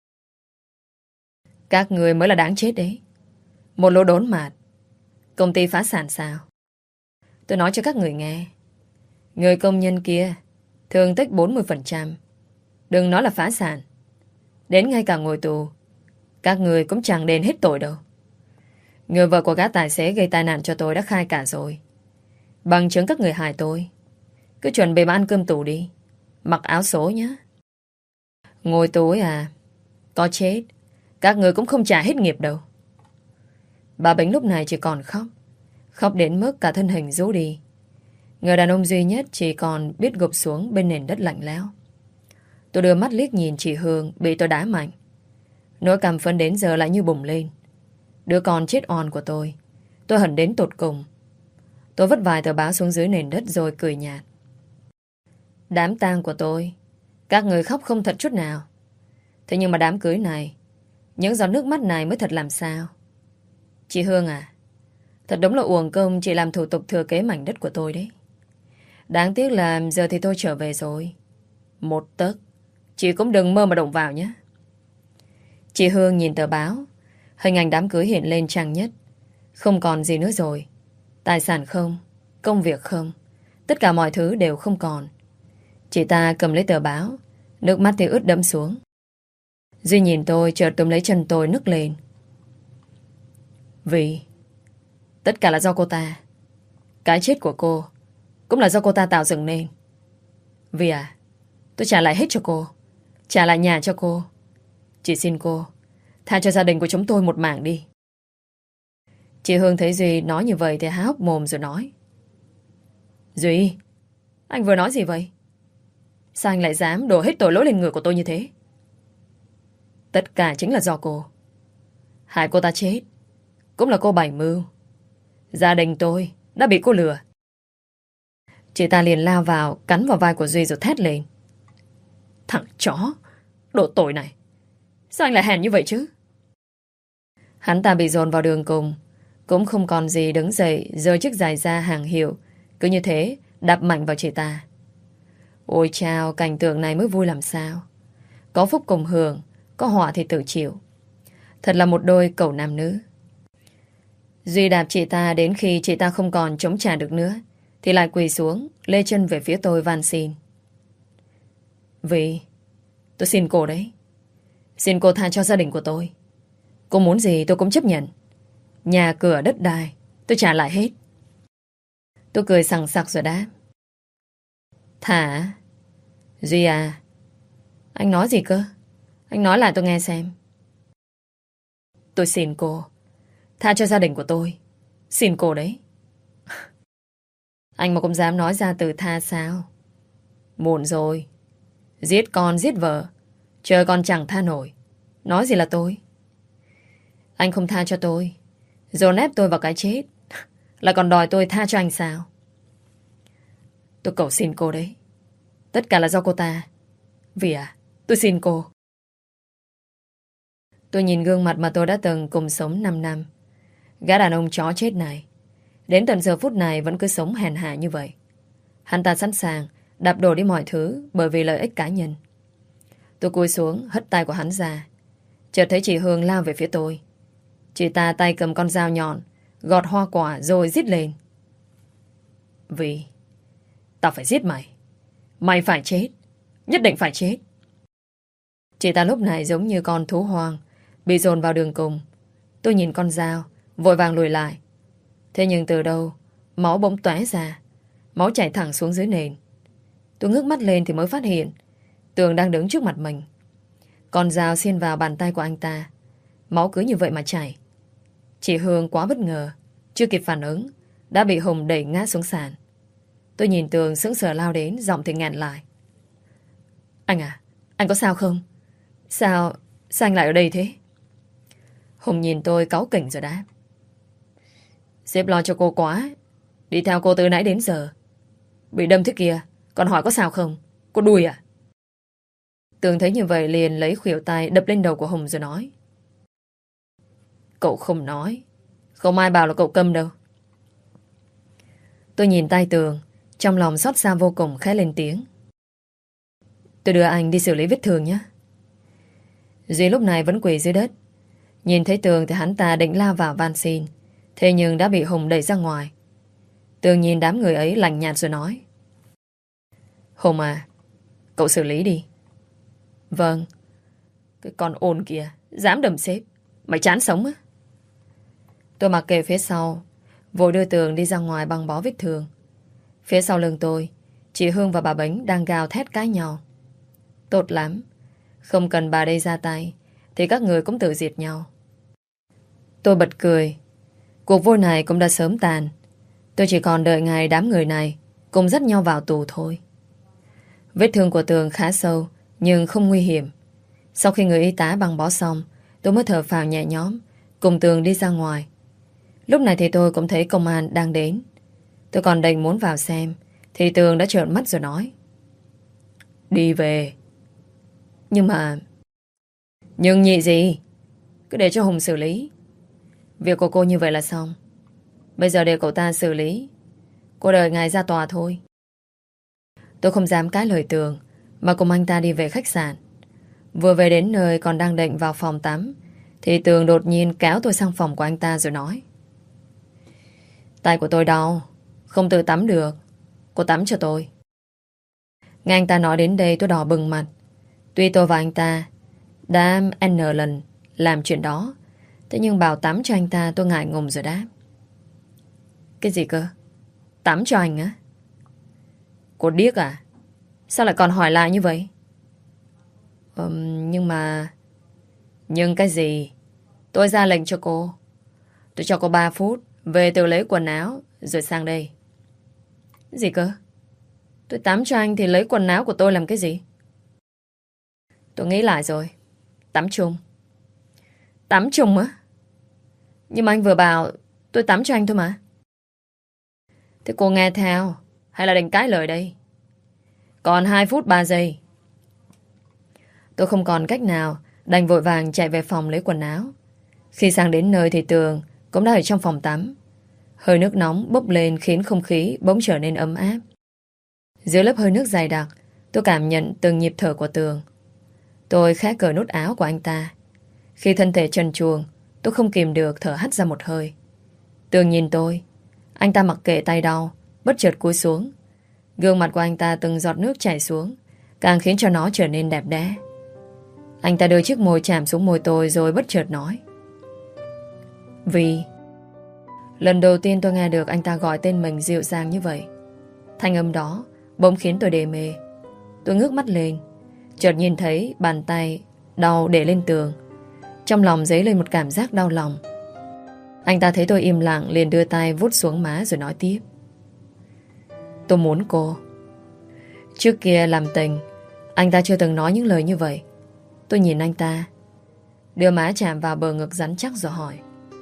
các người mới là đáng chết đấy. Một lỗ đốn mạt. Công ty phá sản sao? Tôi nói cho các người nghe. Người công nhân kia thương tích 40%. Đừng nói là phá sản. Đến ngay cả ngồi tù, các người cũng chẳng đền hết tội đâu. Người vợ của gã tài xế gây tai nạn cho tôi đã khai cả rồi. Bằng chứng các người hại tôi. Cứ chuẩn bị mà ăn cơm tù đi. Mặc áo số nhé. Ngồi tù ấy à? Có chết, các người cũng không trả hết nghiệp đâu. Bà Bính lúc này chỉ còn khóc. Khóc đến mức cả thân hình rũ đi. Người đàn ông duy nhất chỉ còn biết gục xuống bên nền đất lạnh lẽo. Tôi đưa mắt liếc nhìn chị Hương bị tôi đá mạnh. Nỗi căm phẫn đến giờ lại như bùng lên. Đứa con chết oan của tôi hận đến tột cùng. Tôi vứt vài tờ báo xuống dưới nền đất rồi cười nhạt. Đám tang của tôi, các người khóc không thật chút nào. Thế nhưng mà đám cưới này, những giọt nước mắt này mới thật làm sao. Chị Hương à, thật đúng là uổng công chị làm thủ tục thừa kế mảnh đất của tôi đấy. Đáng tiếc là giờ thì tôi trở về rồi. Một tấc chị cũng đừng mơ mà động vào nhé. Chị Hương nhìn tờ báo. Hình ảnh đám cưới hiện lên trang nhất. Không còn gì nữa rồi. Tài sản không, công việc không, tất cả mọi thứ đều không còn. Chị ta cầm lấy tờ báo, nước mắt thì ướt đẫm xuống. Duy nhìn tôi chợt túm lấy chân tôi nức lên. Vì tất cả là do cô ta. Cái chết của cô cũng là do cô ta tạo dựng nên. Vì à, tôi trả lại hết cho cô. Trả lại nhà cho cô. Chị xin cô tha cho gia đình của chúng tôi một mảng đi. Chị Hương thấy Duy nói như vậy thì há hốc mồm rồi nói: Duy, anh vừa nói gì vậy? Sao anh lại dám đổ hết tội lỗi lên người của tôi như thế? Tất cả chính là do cô. Hại cô ta chết cũng là cô bày mưu. Gia đình tôi đã bị cô lừa. Chị ta liền lao vào cắn vào vai của Duy rồi thét lên: Thằng chó, đồ tội này, sao anh lại hèn như vậy chứ? Hắn ta bị dồn vào đường cùng, cũng không còn gì đứng dậy giơ chiếc giày da hàng hiệu, cứ như thế đạp mạnh vào chị ta. Ôi chao, cảnh tượng này mới vui làm sao. Có phúc cùng hưởng, có họa thì tự chịu. Thật là một đôi cẩu nam nữ. Duy đạp chị ta đến khi chị ta không còn chống trả được nữa thì lại quỳ xuống, lê chân về phía tôi van xin. Vì tôi xin cô đấy. Xin cô tha cho gia đình của tôi. Cô muốn gì tôi cũng chấp nhận. Nhà cửa đất đai tôi trả lại hết. Tôi cười sằng sặc rồi đáp: Thả. Duy à, anh nói gì cơ? Anh nói lại tôi nghe xem. Tôi xin cô tha cho gia đình của tôi. Xin cô đấy. Anh mà cũng dám nói ra từ tha sao? Muộn rồi. Giết con giết vợ, trời còn chẳng tha nổi. Nói gì là tôi? Anh không tha cho tôi, dồn ép tôi vào cái chết, lại còn đòi tôi tha cho anh sao? Tôi cầu xin cô đấy. Tất cả là do cô ta. Vì à, tôi xin cô. Tôi nhìn gương mặt mà tôi đã từng cùng sống 5 năm. Gã đàn ông chó chết này đến tận giờ phút này vẫn cứ sống hèn hạ như vậy. Hắn ta sẵn sàng đạp đổ đi mọi thứ bởi vì lợi ích cá nhân. Tôi cúi xuống hất tay của hắn ra. Chợt thấy chị Hương lao về phía tôi. Chị ta tay cầm con dao nhọn, gọt hoa quả rồi rít lên: Vì tao phải giết mày. Mày phải chết. Nhất định phải chết. Chị ta lúc này giống như con thú hoang bị dồn vào đường cùng. Tôi nhìn con dao, vội vàng lùi lại. Thế nhưng từ đâu máu bỗng tóe ra, máu chảy thẳng xuống dưới nền. Tôi ngước mắt lên thì mới phát hiện Tường đang đứng trước mặt mình. Con dao xiên vào bàn tay của anh ta. Máu cứ như vậy mà chảy. Chị Hương quá bất ngờ, chưa kịp phản ứng đã bị Hùng đẩy ngã xuống sàn. Tôi nhìn Tường sững sờ lao đến, giọng thì nghẹn lại: Anh à, anh có sao không? Sao anh lại ở đây thế? Hùng nhìn tôi cáu kỉnh rồi đáp: Sếp lo cho cô quá. Đi theo cô từ nãy đến giờ. Bị đâm thế kia, còn hỏi có sao không? Cô đùi à? Tường thấy như vậy liền lấy khuỷu tay đập lên đầu của Hùng rồi nói. Cậu không nói. Không ai bảo là cậu câm đâu. Tôi nhìn tay Tường, trong lòng xót xa vô cùng, khẽ lên tiếng. Tôi đưa anh đi xử lý vết thương nhé. Duy lúc này vẫn quỳ dưới đất. Nhìn thấy Tường thì hắn ta định lao vào van xin, thế nhưng đã bị Hùng đẩy ra ngoài. Tường nhìn đám người ấy lạnh nhạt rồi nói. Hùng à, cậu xử lý đi. Vâng. Cái con ồn kìa, dám đầm xếp. Mày chán sống á? Tôi mặc kệ phía sau, vội đưa Tường đi ra ngoài băng bó vết thương. Phía sau lưng tôi, chị Hương và bà Bính đang gào thét cãi nhau. Tốt lắm. Không cần bà đây ra tay thì các người cũng tự diệt nhau. Tôi bật cười. Cuộc vui này cũng đã sớm tàn. Tôi chỉ còn đợi ngày đám người này cùng dắt nhau vào tù thôi. Vết thương của Tường khá sâu nhưng không nguy hiểm. Sau khi người y tá băng bó xong, tôi mới thở phào nhẹ nhõm, cùng Tường đi ra ngoài. Lúc này thì tôi cũng thấy công an đang đến. Tôi còn định muốn vào xem thì Tường đã trợn mắt rồi nói. Đi về. Nhưng nhị gì? Cứ để cho Hùng xử lý. Việc của cô như vậy là xong. Bây giờ để cậu ta xử lý. Cô đợi ngài ra tòa thôi. Tôi không dám cãi lời Tường, mà cùng anh ta đi về khách sạn. Vừa về đến nơi còn đang định vào phòng tắm thì Tường đột nhiên kéo tôi sang phòng của anh ta rồi nói. Tay của tôi đau, không tự tắm được. Cô tắm cho tôi. Nghe anh ta nói đến đây tôi đỏ bừng mặt. Tuy tôi và anh ta đã N lần làm chuyện đó, thế nhưng bảo tắm cho anh ta tôi ngại ngùng rồi đáp. Cái gì cơ? Tắm cho anh á? Cô điếc à? Sao lại còn hỏi lại như vậy? Nhưng cái gì? Tôi ra lệnh cho cô. Tôi cho cô 3 phút về tự lấy quần áo rồi sang đây. Gì cơ? Tôi tắm cho anh thì lấy quần áo của tôi làm cái gì? Tôi nghĩ lại rồi. Tắm chung. Tắm chung á? Nhưng mà anh vừa bảo tôi tắm cho anh thôi mà. Thế cô nghe theo hay là định cãi lời đây? Còn 2 phút 3 giây. Tôi không còn cách nào, đành vội vàng chạy về phòng lấy quần áo. Khi sang đến nơi thì Tường cũng đã ở trong phòng tắm. Hơi nước nóng bốc lên khiến không khí bỗng trở nên ấm áp. Dưới lớp hơi nước dày đặc, tôi cảm nhận từng nhịp thở của Tường. Tôi khẽ cởi nút áo của anh ta. Khi thân thể trần truồng, tôi không kìm được thở hắt ra một hơi. Tường nhìn tôi. Anh ta mặc kệ tay đau, bất chợt cúi xuống. Gương mặt của anh ta từng giọt nước chảy xuống, càng khiến cho nó trở nên đẹp đẽ. Anh ta đưa chiếc môi chạm xuống môi tôi rồi bất chợt nói. Vì lần đầu tiên tôi nghe được anh ta gọi tên mình dịu dàng như vậy. Thanh âm đó bỗng khiến tôi đê mê. Tôi ngước mắt lên, chợt nhìn thấy bàn tay đau để lên tường. Trong lòng dấy lên một cảm giác đau lòng. Anh ta thấy tôi im lặng liền đưa tay vuốt xuống má rồi nói tiếp. Tôi muốn cô. Trước kia làm tình, anh ta chưa từng nói những lời như vậy. Tôi nhìn anh ta, đưa má chạm vào bờ ngực rắn chắc rồi hỏi.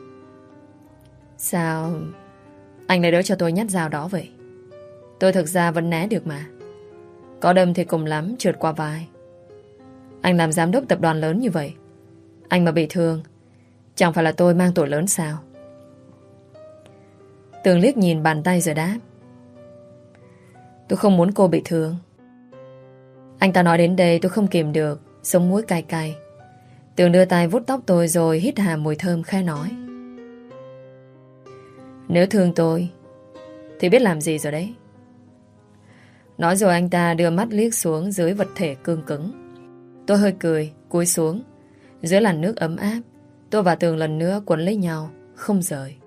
Sao anh lại đỡ cho tôi nhát dao đó vậy? Tôi thực ra vẫn né được mà. Có đâm thì cùng lắm trượt qua vai. Anh làm giám đốc tập đoàn lớn như vậy, anh mà bị thương, chẳng phải là tôi mang tội lớn sao? Tường liếc nhìn bàn tay rồi đáp. Tôi không muốn cô bị thương. Anh ta nói đến đây tôi không kìm được, sống mũi cay cay. Tường đưa tay vuốt tóc tôi rồi hít hà mùi thơm khẽ nói. Nếu thương tôi thì biết làm gì rồi đấy. Nói rồi anh ta đưa mắt liếc xuống dưới vật thể cương cứng. Tôi hơi cười, cúi xuống. Dưới làn nước ấm áp, tôi và Tường lần nữa quấn lấy nhau, không rời.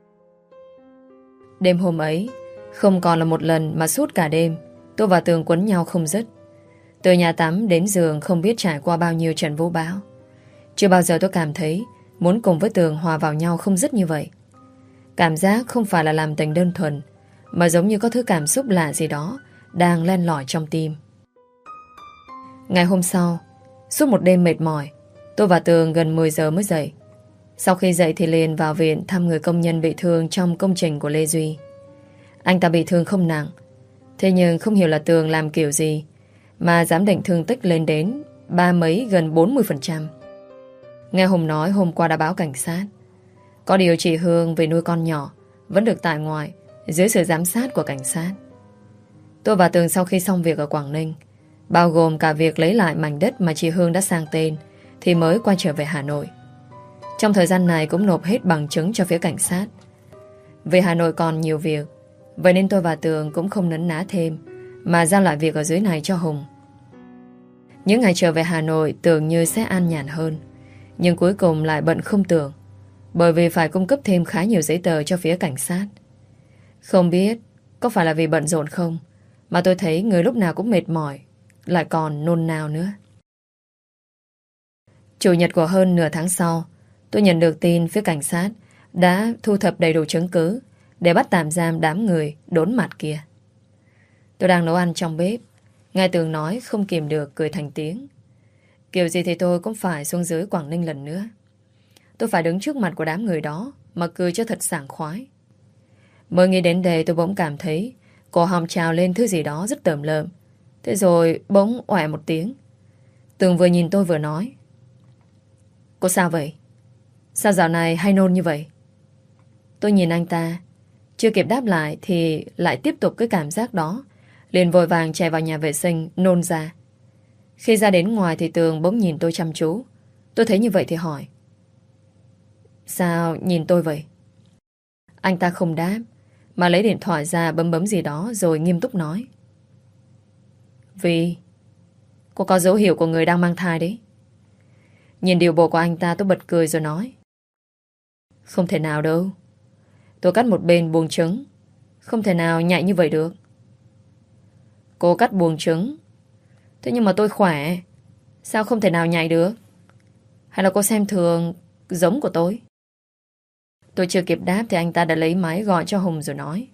Đêm hôm ấy không còn là một lần mà suốt cả đêm tôi và Tường quấn nhau không dứt. Từ nhà tắm đến giường không biết trải qua bao nhiêu trận vũ bão. Chưa bao giờ tôi cảm thấy muốn cùng với Tường hòa vào nhau không dứt như vậy. Cảm giác không phải là làm tình đơn thuần, mà giống như có thứ cảm xúc lạ gì đó đang len lỏi trong tim. Ngày hôm sau, suốt một đêm mệt mỏi, tôi và Tường gần 10 giờ mới dậy. Sau khi dậy thì liền vào viện thăm người công nhân bị thương trong công trình của Lê Duy. Anh ta bị thương không nặng, thế nhưng không hiểu là Tường làm kiểu gì mà dám định thương tích lên đến ba mấy gần 40%. Nghe Hùng nói hôm qua đã báo cảnh sát. Có điều chị Hương về nuôi con nhỏ vẫn được tại ngoại dưới sự giám sát của cảnh sát. Tôi và Tường sau khi xong việc ở Quảng Ninh, bao gồm cả việc lấy lại mảnh đất mà chị Hương đã sang tên, thì mới quay trở về Hà Nội. Trong thời gian này cũng nộp hết bằng chứng cho phía cảnh sát. Về Hà Nội còn nhiều việc, vậy nên tôi và Tường cũng không nấn ná thêm, mà giao lại việc ở dưới này cho Hùng. Những ngày trở về Hà Nội tưởng như sẽ an nhàn hơn, nhưng cuối cùng lại bận không tưởng, bởi vì phải cung cấp thêm khá nhiều giấy tờ cho phía cảnh sát. Không biết có phải là vì bận rộn không, mà tôi thấy người lúc nào cũng mệt mỏi, lại còn nôn nao nữa. Chủ nhật của hơn nửa tháng sau, tôi nhận được tin phía cảnh sát đã thu thập đầy đủ chứng cứ để bắt tạm giam đám người đốn mặt kia. Tôi đang nấu ăn trong bếp, nghe Tường nói không kìm được cười thành tiếng. Kiểu gì thì tôi cũng phải xuống dưới Quảng Ninh lần nữa. Tôi phải đứng trước mặt của đám người đó mà cười cho thật sảng khoái. Mới nghĩ đến đây tôi bỗng cảm thấy cổ họng trào lên thứ gì đó rất tởm lợm. Thế rồi bỗng oẻ một tiếng. Tường vừa nhìn tôi vừa nói: "Cô sao vậy? Sao dạo này hay nôn như vậy?" Tôi nhìn anh ta, chưa kịp đáp lại thì lại tiếp tục cái cảm giác đó, liền vội vàng chạy vào nhà vệ sinh nôn ra. Khi ra đến ngoài thì Tường bỗng nhìn tôi chăm chú. Tôi thấy như vậy thì hỏi: "Sao nhìn tôi vậy?" Anh ta không đáp, mà lấy điện thoại ra bấm bấm gì đó rồi nghiêm túc nói: "Vì cô có dấu hiệu của người đang mang thai đấy." Nhìn điều bộ của anh ta tôi bật cười rồi nói: "Không thể nào đâu. Tôi cắt một bên buồng trứng, không thể nào nhạy như vậy được." "Cô cắt buồng trứng? Thế nhưng mà tôi khỏe, sao không thể nào nhạy được? Hay là cô xem thường giống của tôi?" Tôi chưa kịp đáp thì anh ta đã lấy máy gọi cho Hùng rồi nói.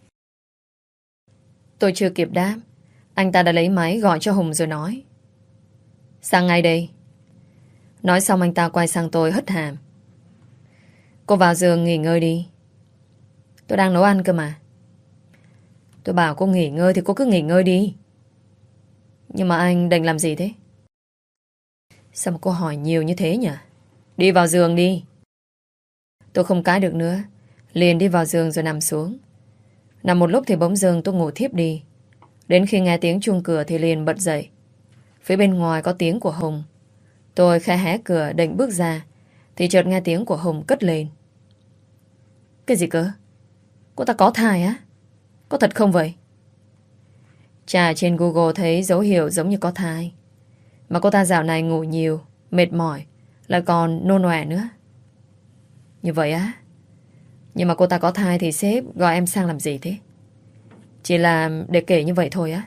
"Sang ngay đây." Nói xong anh ta quay sang tôi hất hàm: "Cô vào giường nghỉ ngơi đi." "Tôi đang nấu ăn cơ mà." "Tôi bảo cô nghỉ ngơi thì cô cứ nghỉ ngơi đi." "Nhưng mà anh định làm gì thế?" "Sao mà cô hỏi nhiều như thế nhỉ? Đi vào giường đi." Tôi không cãi được nữa, liền đi vào giường rồi nằm xuống. Nằm một lúc thì bỗng dưng tôi ngủ thiếp đi. Đến khi nghe tiếng chuông cửa thì liền bật dậy. Phía bên ngoài có tiếng của Hùng. Tôi khẽ hé cửa định bước ra thì chợt nghe tiếng của Hùng cất lên: "Cái gì cơ? Cô ta có thai á? Có thật không vậy?" Tra trên Google thấy dấu hiệu giống như có thai. Mà cô ta dạo này ngủ nhiều, mệt mỏi, lại còn nôn ọe nữa. Như vậy á? Nhưng mà cô ta có thai thì sếp gọi em sang làm gì thế? Chỉ là để kể như vậy thôi á.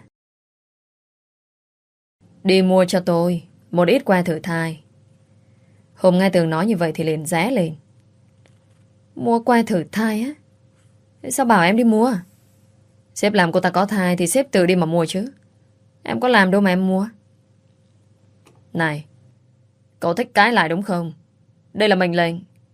Đi mua cho tôi một ít que thử thai. Hôm nghe Tường nói như vậy thì liền ré lên. Mua que thử thai á? Thế sao bảo em đi mua? Sếp làm cô ta có thai thì sếp tự đi mà mua chứ. Em có làm đâu mà em mua. Này, cậu thích cãi lại đúng không? Đây là mệnh lệnh.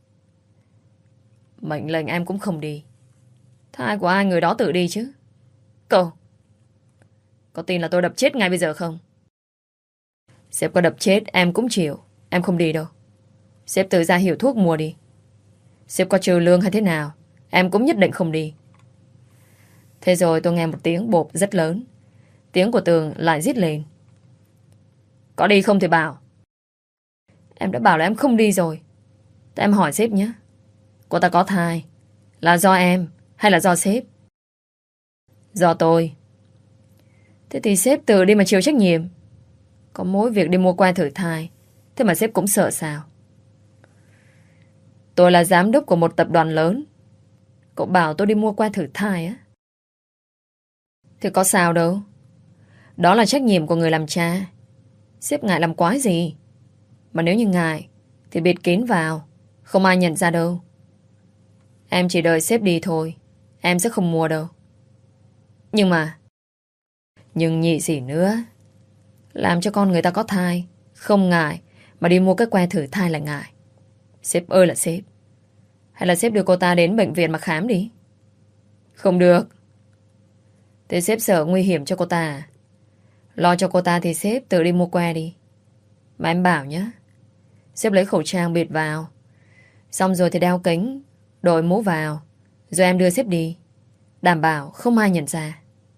Mệnh lệnh em cũng không đi. Thai của ai người đó tự đi chứ. Cậu có tin là tôi đập chết ngay bây giờ không? Sếp có đập chết em cũng chịu. Em không đi đâu. Sếp tự ra hiệu thuốc mua đi. Sếp có trừ lương hay thế nào em cũng nhất định không đi. Thế rồi tôi nghe một tiếng bộp rất lớn. Tiếng của Tường lại rít lên: Có đi không thì bảo. Em đã bảo là em không đi rồi. Thế em hỏi sếp nhé. Cô ta có thai là do em hay là do sếp? Do tôi. Thế thì sếp tự đi mà chịu trách nhiệm. Có mỗi việc đi mua que thử thai, thế mà sếp cũng sợ sao? Tôi là giám đốc của một tập đoàn lớn. Cậu bảo tôi đi mua que thử thai á? Thì có sao đâu. Đó là trách nhiệm của người làm cha. Sếp ngại làm quái gì. Mà nếu như ngại thì bịt kín vào, không ai nhận ra đâu. Em chỉ đợi sếp đi thôi. Em sẽ không mua đâu. Nhưng nhị gì nữa. Làm cho con người ta có thai không ngại, mà đi mua cái que thử thai là ngại. Sếp ơi là sếp. Hay là sếp đưa cô ta đến bệnh viện mà khám đi. Không được. Thế sếp sợ nguy hiểm cho cô ta à? Lo cho cô ta thì sếp tự đi mua que đi. Mà em bảo nhé. Sếp lấy khẩu trang bịt vào. Xong rồi thì đeo kính, đội mũ vào. Rồi em đưa sếp đi. Đảm bảo không ai nhận ra.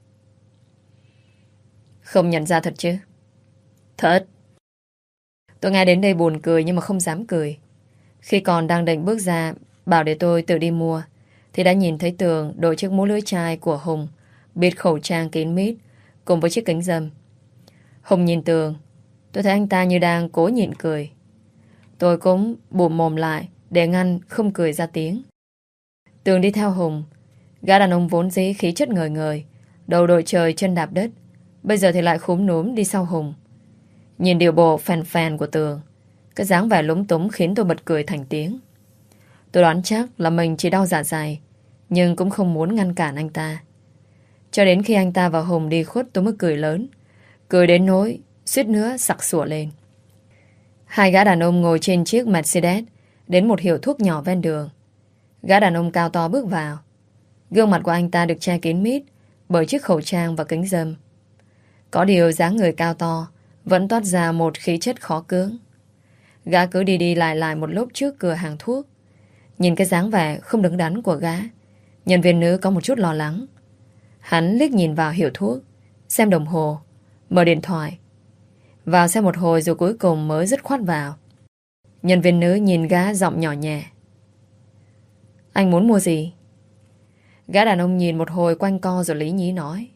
Không nhận ra thật chứ? Thật. Tôi nghe đến đây buồn cười nhưng mà không dám cười. Khi còn đang định bước ra bảo để tôi tự đi mua thì đã nhìn thấy Tường đội chiếc mũ lưỡi chai của Hùng bịt khẩu trang kín mít cùng với chiếc kính râm. Hùng nhìn Tường. Tôi thấy anh ta như đang cố nhịn cười. Tôi cũng bụm mồm lại để ngăn không cười ra tiếng. Tường đi theo Hùng. Gã đàn ông vốn dĩ khí chất ngời ngời, đầu đội trời chân đạp đất, bây giờ thì lại khúm núm đi sau Hùng. Nhìn điều bộ phèn phèn của Tường, cái dáng vẻ lúng túng khiến tôi bật cười thành tiếng. Tôi đoán chắc là mình chỉ đau dạ dày, nhưng cũng không muốn ngăn cản anh ta. Cho đến khi anh ta và Hùng đi khuất tôi mới cười lớn. Cười đến nỗi suýt nữa sặc sủa lên. Hai gã đàn ông ngồi trên chiếc Mercedes đến một hiệu thuốc nhỏ ven đường. Gã đàn ông cao to bước vào. Gương mặt của anh ta được che kín mít bởi chiếc khẩu trang và kính râm. Có điều dáng người cao to vẫn toát ra một khí chất khó cưỡng. Gã cứ đi đi lại lại một lúc trước cửa hàng thuốc. Nhìn cái dáng vẻ không đứng đắn của gã, nhân viên nữ có một chút lo lắng. Hắn liếc nhìn vào hiệu thuốc, xem đồng hồ, mở điện thoại. Vào xem một hồi rồi cuối cùng mới dứt khoát vào. Nhân viên nữ nhìn gã giọng nhỏ nhẹ. Anh muốn mua gì? Gã đàn ông nhìn một hồi quanh co rồi lý nhí nói.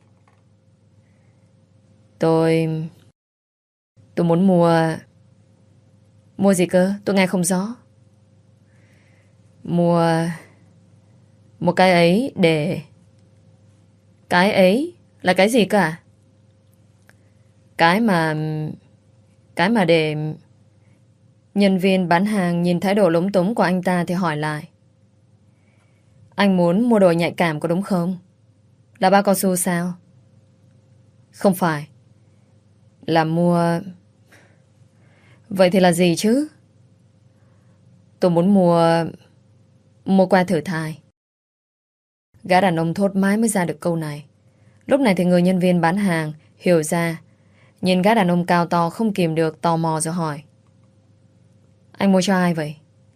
Tôi muốn mua... Mua gì cơ? Tôi nghe không rõ. Mua cái ấy để... Cái ấy là cái gì cơ à? Cái mà để... Nhân viên bán hàng nhìn thái độ lúng túng của anh ta thì hỏi lại. Anh muốn mua đồ nhạy cảm có đúng không? Là bao cao su sao? Không phải. Là mua... Vậy thì là gì chứ? Tôi muốn mua que thử thai. Gã đàn ông thốt mãi mới ra được câu này. Lúc này thì người nhân viên bán hàng hiểu ra. Nhìn gã đàn ông cao to không kìm được tò mò rồi hỏi. Anh mua cho ai vậy?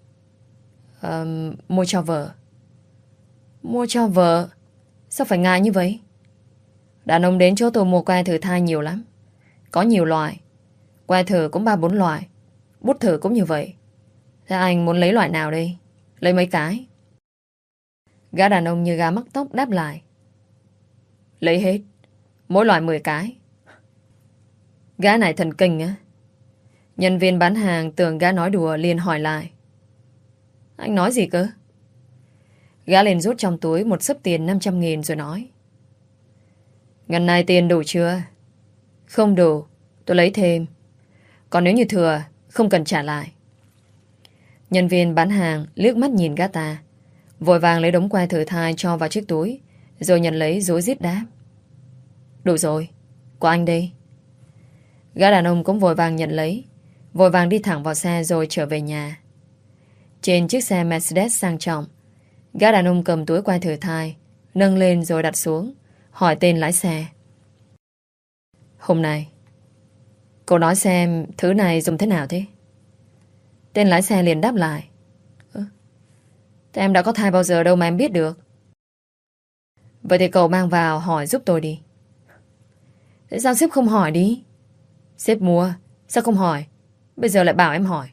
Mua cho vợ. Mua cho vợ? Sao phải ngại như vậy? Đàn ông đến chỗ tôi mua que thử thai nhiều lắm. Có nhiều loại. Que thử cũng 3-4 loại. Bút thử cũng như vậy. Thế anh muốn lấy loại nào đây? Lấy mấy cái? Gã đàn ông như gà mắc tóc đáp lại. Lấy hết. Mỗi loại 10 cái. Gã này thần kinh á. Nhân viên bán hàng tưởng gã nói đùa liền hỏi lại. Anh nói gì cơ? Gã liền rút trong túi một xấp tiền 500.000 rồi nói. Ngần này tiền đủ chưa? Không đủ. Tôi lấy thêm. Còn nếu như thừa, không cần trả lại. Nhân viên bán hàng liếc mắt nhìn gã ta, vội vàng lấy đống que thử thai cho vào chiếc túi, rồi nhận lấy rối rít đáp. Đủ rồi. Của anh đây. Gã đàn ông cũng vội vàng nhận lấy, vội vàng đi thẳng vào xe rồi trở về nhà. Trên chiếc xe Mercedes sang trọng, gã đàn ông cầm túi que thử thai, nâng lên rồi đặt xuống, hỏi tên lái xe. Hôm nay, cậu nói xem thứ này dùng thế nào thế? Tên lái xe liền đáp lại. Thế em đã có thai bao giờ đâu mà em biết được. Vậy thì cậu mang vào hỏi giúp tôi đi. Thế sao sếp không hỏi đi? Sếp mua, sao không hỏi? Bây giờ lại bảo em hỏi.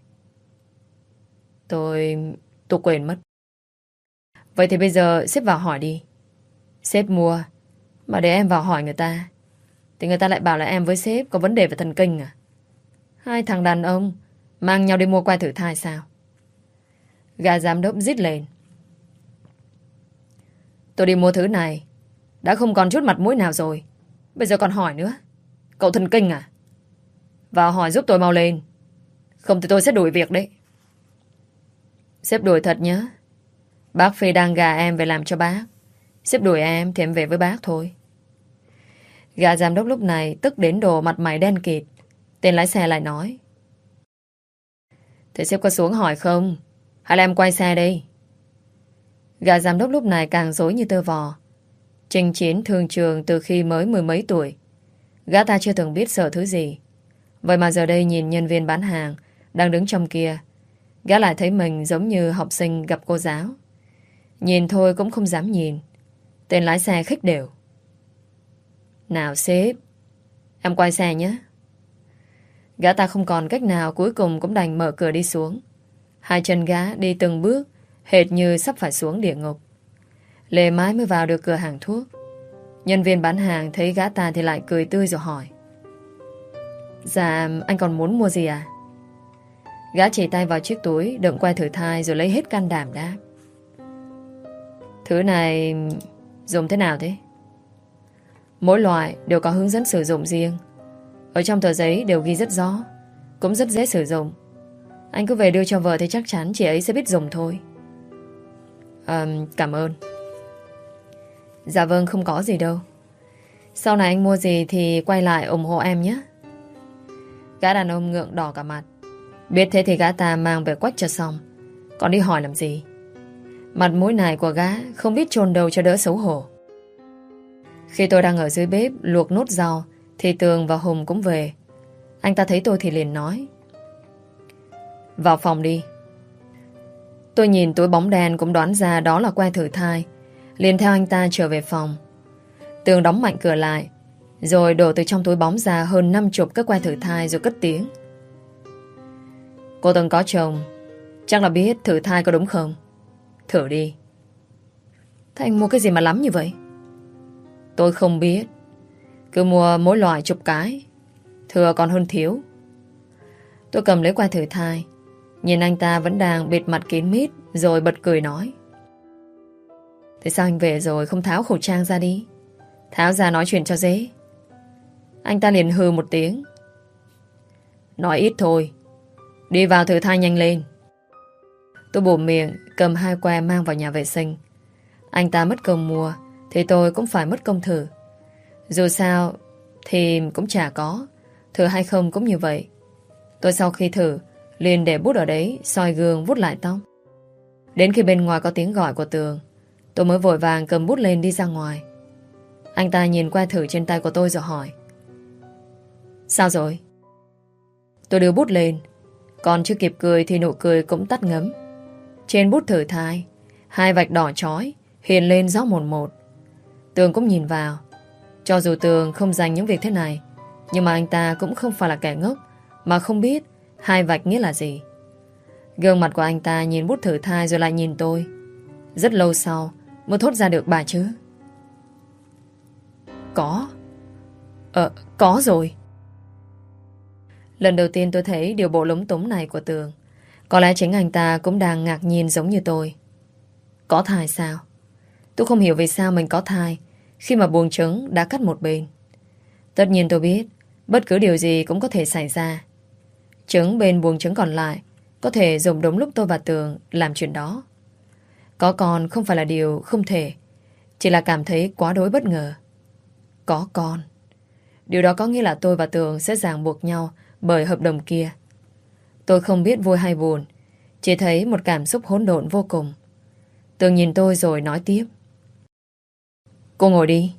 Tôi quên mất. Vậy thì bây giờ sếp vào hỏi đi. Sếp mua, mà để em vào hỏi người ta thì người ta lại bảo là em với sếp có vấn đề về thần kinh à? Hai thằng đàn ông mang nhau đi mua que thử thai sao? Gã giám đốc rít lên. Tôi đi mua thứ này đã không còn chút mặt mũi nào rồi, bây giờ còn hỏi nữa. Cậu thần kinh à? Vào hỏi giúp tôi mau lên, không thì tôi sẽ đuổi việc đấy. Sếp đuổi thật nhá. Bác Phi đang gà em về làm cho bác. Sếp đuổi em thì em về với bác thôi. Gã giám đốc lúc này tức đến độ mặt mày đen kịt. Tên lái xe lại nói. Thế sếp có xuống hỏi không? Hay là em quay xe đây? Gã giám đốc lúc này càng rối như tơ vò. Chinh chiến thương trường từ khi mới 10 mấy tuổi. Gã ta chưa từng biết sợ thứ gì. Vậy mà giờ đây nhìn nhân viên bán hàng đang đứng trong kia, gã lại thấy mình giống như học sinh gặp cô giáo. Nhìn thôi cũng không dám nhìn. Tên lái xe khích đều: "Nào sếp, em quay xe nhé." Gã ta không còn cách nào, cuối cùng cũng đành mở cửa đi xuống. Hai chân gã đi từng bước, hệt như sắp phải xuống địa ngục. Lê mãi mới vào được cửa hàng thuốc. Nhân viên bán hàng thấy gã ta thì lại cười tươi rồi hỏi: "Dạ, anh còn muốn mua gì à?" Gã chỉ tay vào chiếc túi đựng que thử thai rồi lấy hết can đảm đáp: "Thứ này dùng thế nào thế?" "Mỗi loại đều có hướng dẫn sử dụng riêng. Ở trong tờ giấy đều ghi rất rõ, cũng rất dễ sử dụng. Anh cứ về đưa cho vợ thì chắc chắn chị ấy sẽ biết dùng thôi." Cảm ơn." "Dạ vâng, không có gì đâu. Sau này anh mua gì thì quay lại ủng hộ em nhé." Gã đàn ông ngượng đỏ cả mặt. Biết thế thì gã ta mang về quách cho xong, còn đi hỏi làm gì. Mặt mũi này của gã không biết chôn đâu cho đỡ xấu hổ. Khi tôi đang ở dưới bếp luộc nốt rau thì Tường và Hùng cũng về. Anh ta thấy tôi thì liền nói: "Vào phòng đi." Tôi nhìn túi bóng đen cũng đoán ra đó là que thử thai, liền theo anh ta trở về phòng. Tường đóng mạnh cửa lại, rồi đổ từ trong túi bóng ra hơn 50 cái que thử thai rồi cất tiếng: "Cô từng có chồng, chắc là biết thử thai có đúng không? Thử đi." "Thế anh mua cái gì mà lắm như vậy?" "Tôi không biết. Cứ mua mỗi loại chục cái, thừa còn hơn thiếu." Tôi cầm lấy que thử thai, nhìn anh ta vẫn đang bịt mặt kín mít, rồi bật cười nói: "Thế sao anh về rồi không tháo khẩu trang ra đi? Tháo ra nói chuyện cho dễ." Anh ta liền hừ một tiếng: "Nói ít thôi, đi vào thử thai nhanh lên." Tôi bụm miệng cầm hai que mang vào nhà vệ sinh. Anh ta mất công mua thì tôi cũng phải mất công thử. Dù sao thì cũng chả có, thử hay không cũng như vậy. Tôi sau khi thử liền để bút ở đấy, soi gương vuốt lại tóc. Đến khi bên ngoài có tiếng gọi của Tường, tôi mới vội vàng cầm bút lên đi ra ngoài. Anh ta nhìn que thử trên tay của tôi rồi hỏi: "Sao rồi?" Tôi đưa bút lên, còn chưa kịp cười thì nụ cười cũng tắt ngấm. Trên bút thử thai, hai vạch đỏ chói hiện lên rõ một một. Tường cũng nhìn vào. Cho dù Tường không dành những việc thế này, nhưng mà anh ta cũng không phải là kẻ ngốc mà không biết hai vạch nghĩa là gì. Gương mặt của anh ta nhìn bút thử thai rồi lại nhìn tôi. Rất lâu sau mới thốt ra được ba chữ: "Có." Có rồi." Lần đầu tiên tôi thấy điều bộ lúng túng này của Tường. Có lẽ chính anh ta cũng đang ngạc nhiên giống như tôi. Có thai sao? Tôi không hiểu vì sao mình có thai khi mà buồng trứng đã cắt một bên. Tất nhiên tôi biết bất cứ điều gì cũng có thể xảy ra. Trứng bên buồng trứng còn lại có thể dùng đúng lúc tôi và Tường làm chuyện đó. Có con không phải là điều không thể, chỉ là cảm thấy quá đỗi bất ngờ. Có con, điều đó có nghĩa là tôi và Tường sẽ ràng buộc nhau bởi hợp đồng kia. Tôi không biết vui hay buồn, chỉ thấy một cảm xúc hỗn độn vô cùng. Tường nhìn tôi rồi nói tiếp: "Cô ngồi đi.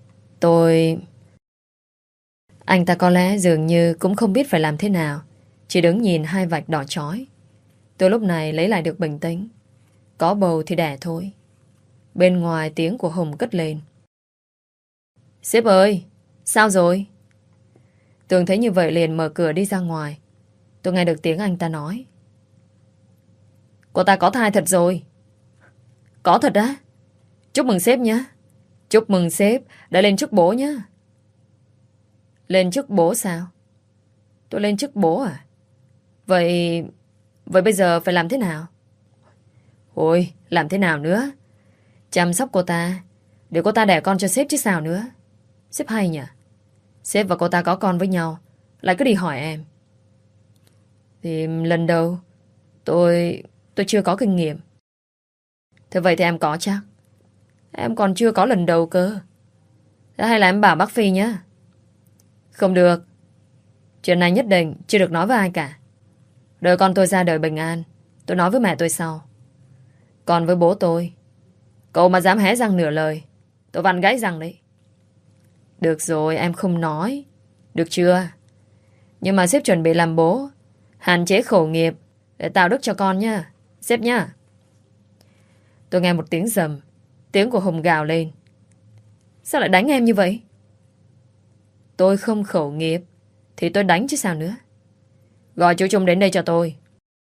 Anh ta có lẽ dường như cũng không biết phải làm thế nào, chỉ đứng nhìn hai vạch đỏ chói. Tôi lúc này lấy lại được bình tĩnh. Có bầu thì đẻ thôi. Bên ngoài tiếng của Hùng cất lên: "Sếp ơi, sao rồi?" Tường thấy như vậy liền mở cửa đi ra ngoài. Tôi nghe được tiếng anh ta nói: "Cô ta có thai thật rồi." "Có thật á? Chúc mừng sếp nhé." "Chúc mừng sếp đã lên chức bố nhé." "Lên chức bố sao?" "Tôi lên chức bố à? Vậy bây giờ phải làm thế nào?" "Ôi, làm thế nào nữa? Chăm sóc cô ta, để cô ta đẻ con cho sếp chứ sao nữa." "Sếp hay nhỉ? Sếp và cô ta có con với nhau, lại cứ đi hỏi em." "Thì lần đầu tôi chưa có kinh nghiệm." "Thế vậy thì em có chắc? Em còn chưa có lần đầu cơ. Thế hay là em bảo bác Phi nhé." "Không được. Chuyện này nhất định chưa được nói với ai cả. Đợi con tôi ra đời bình an, tôi nói với mẹ tôi sau. Còn với bố tôi, cậu mà dám hé răng nửa lời, tôi vặn gãy răng đấy." "Được rồi, em không nói. Được chưa? Nhưng mà sếp chuẩn bị làm bố, hạn chế khẩu nghiệp để tạo đức cho con nha, sếp nha. Tôi nghe một tiếng rầm, tiếng của Hùng gào lên. Sao lại đánh em như vậy? Tôi không khẩu nghiệp thì tôi đánh chứ sao nữa. Gọi chú Trung đến đây cho tôi.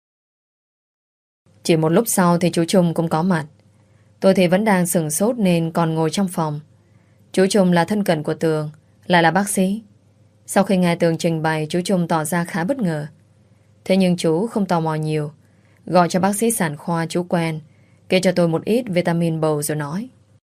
Chỉ một lúc sau thì chú Trung cũng có mặt. Tôi thì vẫn đang sửng sốt nên còn ngồi trong phòng. Chú Trung là thân cận của Tường, lại là bác sĩ. Sau khi nghe Tường trình bày, chú Trung tỏ ra khá bất ngờ. Thế nhưng chú không tò mò nhiều, gọi cho bác sĩ sản khoa chú quen, kê cho tôi một ít vitamin bầu rồi nói.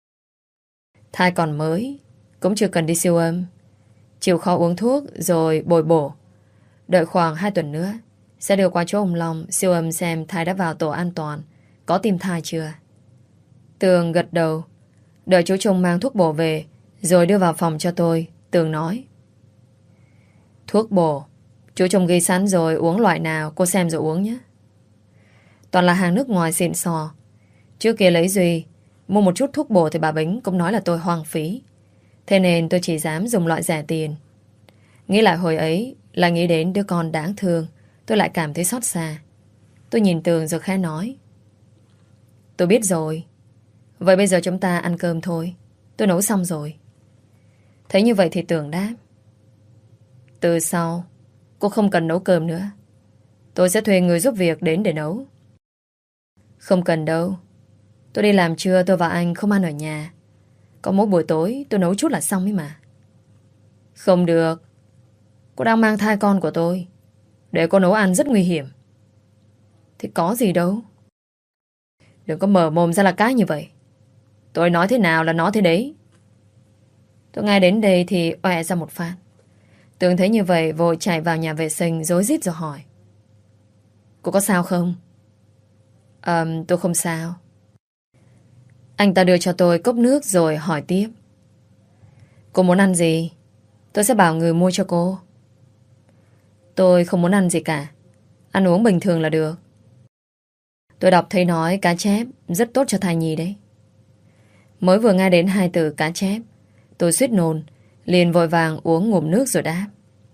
Thai còn mới, cũng chưa cần đi siêu âm. Chịu khó uống thuốc rồi bồi bổ. Đợi khoảng 2 tuần nữa sẽ đưa qua chỗ ông Long siêu âm xem thai đã vào tổ an toàn, có tim thai chưa. Tường gật đầu. Đợi chú Trung mang thuốc bổ về rồi đưa vào phòng cho tôi. Tường nói. Thuốc bổ chú Trung ghi sẵn rồi, uống loại nào cô xem rồi uống nhé. Toàn là hàng nước ngoài xịn sò. Trước kia lấy Duy mua một chút thuốc bổ thì bà Bính cũng nói là tôi hoang phí. Thế nên tôi chỉ dám dùng loại rẻ tiền. Nghĩ lại hồi ấy là nghĩ đến đứa con đáng thương, tôi lại cảm thấy xót xa. Tôi nhìn Tường rồi khẽ nói. Tôi biết rồi. Vậy bây giờ chúng ta ăn cơm thôi. Tôi nấu xong rồi. Thấy như vậy thì Tường đáp. Từ sau cô không cần nấu cơm nữa. Tôi sẽ thuê người giúp việc đến để nấu. Không cần đâu. Tôi đi làm trưa tôi và anh không ăn ở nhà. Có mỗi buổi tối tôi nấu chút là xong ấy mà. Không được. Cô đang mang thai con của tôi. Để cô nấu ăn rất nguy hiểm. Thì có gì đâu. Đừng có mở mồm ra là cái như vậy. Tôi nói thế nào là nói thế đấy. Tôi nghe đến đây thì oẹ ra một phát. Tường thấy như vậy vội chạy vào nhà vệ sinh rối rít rồi hỏi. Cô có sao không? Tôi không sao. Anh ta đưa cho tôi cốc nước rồi hỏi tiếp. Cô muốn ăn gì? Tôi sẽ bảo người mua cho cô. Tôi không muốn ăn gì cả. Ăn uống bình thường là được. Tôi đọc thấy nói cá chép rất tốt cho thai nhi đấy. Mới vừa nghe đến 2 từ cá chép, tôi suýt nôn, liền vội vàng uống ngụm nước rồi đáp.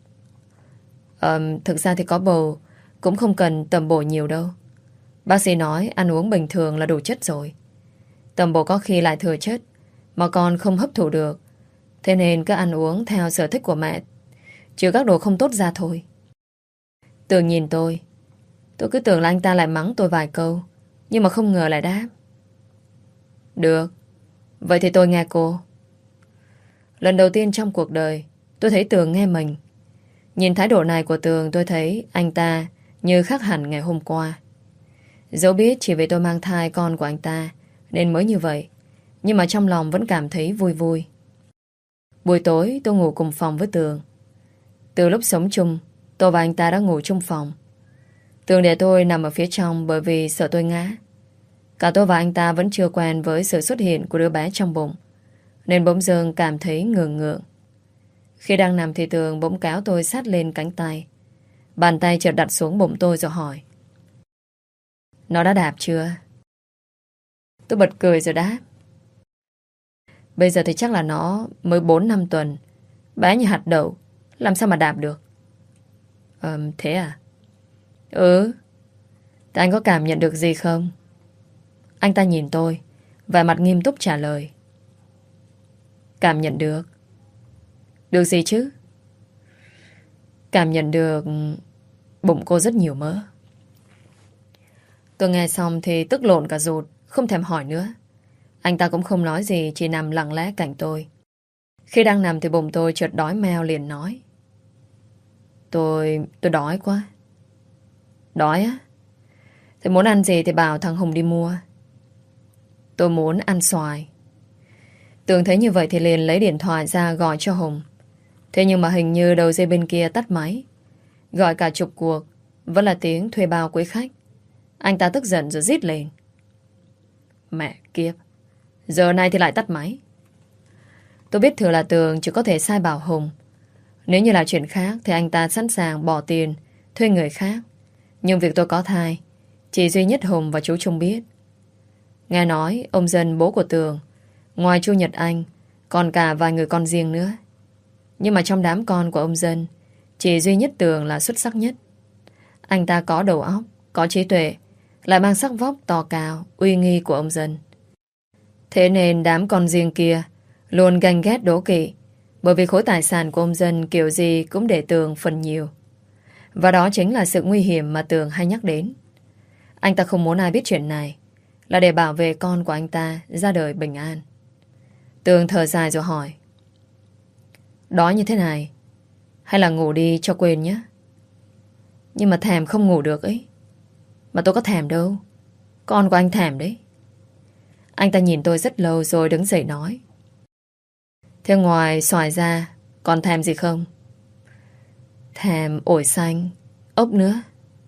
Thực ra thì có bầu cũng không cần tầm bổ nhiều đâu. Bác sĩ nói ăn uống bình thường là đủ chất rồi. Tầm bổ có khi lại thừa chất mà con không hấp thụ được. Thế nên cứ ăn uống theo sở thích của mẹ, trừ các đồ không tốt ra thôi. Tường nhìn tôi cứ tưởng là anh ta lại mắng tôi vài câu, nhưng mà không ngờ lại đáp. Được. Vậy thì tôi nghe cô. Lần đầu tiên trong cuộc đời tôi thấy Tường nghe mình. Nhìn thái độ này của Tường tôi thấy anh ta như khác hẳn ngày hôm qua. Dẫu biết chỉ vì tôi mang thai con của anh ta nên mới như vậy, nhưng mà trong lòng vẫn cảm thấy vui vui. Buổi tối tôi ngủ cùng phòng với Tường. Từ lúc sống chung, tôi và anh ta đã ngủ chung phòng. Tường để tôi nằm ở phía trong bởi vì sợ tôi ngã. Cả tôi và anh ta vẫn chưa quen với sự xuất hiện của đứa bé trong bụng, nên bỗng dưng cảm thấy ngượng ngượng. Khi đang nằm thì Tường bỗng kéo tôi sát lên cánh tay. Bàn tay chợt đặt xuống bụng tôi rồi hỏi. Nó đã đạp chưa? Tôi bật cười rồi đáp. Bây giờ thì chắc là nó mới 4-5 tuần. Bé như hạt đậu, làm sao mà đạp được? Thế à? Ừ. Thế anh có cảm nhận được gì không? Anh ta nhìn tôi, vẻ mặt nghiêm túc trả lời. Cảm nhận được. Được gì chứ? Cảm nhận được bụng cô rất nhiều mỡ. Tôi nghe xong thì tức lộn cả ruột, không thèm hỏi nữa. Anh ta cũng không nói gì, chỉ nằm lặng lẽ cạnh tôi. Khi đang nằm thì bụng tôi chợt đói meo liền nói. Tôi đói quá. Đói á? Thế muốn ăn gì thì bảo thằng Hùng đi mua. Tôi muốn ăn xoài. Tường thấy như vậy thì liền lấy điện thoại ra gọi cho Hùng. Thế nhưng mà hình như đầu dây bên kia tắt máy. Gọi cả chục cuộc vẫn là tiếng thuê bao quý khách. Anh ta tức giận rồi rít lên. Mẹ kiếp, giờ này thì lại tắt máy. Tôi biết thừa là Tường chỉ có thể sai bảo Hùng. Nếu như là chuyện khác thì anh ta sẵn sàng bỏ tiền thuê người khác. Nhưng việc tôi có thai chỉ duy nhất Hùng và chú Trung biết. Nghe nói ông Dân bố của Tường, ngoài Chu Nhật Anh còn cả vài người con riêng nữa. Nhưng mà trong đám con của ông Dân Chỉ duy nhất Tường là xuất sắc nhất. Anh ta có đầu óc, có trí tuệ, lại mang sắc vóc to cao, uy nghi của ông dân. Thế nên đám con riêng kia luôn ganh ghét đố kỵ, bởi vì khối tài sản của ông dân kiểu gì cũng để Tường phần nhiều. Và đó chính là sự nguy hiểm mà Tường hay nhắc đến. Anh ta không muốn ai biết chuyện này, là để bảo vệ con của anh ta ra đời bình an. Tường thở dài rồi hỏi: đói như thế này, hay là ngủ đi cho quên nhé? Nhưng mà thèm không ngủ được ấy. Mà tôi có thèm đâu, con của anh thèm đấy. Anh ta nhìn tôi rất lâu rồi đứng dậy nói: thế ngoài xoài ra còn thèm gì không? Thèm ổi xanh, ốc nữa.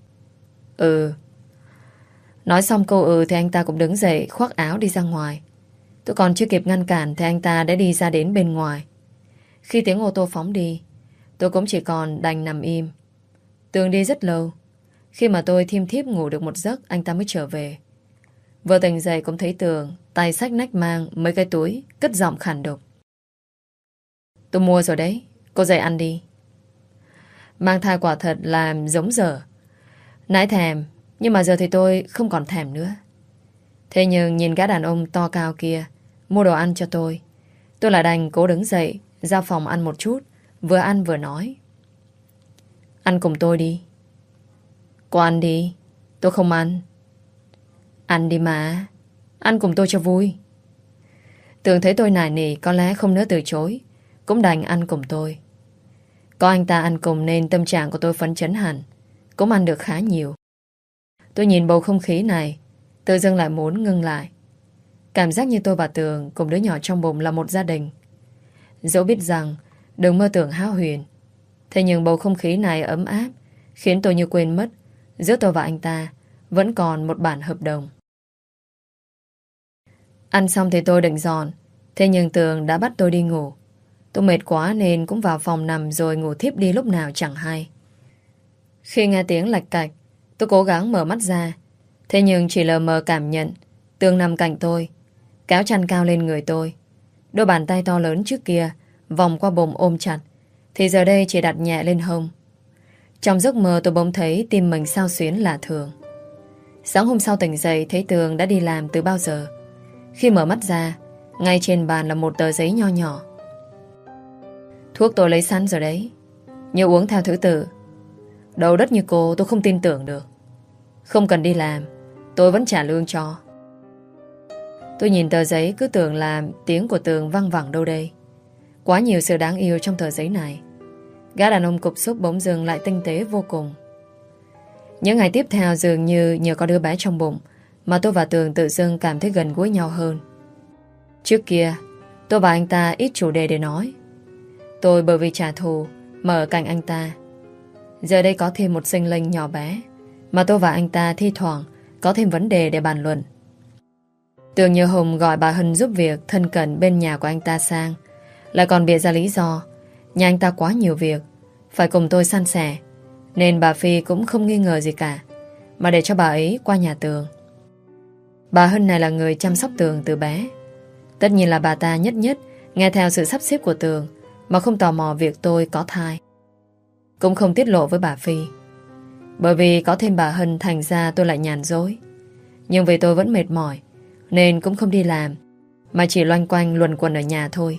Ừ. Nói xong câu thì anh ta cũng đứng dậy khoác áo đi ra ngoài. Tôi còn chưa kịp ngăn cản thì anh ta đã đi ra đến bên ngoài. Khi tiếng ô tô phóng đi, tôi cũng chỉ còn đành nằm im. Tường đi rất lâu. Khi mà tôi thiêm thiếp ngủ được một giấc, anh ta mới trở về. Vừa tỉnh dậy cũng thấy Tường tay xách nách mang mấy cái túi, cất giọng khàn đục: tôi mua rồi đấy, cô dậy ăn đi. Mang thai quả thật làm giống dở. Nãy thèm, nhưng mà giờ thì tôi không còn thèm nữa. Thế nhưng nhìn gã đàn ông to cao kia mua đồ ăn cho tôi lại đành cố đứng dậy ra phòng ăn một chút, vừa ăn vừa nói: ăn cùng tôi đi. Cô ăn đi, tôi không ăn. Ăn đi mà, ăn cùng tôi cho vui. Tưởng thấy tôi nài nỉ, có lẽ không nỡ từ chối, cũng đành ăn cùng tôi. Có anh ta ăn cùng nên tâm trạng của tôi phấn chấn hẳn, cũng ăn được khá nhiều. Tôi nhìn bầu không khí này, tự dưng lại muốn ngưng lại. Cảm giác như tôi và Tường cùng đứa nhỏ trong bụng là một gia đình. Dẫu biết rằng đừng mơ tưởng hão huyền, thế nhưng bầu không khí này ấm áp, khiến tôi như quên mất giữa tôi và anh ta vẫn còn một bản hợp đồng. Ăn xong thì tôi định dọn, thế nhưng Tường đã bắt tôi đi ngủ. Tôi mệt quá nên cũng vào phòng nằm rồi ngủ thiếp đi lúc nào chẳng hay. Khi nghe tiếng lạch cạch, tôi cố gắng mở mắt ra, thế nhưng chỉ lờ mờ cảm nhận Tường nằm cạnh tôi, kéo chăn cao lên người tôi. Đôi bàn tay to lớn trước kia vòng qua bụng ôm chặt, thì giờ đây chỉ đặt nhẹ lên hông. Trong giấc mơ tôi bỗng thấy tim mình xao xuyến lạ thường. Sáng hôm sau tỉnh dậy thấy Tường đã đi làm từ bao giờ. Khi mở mắt ra, ngay trên bàn là một tờ giấy nho nhỏ. Thuốc tôi lấy sẵn rồi đấy, nhớ uống theo thứ tự. Đầu đất như cô tôi không tin tưởng được. Không cần đi làm, tôi vẫn trả lương cho. Tôi nhìn tờ giấy cứ tưởng là tiếng của Tường văng vẳng đâu đây. Quá nhiều sự đáng yêu trong tờ giấy này. Gã đàn ông cục xúc bỗng dưng lại tinh tế vô cùng. Những ngày tiếp theo dường như nhờ có đứa bé trong bụng mà tôi và Tường tự dưng cảm thấy gần gũi nhau hơn. Trước kia tôi và anh ta ít chủ đề để nói. Tôi bởi vì trả thù mà ở cạnh anh ta. Giờ đây có thêm một sinh linh nhỏ bé mà tôi và anh ta thi thoảng có thêm vấn đề để bàn luận. Tường nhờ Hùng gọi bà Hân giúp việc thân cận bên nhà của anh ta sang, lại còn bịa ra lý do nhà anh ta quá nhiều việc, phải cùng tôi san sẻ, nên bà Phi cũng không nghi ngờ gì cả, mà để cho bà ấy qua nhà Tường. Bà Hân này là người chăm sóc Tường từ bé. Tất nhiên là bà ta nhất nhất nghe theo sự sắp xếp của Tường, mà không tò mò việc tôi có thai. Cũng không tiết lộ với bà Phi. Bởi vì có thêm bà Hân thành ra tôi lại nhàn dối. Nhưng vì tôi vẫn mệt mỏi nên cũng không đi làm, mà chỉ loanh quanh luẩn quẩn ở nhà thôi.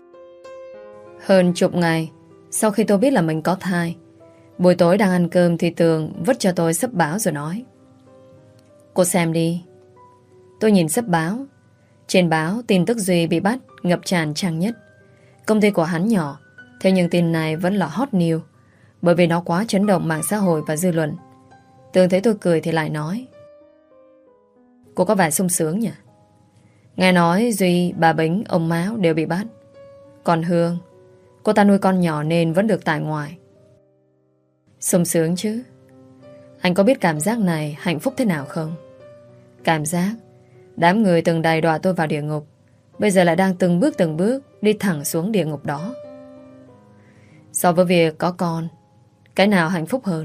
Hơn chục ngày sau khi tôi biết là mình có thai, buổi tối đang ăn cơm thì Tường vứt cho tôi xấp báo rồi nói: cô xem đi. Tôi nhìn xấp báo. Trên báo tin tức Duy bị bắt ngập tràn trang nhất. Công ty của hắn nhỏ, thế nhưng tin này vẫn là hot news, bởi vì nó quá chấn động mạng xã hội và dư luận. Tường thấy tôi cười thì lại nói: cô có vẻ sung sướng nhỉ? Nghe nói Duy, bà Bính, ông Mão đều bị bắt. Còn Hương, cô ta nuôi con nhỏ nên vẫn được tại ngoại. Sung sướng chứ. Anh có biết cảm giác này hạnh phúc thế nào không? Cảm giác đám người từng đày đọa tôi vào địa ngục, bây giờ lại đang từng bước đi thẳng xuống địa ngục đó. So với việc có con, cái nào hạnh phúc hơn?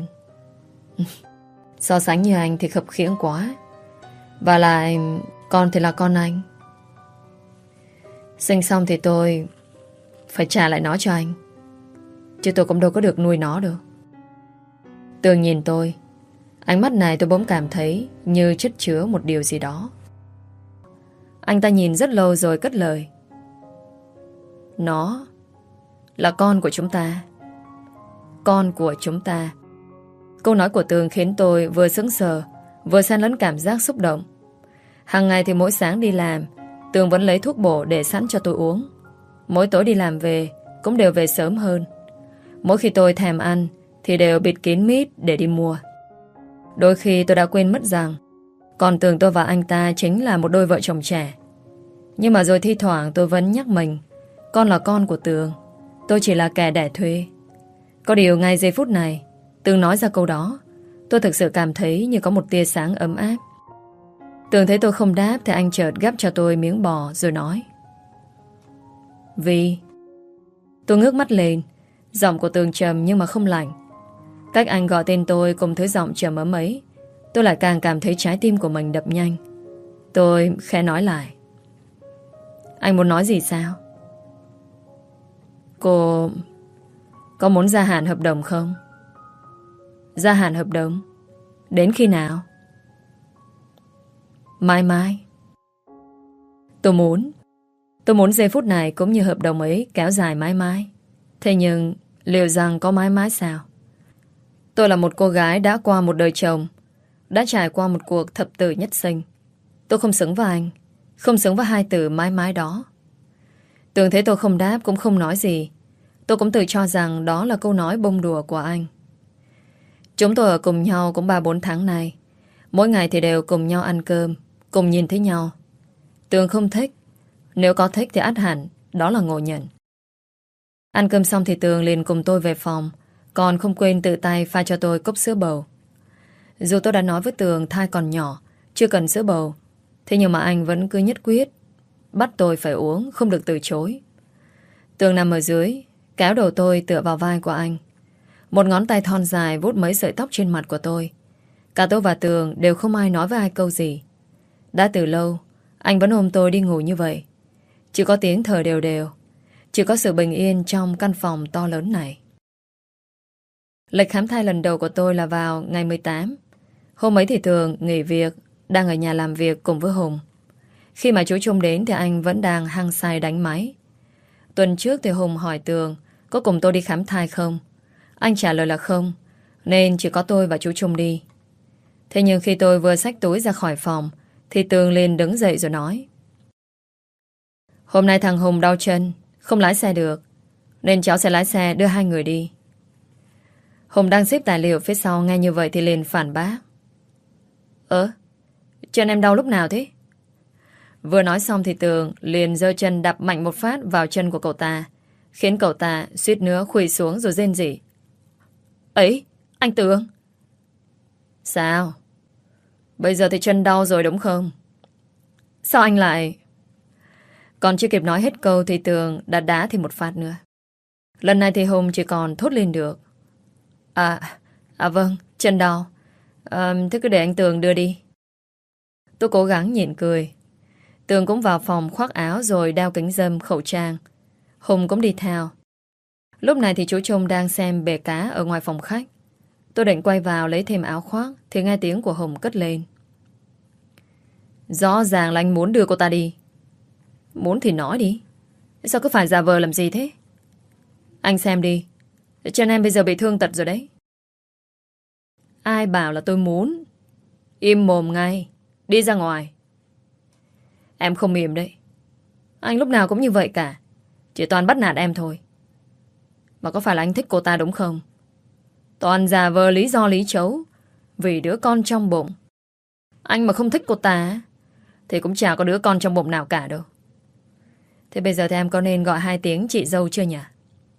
So sánh như anh thì khập khiễng quá. Và lại con thì là con anh. Sinh xong thì tôi phải trả lại nó cho anh. chứ tôi cũng đâu có được nuôi nó được. Tường nhìn tôi. Ánh mắt này tôi bỗng cảm thấy như chất chứa một điều gì đó. Anh ta nhìn rất lâu rồi cất lời. Nó là con của chúng ta. Con của chúng ta. Câu nói của Tường khiến tôi vừa sững sờ, vừa xen lẫn cảm giác xúc động. Hàng ngày thì mỗi sáng đi làm, Tường vẫn lấy thuốc bổ để sẵn cho tôi uống. Mỗi tối đi làm về cũng đều về sớm hơn. Mỗi khi tôi thèm ăn thì đều bịt kín mít để đi mua. Đôi khi tôi đã quên mất rằng còn Tường tôi và anh ta chính là một đôi vợ chồng trẻ. Nhưng mà rồi thi thoảng tôi vẫn nhắc mình, con là con của Tường, tôi chỉ là kẻ đẻ thuê. Có điều ngay giây phút này, Tường nói ra câu đó, tôi thực sự cảm thấy như có một tia sáng ấm áp. Tường thấy tôi không đáp thì anh chợt gắp cho tôi miếng bò rồi nói. Vi. Tôi ngước mắt lên. Giọng của Tường trầm nhưng mà không lạnh. Cách anh gọi tên tôi cùng thứ giọng trầm ấm ấy, tôi lại càng cảm thấy trái tim của mình đập nhanh. Tôi khẽ nói lại. Anh muốn nói gì sao? Cô có muốn gia hạn hợp đồng không? Gia hạn hợp đồng? Đến khi nào? Mai mai. Tôi muốn giây phút này cũng như hợp đồng ấy kéo dài mãi mãi. Thế nhưng liệu rằng có mãi mãi sao? Tôi là một cô gái đã qua một đời chồng, đã trải qua một cuộc thập tử nhất sinh. Tôi không xứng với anh, không xứng với hai từ mãi mãi đó. Tường thấy tôi không đáp cũng không nói gì. Tôi cũng tự cho rằng đó là câu nói bông đùa của anh. Chúng tôi ở cùng nhau cũng 3-4 tháng nay. Mỗi ngày thì đều cùng nhau ăn cơm, cùng nhìn thấy nhau. Tường không thích. Nếu có thích thì ắt hẳn đó là ngộ nhận. Ăn cơm xong thì Tường liền cùng tôi về phòng, còn không quên tự tay pha cho tôi cốc sữa bầu. Dù tôi đã nói với Tường thai còn nhỏ, chưa cần sữa bầu, thế nhưng mà anh vẫn cứ nhất quyết bắt tôi phải uống, không được từ chối. Tường nằm ở dưới, kéo đầu tôi tựa vào vai của anh. Một ngón tay thon dài vuốt mấy sợi tóc trên mặt của tôi. Cả tôi và Tường đều không ai nói với ai câu gì. Đã từ lâu anh vẫn ôm tôi đi ngủ như vậy. Chỉ có tiếng thở đều đều, chỉ có sự bình yên trong căn phòng to lớn này. Lịch khám thai lần đầu của tôi là vào ngày 18. Hôm ấy thì Tường nghỉ việc, đang ở nhà làm việc cùng với Hùng. Khi mà chú Trung đến thì anh vẫn đang hăng say đánh máy. Tuần trước thì Hùng hỏi Tường có cùng tôi đi khám thai không. Anh trả lời là không, nên chỉ có tôi và chú Trung đi. Thế nhưng khi tôi vừa xách túi ra khỏi phòng thì Tường liền đứng dậy rồi nói. Hôm nay thằng Hùng đau chân, không lái xe được, nên cháu sẽ lái xe đưa hai người đi. Hùng đang xếp tài liệu phía sau nghe như vậy thì liền phản bác. Chân em đau lúc nào thế? Vừa nói xong thì Tường liền giơ chân đạp mạnh một phát vào chân của cậu ta, khiến cậu ta suýt nữa khuỵu xuống rồi rên rỉ. Ấy, anh Tường. Sao? Bây giờ thì chân đau rồi đúng không? Sao anh lại... Còn chưa kịp nói hết câu thì Tường đã đá thêm một phát nữa. Lần này thì Hùng chỉ còn thốt lên được. Vâng, chân đau. Thế cứ để anh Tường đưa đi. Tôi cố gắng nhịn cười. Tường cũng vào phòng khoác áo rồi đeo kính râm, khẩu trang. Hùng cũng đi theo. Lúc này thì chú Trung đang xem bể cá ở ngoài phòng khách. Tôi định quay vào lấy thêm áo khoác thì nghe tiếng của Hùng cất lên. Rõ ràng là anh muốn đưa cô ta đi. Muốn thì nói đi. Sao cứ phải giả vờ làm gì thế? Anh xem đi, chân em bây giờ bị thương tật rồi đấy. Ai bảo là tôi muốn? Im mồm ngay, đi ra ngoài. Em không im đấy. Anh lúc nào cũng như vậy cả, chỉ toàn bắt nạt em thôi. Mà có phải là anh thích cô ta đúng không? Toàn giả vờ lý do lý chấu vì đứa con trong bụng. Anh mà không thích cô ta thì cũng chả có đứa con trong bụng nào cả đâu. Thế bây giờ thì em có nên gọi 2 tiếng chị dâu chưa nhỉ?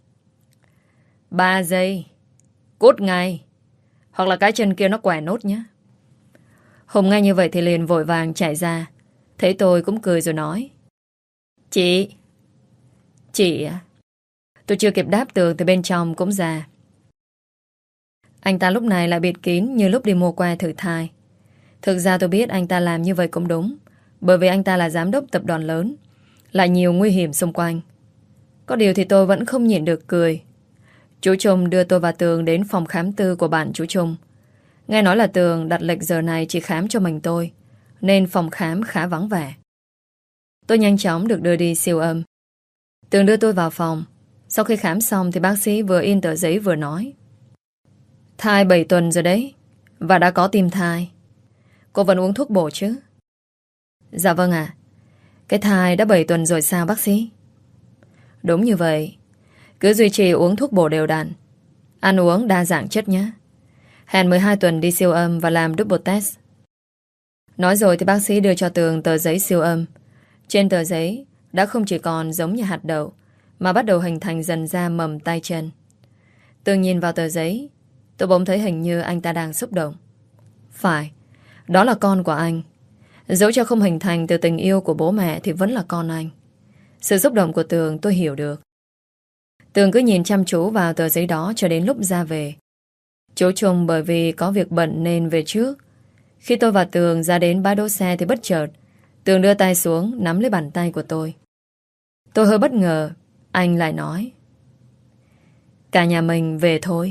3 giây. Cút ngay. Hoặc là cái chân kia nó quẻ nốt nhé. Hùng nghe như vậy thì liền vội vàng chạy ra. Thấy tôi cũng cười rồi nói. Chị. Chị à? Tôi chưa kịp đáp Tường thì bên trong cũng ra. Anh ta lúc này lại bịt kín như lúc đi mua que thử thai. Thực ra tôi biết anh ta làm như vậy cũng đúng, bởi vì anh ta là giám đốc tập đoàn lớn, lại nhiều nguy hiểm xung quanh. Có điều thì tôi vẫn không nhịn được cười. Chú Trung đưa tôi và Tường đến phòng khám tư của bạn chú Trung. Nghe nói là Tường đặt lịch giờ này chỉ khám cho mình tôi, nên phòng khám khá vắng vẻ. Tôi nhanh chóng được đưa đi siêu âm. Tường đưa tôi vào phòng. Sau khi khám xong thì bác sĩ vừa in tờ giấy vừa nói: thai 7 tuần rồi đấy, và đã có tim thai. Cô vẫn uống thuốc bổ chứ? Dạ vâng ạ. Cái thai đã 7 tuần rồi sao bác sĩ? Đúng như vậy. Cứ duy trì uống thuốc bổ đều đặn, ăn uống đa dạng chất nhé. Hẹn 12 tuần đi siêu âm và làm double test. Nói rồi thì bác sĩ đưa cho Tường tờ giấy siêu âm. Trên tờ giấy đã không chỉ còn giống như hạt đậu, mà bắt đầu hình thành dần ra mầm tay chân. Tường nhìn vào tờ giấy, tôi bỗng thấy hình như anh ta đang xúc động. Phải, đó là con của anh. Dẫu cho không hình thành từ tình yêu của bố mẹ thì vẫn là con anh. Sự xúc động của Tường tôi hiểu được. Tường cứ nhìn chăm chú vào tờ giấy đó cho đến lúc ra về. Chú Trung bởi vì có việc bận nên về trước. Khi tôi và Tường ra đến bãi đỗ xe thì bất chợt Tường đưa tay xuống nắm lấy bàn tay của tôi. Tôi hơi bất ngờ. Anh lại nói: cả nhà mình về thôi.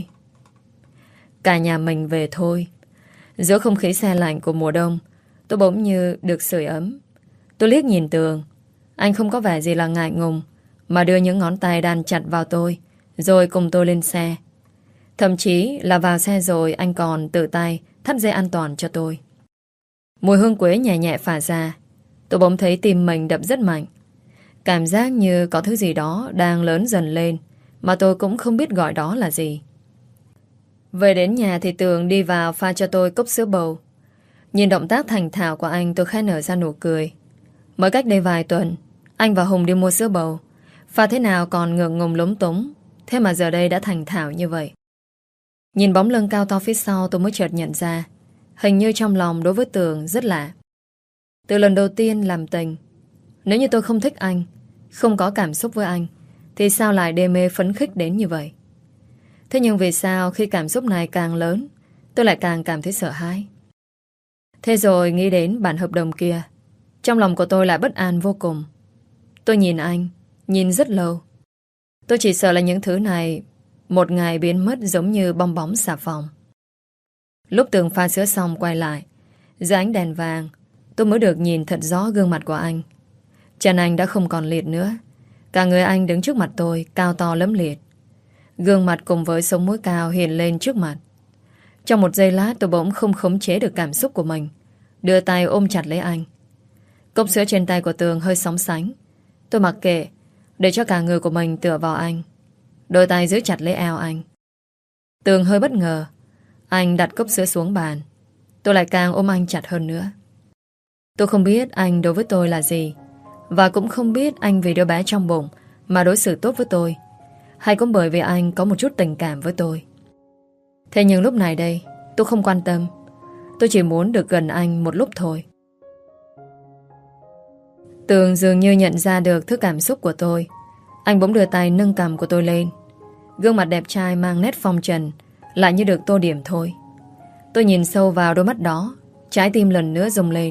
Cả nhà mình về thôi. Giữa không khí se lạnh của mùa đông, tôi bỗng như được sưởi ấm. Tôi liếc nhìn Tường. Anh không có vẻ gì là ngại ngùng, mà đưa những ngón tay đan chặt vào tôi, rồi cùng tôi lên xe. Thậm chí là vào xe rồi anh còn tự tay thắt dây an toàn cho tôi. Mùi hương quế nhẹ nhẹ phả ra. Tôi bỗng thấy tim mình đập rất mạnh. Cảm giác như có thứ gì đó đang lớn dần lên, mà tôi cũng không biết gọi đó là gì. Về đến nhà thì Tường đi vào pha cho tôi cốc sữa bầu. Nhìn động tác thành thạo của anh, tôi khẽ nở ra nụ cười. Mới cách đây vài tuần, anh và Hùng đi mua sữa bầu, pha thế nào còn ngượng ngùng lúng túng, thế mà giờ đây đã thành thạo như vậy. Nhìn bóng lưng cao to phía sau, tôi mới chợt nhận ra hình như trong lòng đối với Tường rất lạ. Từ lần đầu tiên làm tình, nếu như tôi không thích anh, không có cảm xúc với anh, thì sao lại đê mê phấn khích đến như vậy? Thế nhưng vì sao khi cảm xúc này càng lớn, tôi lại càng cảm thấy sợ hãi? Thế rồi nghĩ đến bản hợp đồng kia, trong lòng của tôi lại bất an vô cùng. Tôi nhìn anh, nhìn rất lâu. Tôi chỉ sợ là những thứ này một ngày biến mất giống như bong bóng xà phòng. Lúc Tường pha sữa xong quay lại, dưới ánh đèn vàng, tôi mới được nhìn thật rõ gương mặt của anh. Chân anh đã không còn liệt nữa. Cả người anh đứng trước mặt tôi, cao to lẫm liệt. Gương mặt cùng với sống mũi cao hiện lên trước mặt. Trong một giây lát tôi bỗng không khống chế được cảm xúc của mình, đưa tay ôm chặt lấy anh. Cốc sữa trên tay của Tường hơi sóng sánh. Tôi mặc kệ, để cho cả người của mình tựa vào anh. Đôi tay giữ chặt lấy eo anh. Tường hơi bất ngờ. Anh đặt cốc sữa xuống bàn. Tôi lại càng ôm anh chặt hơn nữa. Tôi không biết anh đối với tôi là gì, và cũng không biết anh vì đứa bé trong bụng mà đối xử tốt với tôi, hay cũng bởi vì anh có một chút tình cảm với tôi. Thế nhưng lúc này đây, tôi không quan tâm. Tôi chỉ muốn được gần anh một lúc thôi. Tường dường như nhận ra được thứ cảm xúc của tôi. Anh bỗng đưa tay nâng cằm của tôi lên. Gương mặt đẹp trai mang nét phong trần lại như được tô điểm thôi. Tôi nhìn sâu vào đôi mắt đó, trái tim lần nữa rung lên.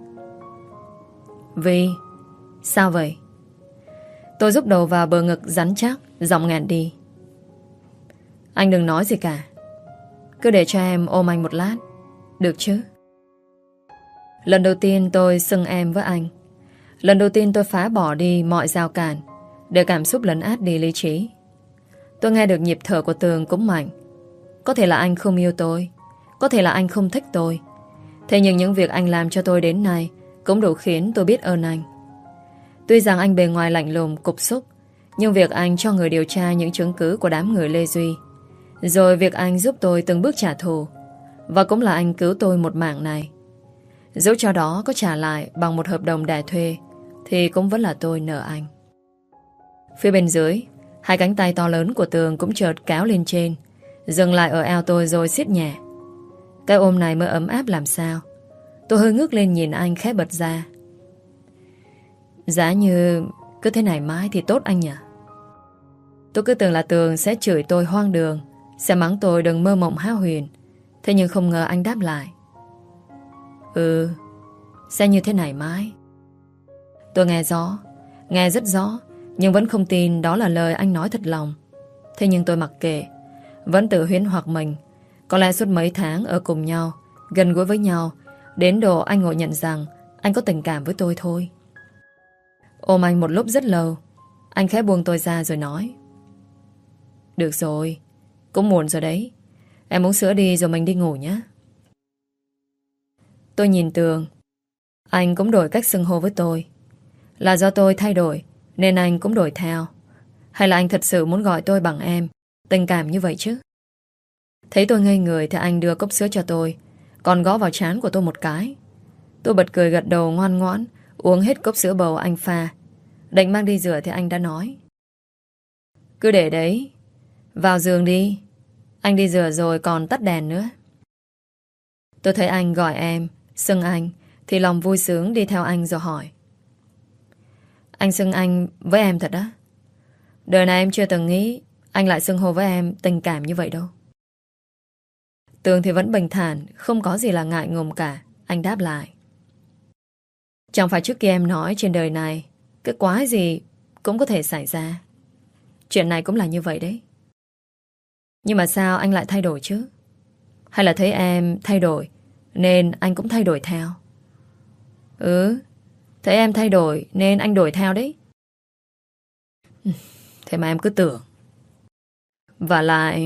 Vi, sao vậy? Tôi rúc đầu vào bờ ngực rắn chắc, giọng nghẹn đi. Anh đừng nói gì cả. Cứ để cho em ôm anh một lát, được chứ? Lần đầu tiên tôi xưng em với anh. Lần đầu tiên tôi phá bỏ đi mọi rào cản để cảm xúc lấn át đi lý trí. Tôi nghe được nhịp thở của Tường cũng mạnh. Có thể là anh không yêu tôi, có thể là anh không thích tôi. Thế nhưng những việc anh làm cho tôi đến nay cũng đủ khiến tôi biết ơn anh. Tuy rằng anh bề ngoài lạnh lùng, cục xúc, nhưng việc anh cho người điều tra những chứng cứ của đám người Lê Duy, rồi việc anh giúp tôi từng bước trả thù, và cũng là anh cứu tôi một mạng này. Dẫu cho đó có trả lại bằng một hợp đồng đẻ thuê, thì cũng vẫn là tôi nợ anh. Phía bên dưới, hai cánh tay to lớn của Tường cũng chợt kéo lên trên, dừng lại ở eo tôi rồi siết nhẹ. Cái ôm này mới ấm áp làm sao. Tôi hơi ngước lên nhìn anh khẽ bật ra. Giá như cứ thế này mãi thì tốt anh nhỉ? Tôi cứ tưởng là Tường sẽ chửi tôi hoang đường, sẽ mắng tôi đừng mơ mộng hão huyền. Thế nhưng không ngờ anh đáp lại. Sẽ như thế này mãi. Tôi nghe rõ, nghe rất rõ, nhưng vẫn không tin đó là lời anh nói thật lòng. Thế nhưng tôi mặc kệ, vẫn tự huyễn hoặc mình. Có lẽ suốt mấy tháng ở cùng nhau, gần gũi với nhau, đến độ anh ngộ nhận rằng anh có tình cảm với tôi thôi. Ôm anh một lúc rất lâu, anh khẽ buông tôi ra rồi nói: Được rồi, cũng muộn rồi đấy. Em uống sữa đi rồi mình đi ngủ nhé. Tôi nhìn Tường. Anh cũng đổi cách xưng hô với tôi. Là do tôi thay đổi nên anh cũng đổi theo, hay là anh thật sự muốn gọi tôi bằng em, tình cảm như vậy chứ? Thấy tôi ngây người thì anh đưa cốc sữa cho tôi, còn gõ vào trán của tôi một cái. Tôi bật cười gật đầu ngoan ngoãn, uống hết cốc sữa bầu anh pha. Định mang đi rửa thì anh đã nói: Cứ để đấy, vào giường đi. Anh đi rửa rồi còn tắt đèn nữa. Tôi thấy anh gọi em, xưng anh, thì lòng vui sướng đi theo anh rồi hỏi: Anh xưng anh với em thật á? Đời này em chưa từng nghĩ anh lại xưng hô với em tình cảm như vậy đâu. Tường thì vẫn bình thản, không có gì là ngại ngùng cả. Anh đáp lại: Chẳng phải trước kia em nói trên đời này cái quái gì cũng có thể xảy ra. Chuyện này cũng là như vậy đấy. Nhưng mà sao anh lại thay đổi chứ? Hay là thấy em thay đổi nên anh cũng thay đổi theo? Ừ, thấy em thay đổi nên anh đổi theo đấy. Thế mà em cứ tưởng. Và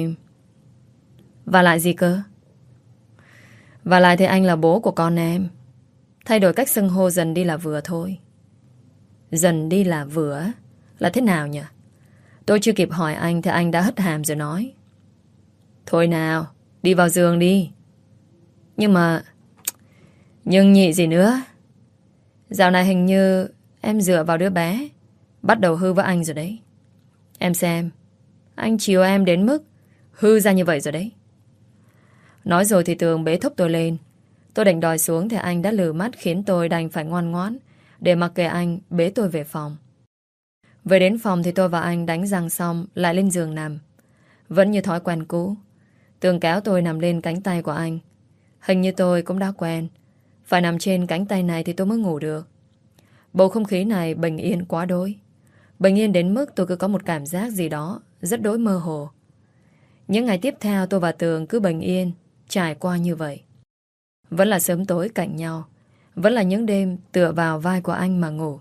lại gì cơ? Và lại thì anh là bố của con em. Thay đổi cách xưng hô dần đi là vừa thôi. Dần đi là vừa là thế nào nhỉ? Tôi chưa kịp hỏi anh thì anh đã hất hàm rồi nói: Thôi nào, đi vào giường đi. Nhưng nhị gì nữa? Dạo này hình như em dựa vào đứa bé, bắt đầu hư với anh rồi đấy. Em xem, anh chiều em đến mức hư ra như vậy rồi đấy. Nói rồi thì Tường bế thúc tôi lên. Tôi định đòi xuống thì anh đã lừ mắt khiến tôi đành phải ngoan ngoãn để mặc kệ anh bế tôi về phòng. Về đến phòng thì tôi và anh đánh răng xong lại lên giường nằm. Vẫn như thói quen cũ, Tường kéo tôi nằm lên cánh tay của anh. Hình như tôi cũng đã quen, phải nằm trên cánh tay này thì tôi mới ngủ được. Bầu không khí này bình yên quá đỗi. Bình yên đến mức tôi cứ có một cảm giác gì đó rất đỗi mơ hồ. Những ngày tiếp theo tôi và Tường cứ bình yên trải qua như vậy. Vẫn là sớm tối cạnh nhau, vẫn là những đêm tựa vào vai của anh mà ngủ.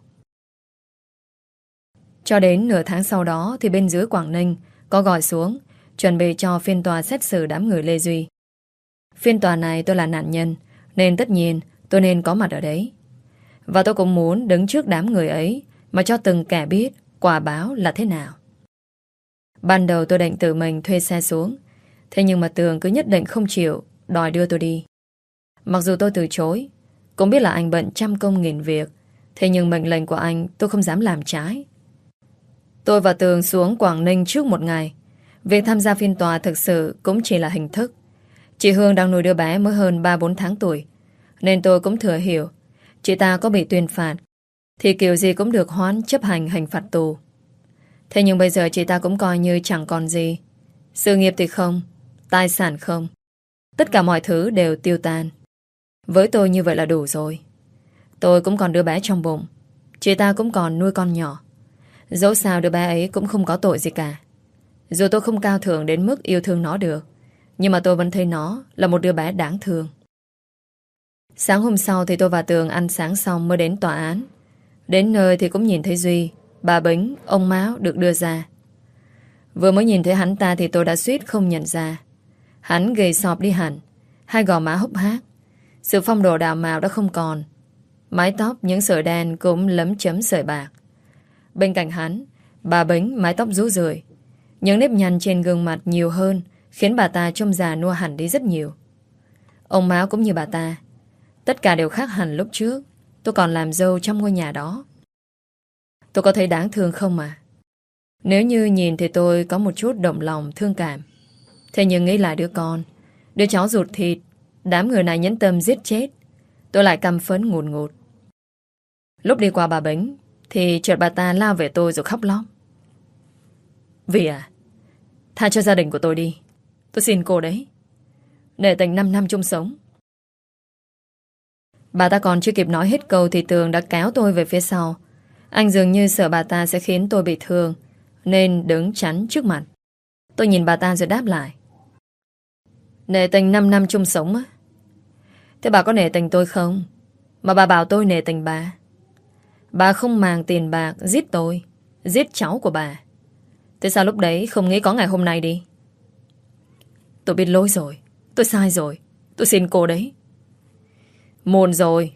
Cho đến nửa tháng sau đó thì bên dưới Quảng Ninh có gọi xuống chuẩn bị cho phiên tòa xét xử đám người Lê Duy. Phiên tòa này tôi là nạn nhân nên tất nhiên tôi nên có mặt ở đấy. Và tôi cũng muốn đứng trước đám người ấy mà cho từng kẻ biết quả báo là thế nào. Ban đầu tôi định tự mình thuê xe xuống, thế nhưng mà Tường cứ nhất định không chịu, đòi đưa tôi đi. Mặc dù tôi từ chối, cũng biết là anh bận trăm công nghìn việc, thế nhưng mệnh lệnh của anh tôi không dám làm trái. Tôi và Tường xuống Quảng Ninh trước một ngày. Việc tham gia phiên tòa thực sự cũng chỉ là hình thức. Chị Hương đang nuôi đứa bé mới hơn 3-4 tháng tuổi, nên tôi cũng thừa hiểu chị ta có bị tuyên phạt thì kiểu gì cũng được hoãn chấp hành hình phạt tù. Thế nhưng bây giờ chị ta cũng coi như chẳng còn gì. Sự nghiệp thì không, tài sản không, tất cả mọi thứ đều tiêu tan. Với tôi như vậy là đủ rồi. Tôi cũng còn đứa bé trong bụng, chị ta cũng còn nuôi con nhỏ. Dẫu sao đứa bé ấy cũng không có tội gì cả. Dù tôi không cao thượng đến mức yêu thương nó được, nhưng mà tôi vẫn thấy nó là một đứa bé đáng thương. Sáng hôm sau thì tôi và Tường ăn sáng xong mới đến tòa án. Đến nơi thì cũng nhìn thấy Duy, bà Bính, ông Mão được đưa ra. Vừa mới nhìn thấy hắn ta thì tôi đã suýt không nhận ra. Hắn gầy sọp đi hẳn, hai gò má hốc hác, sự phong độ đạo mạo đã không còn. Mái tóc những sợi đen cũng lấm chấm sợi bạc. Bên cạnh hắn, bà Bính mái tóc rũ rượi, những nếp nhăn trên gương mặt nhiều hơn, khiến bà ta trông già nua hẳn đi rất nhiều. Ông Mão cũng như bà ta, tất cả đều khác hẳn lúc trước tôi còn làm dâu trong ngôi nhà đó. Tôi có thấy đáng thương không mà? Nếu như nhìn thì tôi có một chút động lòng thương cảm. Thế nhưng nghĩ lại đứa con, đứa cháu ruột thịt đám người này nhẫn tâm giết chết, tôi lại căm phẫn ngùn ngụt. Lúc đi qua bà Bính thì chợt bà ta lao về tôi rồi khóc lóc. Vì tha cho gia đình của tôi đi, tôi xin cô đấy, nể tình 5 năm chung sống. Bà ta còn chưa kịp nói hết câu thì Tường đã kéo tôi về phía sau. Anh dường như sợ bà ta sẽ khiến tôi bị thương nên đứng chắn trước mặt. Tôi nhìn bà ta rồi đáp lại. Nể tình 5 năm chung sống á. Thế bà có nể tình tôi không? Mà bà bảo tôi nể tình bà. Bà không màng tiền bạc giết tôi, giết cháu của bà. Thế sao lúc đấy không nghĩ có ngày hôm nay đi? Tôi biết lỗi rồi. Tôi sai rồi. Tôi xin cô đấy. Muộn rồi.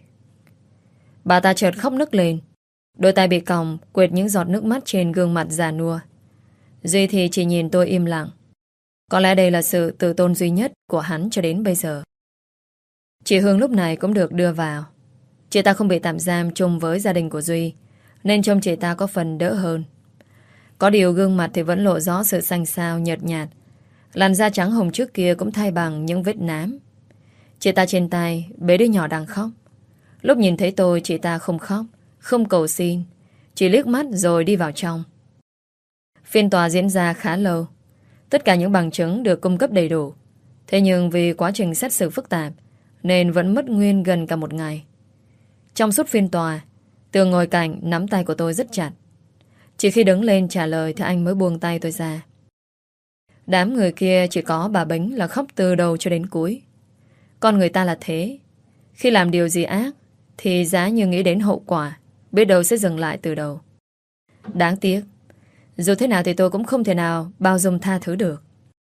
Bà ta chợt khóc nức lên. Đôi tay bị còng quệt những giọt nước mắt trên gương mặt già nua. Duy thì chỉ nhìn tôi im lặng. Có lẽ đây là sự tự tôn duy nhất của hắn cho đến bây giờ. Chị Hương lúc này cũng được đưa vào. Chị ta không bị tạm giam chung với gia đình của Duy, nên trông chị ta có phần đỡ hơn. Có điều gương mặt thì vẫn lộ rõ sự xanh xao nhợt nhạt. Làn da trắng hồng trước kia cũng thay bằng những vết nám. Chị ta trên tay bế đứa nhỏ đang khóc. Lúc nhìn thấy tôi, chị ta không khóc, không cầu xin, chỉ liếc mắt rồi đi vào trong. Phiên tòa diễn ra khá lâu. Tất cả những bằng chứng được cung cấp đầy đủ. Thế nhưng vì quá trình xét xử phức tạp nên vẫn mất nguyên gần cả một ngày. Trong suốt phiên tòa, Tường ngồi cạnh nắm tay của tôi rất chặt. Chỉ khi đứng lên trả lời thì anh mới buông tay tôi ra. Đám người kia chỉ có bà Bính là khóc từ đầu cho đến cuối. Con người ta là thế. Khi làm điều gì ác thì giá như nghĩ đến hậu quả, biết đâu sẽ dừng lại từ đầu. Đáng tiếc, dù thế nào thì tôi cũng không thể nào bao dung tha thứ được.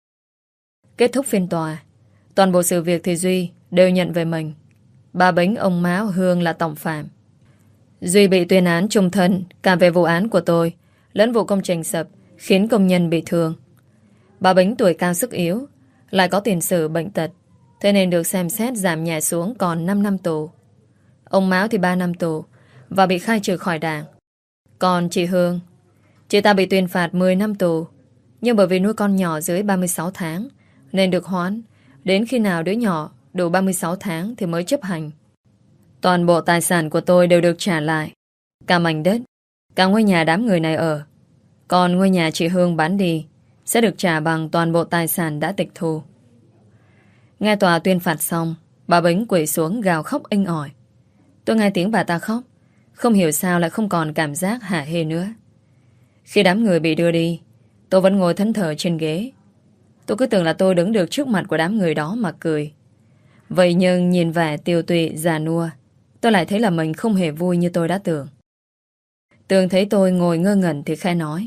Kết thúc phiên tòa, toàn bộ sự việc thì Duy đều nhận về mình. Bà Bính, ông Mão, Hương là tổng phạm. Duy bị tuyên án chung thân cả về vụ án của tôi lẫn vụ công trình sập khiến công nhân bị thương. Bà Bính tuổi cao sức yếu, lại có tiền sử bệnh tật, thế nên được xem xét giảm nhẹ xuống còn 5 năm tù. Ông Mão thì 3 năm tù và bị khai trừ khỏi đảng. Còn chị Hương, chị ta bị tuyên phạt 10 năm tù, nhưng bởi vì nuôi con nhỏ dưới 36 tháng nên được hoãn đến khi nào đứa nhỏ đủ 36 tháng thì mới chấp hành. Toàn bộ tài sản của tôi đều được trả lại, cả mảnh đất, cả ngôi nhà đám người này ở. Còn ngôi nhà chị Hương bán đi sẽ được trả bằng toàn bộ tài sản đã tịch thu. Nghe tòa tuyên phạt xong, bà Bính quỳ xuống gào khóc inh ỏi. Tôi nghe tiếng bà ta khóc, không hiểu sao lại không còn cảm giác hả hê nữa. Khi đám người bị đưa đi, tôi vẫn ngồi thẫn thờ trên ghế. Tôi cứ tưởng là tôi đứng được trước mặt của đám người đó mà cười. Vậy nhưng nhìn vẻ tiều tụy già nua, tôi lại thấy là mình không hề vui như tôi đã tưởng. Tường thấy tôi ngồi ngơ ngẩn thì khẽ nói: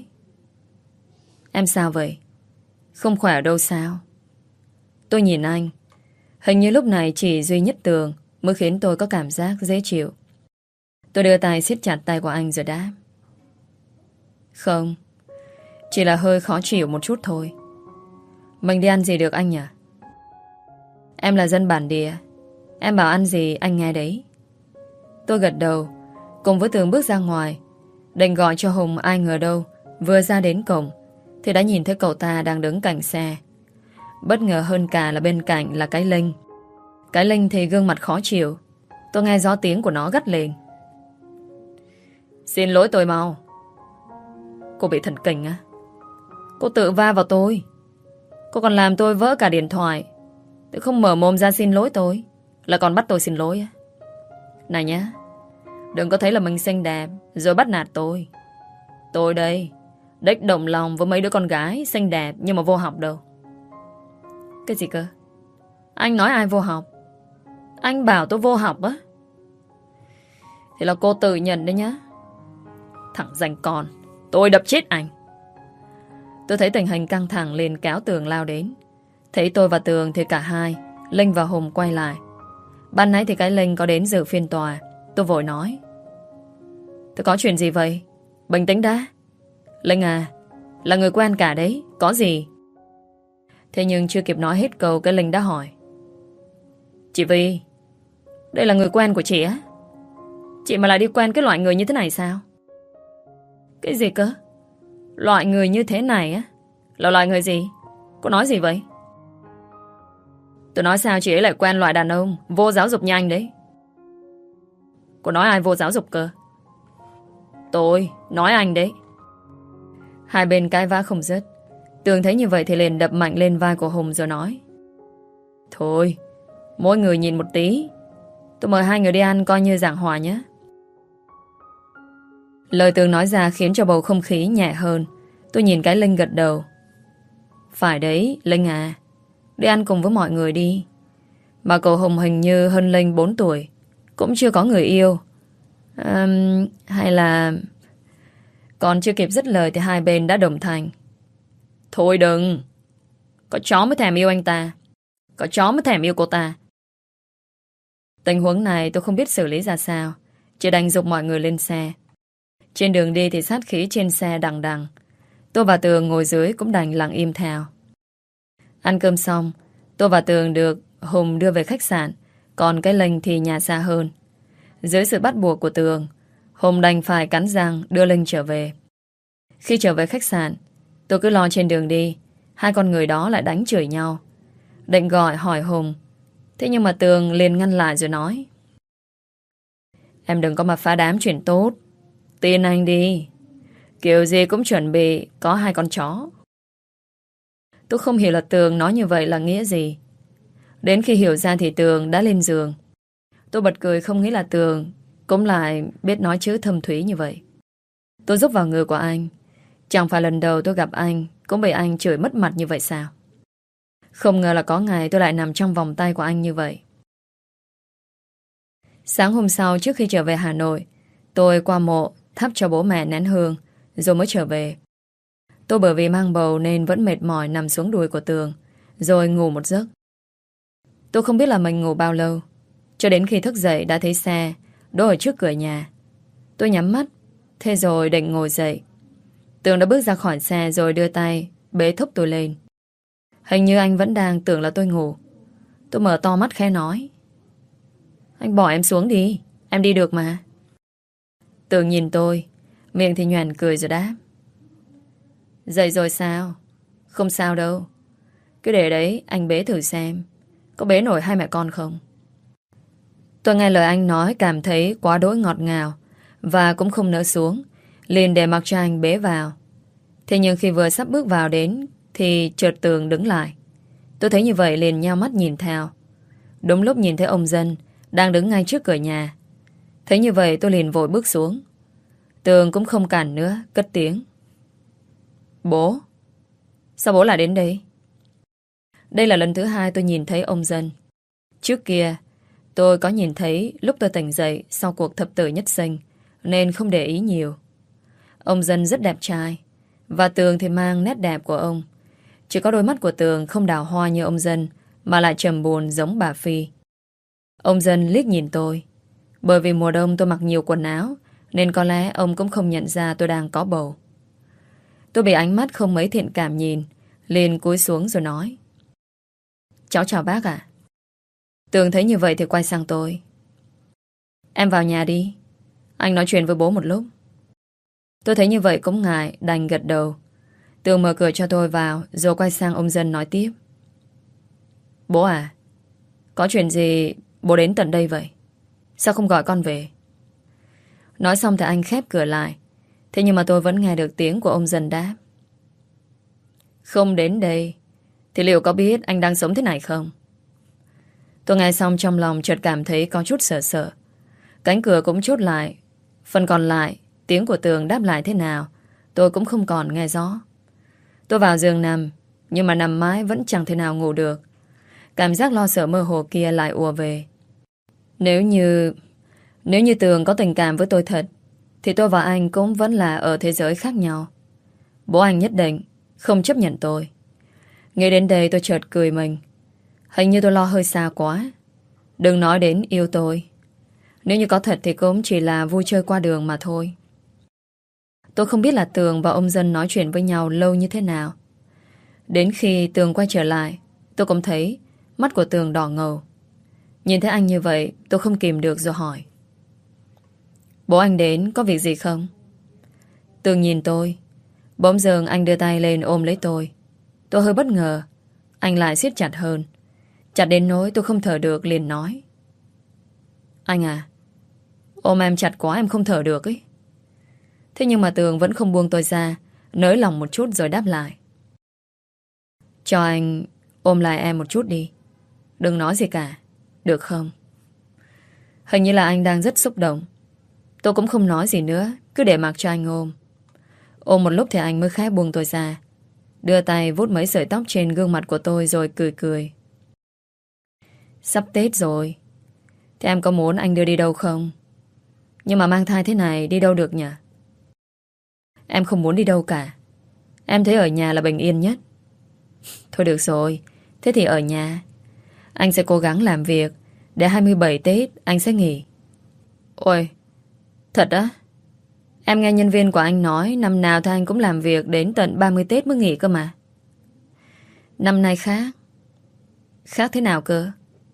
Em sao vậy? Không khỏe ở đâu sao? Tôi nhìn anh. Hình như lúc này chỉ duy nhất Tường mới khiến tôi có cảm giác dễ chịu. Tôi đưa tay siết chặt tay của anh rồi đáp: Không, chỉ là hơi khó chịu một chút thôi. Mình đi ăn gì được anh nhỉ? Em là dân bản địa, em bảo ăn gì anh nghe đấy. Tôi gật đầu, cùng với Tường bước ra ngoài. Định gọi cho Hùng, ai ngờ đâu vừa ra đến cổng thì đã nhìn thấy cậu ta đang đứng cạnh xe. Bất ngờ hơn cả là bên cạnh là cái Linh. Cái Linh thì gương mặt khó chịu. Tôi nghe rõ tiếng của nó gắt lên: Xin lỗi tôi mau. Cô bị thần kinh á? Cô tự va vào tôi. Cô còn làm tôi vỡ cả điện thoại. Tôi không mở mồm ra xin lỗi tôi, là còn bắt tôi xin lỗi á? Này nhá, đừng có thấy là mình xinh đẹp rồi bắt nạt tôi. Tôi đây đếch đồng lòng với mấy đứa con gái xinh đẹp nhưng mà vô học đâu. Cái gì cơ? Anh nói ai vô học? Anh bảo tôi vô học á? Thì là cô tự nhận đấy nhá. Thằng danh con, tôi đập chết anh. Tôi thấy tình hình căng thẳng liền kéo Tường lao đến. Thấy tôi và Tường thì cả hai, Linh và Hùng quay lại. Ban nãy thì cái Linh có đến dự phiên tòa. Tôi vội nói: Tôi có chuyện gì vậy? Bình tĩnh đã. Linh à, là người quen cả đấy, có gì? Thế nhưng chưa kịp nói hết câu, cái Linh đã hỏi: Chị Vi, đây là người quen của chị á? Chị mà lại đi quen cái loại người như thế này sao? Cái gì cơ? Loại người như thế này á? Là loại người gì? Cô nói gì vậy? Tôi nói sao chị ấy lại quen loại đàn ông vô giáo dục như anh đấy? Cô nói ai vô giáo dục cơ? Tôi nói anh đấy. Hai bên cãi vã không dứt. Tường thấy như vậy thì liền đập mạnh lên vai của Hùng rồi nói: Thôi, mỗi người nhìn một tí. Tôi mời hai người đi ăn coi như giảng hòa nhé. Lời Tường nói ra khiến cho bầu không khí nhẹ hơn. Tôi nhìn cái Linh gật đầu. Phải đấy, Linh à. Đi ăn cùng với mọi người đi. Mà cậu Hùng hình như hơn Linh 4 tuổi, cũng chưa có người yêu. Hay là... Còn chưa kịp dứt lời thì hai bên đã đồng thanh. Thôi đừng. Có chó mới thèm yêu anh ta. Có chó mới thèm yêu cô ta. Tình huống này tôi không biết xử lý ra sao, chỉ đành giục mọi người lên xe. Trên đường đi thì sát khí trên xe đằng đằng. Tôi và Tường ngồi dưới cũng đành lặng im theo. Ăn cơm xong, tôi và Tường được Hùng đưa về khách sạn, còn cái Linh thì nhà xa hơn. Dưới sự bắt buộc của Tường, Hùng đành phải cắn răng đưa Linh trở về. Khi trở về khách sạn, tôi cứ lo trên đường đi hai con người đó lại đánh chửi nhau. Định gọi hỏi Hùng, thế nhưng mà Tường liền ngăn lại rồi nói: Em đừng có mà phá đám chuyện tốt. Tin anh đi, kiểu gì cũng chuẩn bị có hai con chó. Tôi không hiểu là Tường nói như vậy là nghĩa gì. Đến khi hiểu ra thì Tường đã lên giường. Tôi bật cười không nghĩ là Tường cũng lại biết nói chữ thâm thúy như vậy. Tôi rúc vào người của anh. Chẳng phải lần đầu tôi gặp anh cũng bị anh chửi mất mặt như vậy sao? Không ngờ là có ngày tôi lại nằm trong vòng tay của anh như vậy. Sáng hôm sau trước khi trở về Hà Nội, tôi qua mộ thắp cho bố mẹ nén hương rồi mới trở về. Tôi bởi vì mang bầu nên vẫn mệt mỏi nằm xuống đùi của Tường rồi ngủ một giấc. Tôi không biết là mình ngủ bao lâu, cho đến khi thức dậy đã thấy xe đỗ ở trước cửa nhà. Tôi nhắm mắt, thế rồi định ngồi dậy. Tường đã bước ra khỏi xe rồi đưa tay bế thúc tôi lên. Hình như anh vẫn đang tưởng là tôi ngủ. Tôi mở to mắt khẽ nói: Anh bỏ em xuống đi, em đi được mà. Tường nhìn tôi, miệng thì nhoẻn cười rồi đáp: Dậy rồi sao? Không sao đâu. Cứ để đấy anh bế thử xem có bế nổi hai mẹ con không. Tôi nghe lời anh nói cảm thấy quá đỗi ngọt ngào và cũng không nỡ xuống, liền để mặc cho anh bế vào. Thế nhưng khi vừa sắp bước vào đến thì chợt Tường đứng lại. Tôi thấy như vậy liền nheo mắt nhìn theo. Đúng lúc nhìn thấy ông Dân đang đứng ngay trước cửa nhà. Thấy như vậy tôi liền vội bước xuống. Tường cũng không cản nữa, cất tiếng: Bố, sao bố lại đến đây? Đây là lần thứ hai tôi nhìn thấy ông Dân. Trước kia tôi có nhìn thấy lúc tôi tỉnh dậy sau cuộc thập tử nhất sinh, nên không để ý nhiều. Ông Dân rất đẹp trai, và Tường thì mang nét đẹp của ông. Chỉ có đôi mắt của Tường không đào hoa như ông Dân, mà lại trầm buồn giống bà Phi. Ông Dân liếc nhìn tôi. Bởi vì mùa đông tôi mặc nhiều quần áo, nên có lẽ ông cũng không nhận ra tôi đang có bầu. Tôi bị ánh mắt không mấy thiện cảm nhìn, liền cúi xuống rồi nói: Cháu chào bác ạ. Tường thấy như vậy thì quay sang tôi: Em vào nhà đi, anh nói chuyện với bố một lúc. Tôi thấy như vậy cũng ngại, đành gật đầu. Tường mở cửa cho tôi vào, rồi quay sang ông Dân nói tiếp: Bố à, có chuyện gì bố đến tận đây vậy? Sao không gọi con về? Nói xong thì anh khép cửa lại. Thế nhưng mà tôi vẫn nghe được tiếng của ông Dân đáp: Không đến đây thì liệu có biết anh đang sống thế này không? Tôi nghe xong trong lòng chợt cảm thấy có chút sợ sợ. Cánh cửa cũng chốt lại. Phần còn lại, tiếng của Tường đáp lại thế nào tôi cũng không còn nghe rõ. Tôi vào giường nằm, nhưng mà nằm mãi vẫn chẳng thể nào ngủ được. Cảm giác lo sợ mơ hồ kia lại ùa về. Nếu như Tường có tình cảm với tôi thật, thì tôi và anh cũng vẫn là ở thế giới khác nhau. Bố anh nhất định không chấp nhận tôi. Nghĩ đến đây tôi chợt cười mình. Hình như tôi lo hơi xa quá. Đừng nói đến yêu tôi. Nếu như có thật thì cũng chỉ là vui chơi qua đường mà thôi. Tôi không biết là Tường và ông Dân nói chuyện với nhau lâu như thế nào. Đến khi Tường quay trở lại, tôi cũng thấy mắt của Tường đỏ ngầu. Nhìn thấy anh như vậy, tôi không kìm được rồi hỏi: Bố anh đến có việc gì không? Tường nhìn tôi. Bỗng dưng anh đưa tay lên ôm lấy tôi. Tôi hơi bất ngờ. Anh lại siết chặt hơn. Chặt đến nỗi tôi không thở được, liền nói: Anh à, ôm em chặt quá em không thở được ấy. Thế nhưng mà Tường vẫn không buông tôi ra, nới lòng một chút rồi đáp lại: Cho anh ôm lại em một chút đi. Đừng nói gì cả, được không? Hình như là anh đang rất xúc động. Tôi cũng không nói gì nữa, cứ để mặc cho anh ôm. Ôm một lúc thì anh mới khẽ buông tôi ra. đưa tay vuốt mấy sợi tóc trên gương mặt của tôi rồi cười cười. Sắp Tết rồi, thế em có muốn anh đưa đi đâu không? Nhưng mà mang thai thế này đi đâu được nhỉ? Em không muốn đi đâu cả. Em thấy ở nhà là bình yên nhất. Thôi được rồi, thế thì ở nhà. Anh sẽ cố gắng làm việc để 27 Tết anh sẽ nghỉ. Ôi, thật á? Em nghe nhân viên của anh nói năm nào thì anh cũng làm việc đến tận 30 Tết mới nghỉ cơ mà. Năm nay khác. Khác thế nào cơ?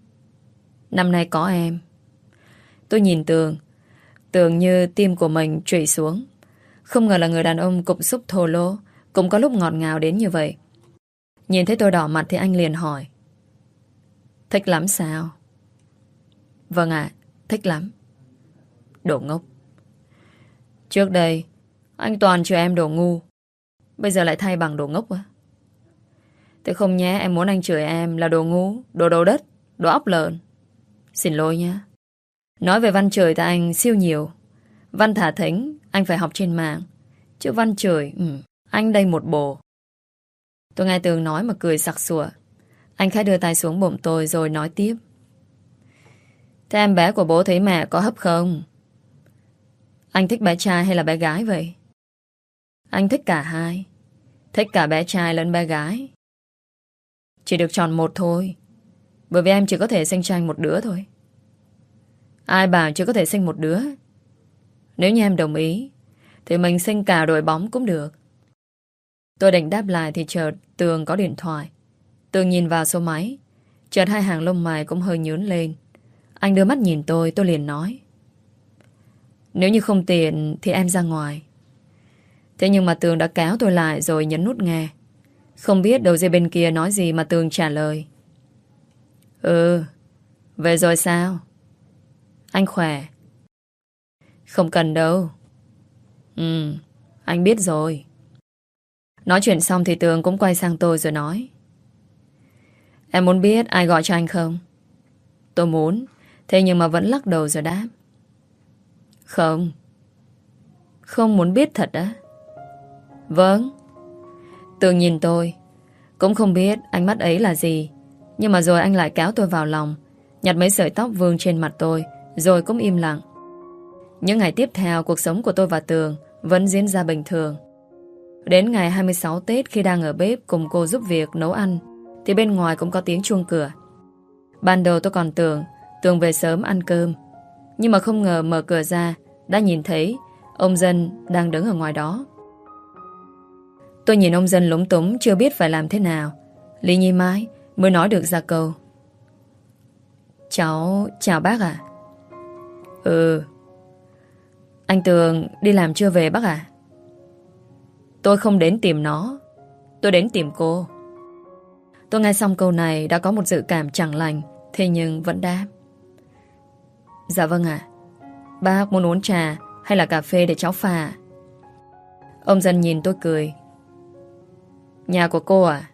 Năm nay có em. Tôi nhìn Tường. Tường như tim của mình trụy xuống. Không ngờ là người đàn ông cục xúc thô lỗ cũng có lúc ngọt ngào đến như vậy. Nhìn thấy tôi đỏ mặt thì anh liền hỏi. Thích lắm sao? Vâng ạ, thích lắm. Đồ ngốc. Trước đây anh toàn chửi em đồ ngu, bây giờ lại thay bằng đồ ngốc á. Thế không nhé, em muốn anh chửi em là đồ ngu, đồ đầu đất, đồ óc lợn. Xin lỗi nhé. Nói về văn chửi thì anh siêu nhiều. Văn thả thính anh phải học trên mạng, chứ văn chửi anh đây một bồ. Tôi nghe Tường nói mà cười sặc sụa. Anh khẽ đưa tay xuống bụng tôi rồi nói tiếp. Thế em bé của bố thấy mẹ có hấp không? Anh thích bé trai hay là bé gái vậy? Anh thích cả hai. Thích cả bé trai lẫn bé gái. Chỉ được chọn một thôi, bởi vì em chỉ có thể sinh cho anh một đứa thôi. Ai bảo chỉ có thể sinh một đứa? Nếu như em đồng ý thì mình sinh cả đội bóng cũng được. Tôi định đáp lại thì chợt Tường có điện thoại. Tường nhìn vào số máy, chợt hai hàng lông mày cũng hơi nhướng lên. Anh đưa mắt nhìn tôi liền nói. Nếu như không tiện thì em ra ngoài. Thế nhưng mà Tường đã kéo tôi lại rồi nhấn nút nghe. Không biết đầu dây bên kia nói gì mà Tường trả lời. Ừ, về rồi sao? Anh khỏe. Không cần đâu. Anh biết rồi. Nói chuyện xong thì Tường cũng quay sang tôi rồi nói. Em muốn biết ai gọi cho anh không? Tôi muốn. Thế nhưng mà vẫn lắc đầu rồi đáp. Không. Không muốn biết thật á? Vâng. Tường nhìn tôi. Cũng không biết ánh mắt ấy là gì. Nhưng mà rồi anh lại kéo tôi vào lòng, nhặt mấy sợi tóc vương trên mặt tôi, rồi cũng im lặng. Những ngày tiếp theo, cuộc sống của tôi và Tường vẫn diễn ra bình thường. Đến ngày 26 Tết, khi đang ở bếp cùng cô giúp việc nấu ăn, thì bên ngoài cũng có tiếng chuông cửa. Ban đầu tôi còn tưởng Tường về sớm ăn cơm, nhưng mà không ngờ mở cửa ra đã nhìn thấy ông Dân đang đứng ở ngoài đó. Tôi nhìn ông Dân lúng túng, chưa biết phải làm thế nào. Lý Nhi mãi mới nói được ra câu. Cháu chào bác ạ. Ừ. Anh Tường đi làm chưa về bác ạ? Tôi không đến tìm nó, tôi đến tìm cô. Tôi nghe xong câu này đã có một dự cảm chẳng lành, thế nhưng vẫn đáp. Dạ vâng ạ. Bác muốn uống trà hay là cà phê để cháu pha? Ông Dân nhìn tôi cười. Nhà của cô à?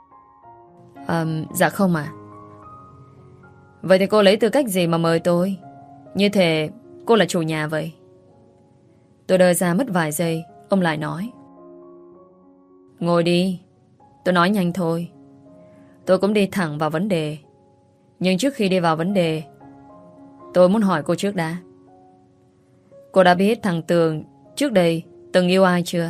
Dạ không ạ. Vậy thì cô lấy tư cách gì mà mời tôi? Như thể cô là chủ nhà vậy. Tôi đơ ra mất vài giây. Ông lại nói. Ngồi đi. Tôi nói nhanh thôi. Tôi cũng đi thẳng vào vấn đề. Nhưng trước khi đi vào vấn đề, tôi muốn hỏi cô trước đã. Cô đã biết thằng Tường trước đây từng yêu ai chưa?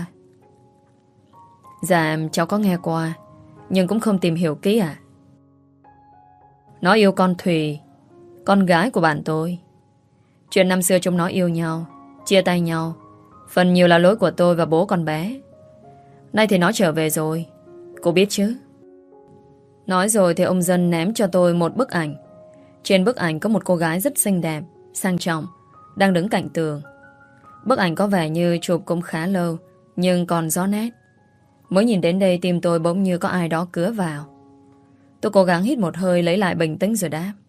Dạ cháu có nghe qua, nhưng cũng không tìm hiểu kỹ à. Nó yêu con Thùy, con gái của bạn tôi. Chuyện năm xưa chúng nó yêu nhau, chia tay nhau, phần nhiều là lỗi của tôi và bố con bé. Nay thì nó trở về rồi, cô biết chứ? Nói rồi thì ông Dân ném cho tôi một bức ảnh. Trên bức ảnh có một cô gái rất xinh đẹp, sang trọng, đang đứng cạnh Tường. Bức ảnh có vẻ như chụp cũng khá lâu, nhưng còn rõ nét. Mới nhìn đến đây tim tôi bỗng như có ai đó cứa vào. Tôi cố gắng hít một hơi lấy lại bình tĩnh rồi đáp.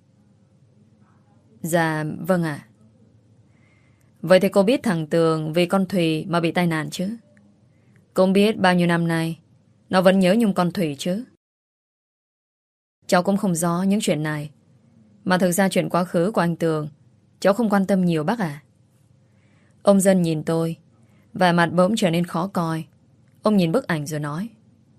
Dạ vâng ạ. Vậy thì cô biết thằng Tường vì con Thùy mà bị tai nạn chứ? Cũng biết bao nhiêu năm nay nó vẫn nhớ nhung con Thùy chứ? Cháu cũng không rõ những chuyện này. Mà thực ra chuyện quá khứ của anh Tường cháu không quan tâm nhiều bác ạ. Ông Dân nhìn tôi, và mặt bỗng trở nên khó coi. Ông nhìn bức ảnh rồi nói.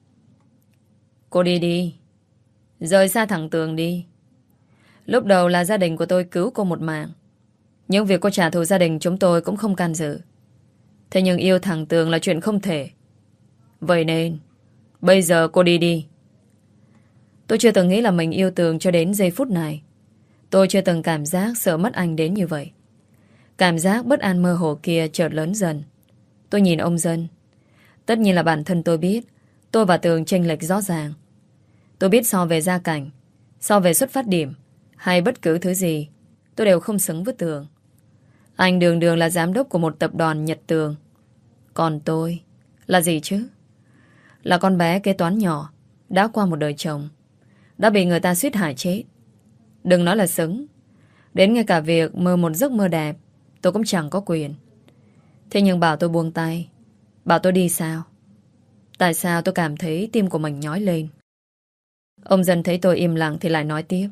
Cô đi đi. Rời xa thằng Tường đi. Lúc đầu là gia đình của tôi cứu cô một mạng. Những việc cô trả thù gia đình chúng tôi cũng không can dự. Thế nhưng yêu thằng Tường là chuyện không thể. Vậy nên bây giờ cô đi đi. Tôi chưa từng nghĩ là mình yêu Tường cho đến giây phút này. Tôi chưa từng cảm giác sợ mất anh đến như vậy. Cảm giác bất an mơ hồ kia chợt lớn dần. Tôi nhìn ông Dân. Tất nhiên là bản thân tôi biết tôi và Tường chênh lệch rõ ràng. Tôi biết so về gia cảnh, so về xuất phát điểm, hay bất cứ thứ gì, tôi đều không xứng với Tường. Anh đường đường là giám đốc của một tập đoàn Nhật Tường. Còn tôi là gì chứ? Là con bé kế toán nhỏ, đã qua một đời chồng, đã bị người ta suýt hại chết. Đừng nói là xứng, đến ngay cả việc mơ một giấc mơ đẹp tôi cũng chẳng có quyền. Thế nhưng bảo tôi buông tay, bảo tôi đi sao? Tại sao tôi cảm thấy tim của mình nhói lên? Ông Dân thấy tôi im lặng thì lại nói tiếp.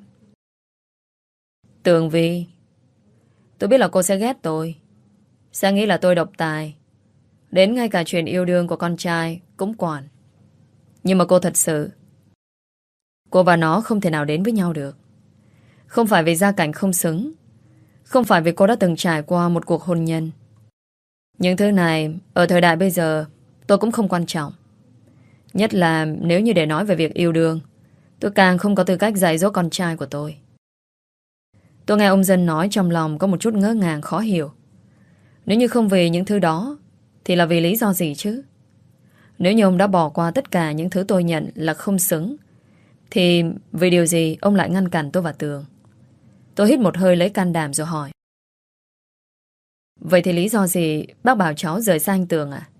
Tường Vi, tôi biết là cô sẽ ghét tôi, sẽ nghĩ là tôi độc tài, đến ngay cả chuyện yêu đương của con trai cũng quản. Nhưng mà cô thật sự, cô và nó không thể nào đến với nhau được. Không phải vì gia cảnh không xứng, không phải vì cô đã từng trải qua một cuộc hôn nhân. Những thứ này ở thời đại bây giờ tôi cũng không quan trọng. Nhất là nếu như để nói về việc yêu đương, tôi càng không có tư cách dạy dỗ con trai của tôi. Tôi nghe ông Dân nói trong lòng có một chút ngỡ ngàng khó hiểu. Nếu như không vì những thứ đó thì là vì lý do gì chứ? Nếu như ông đã bỏ qua tất cả những thứ tôi nhận là không xứng, thì vì điều gì ông lại ngăn cản tôi và Tường? Tôi hít một hơi lấy can đảm rồi hỏi. Vậy thì lý do gì bác bảo cháu rời xa anh Tường à?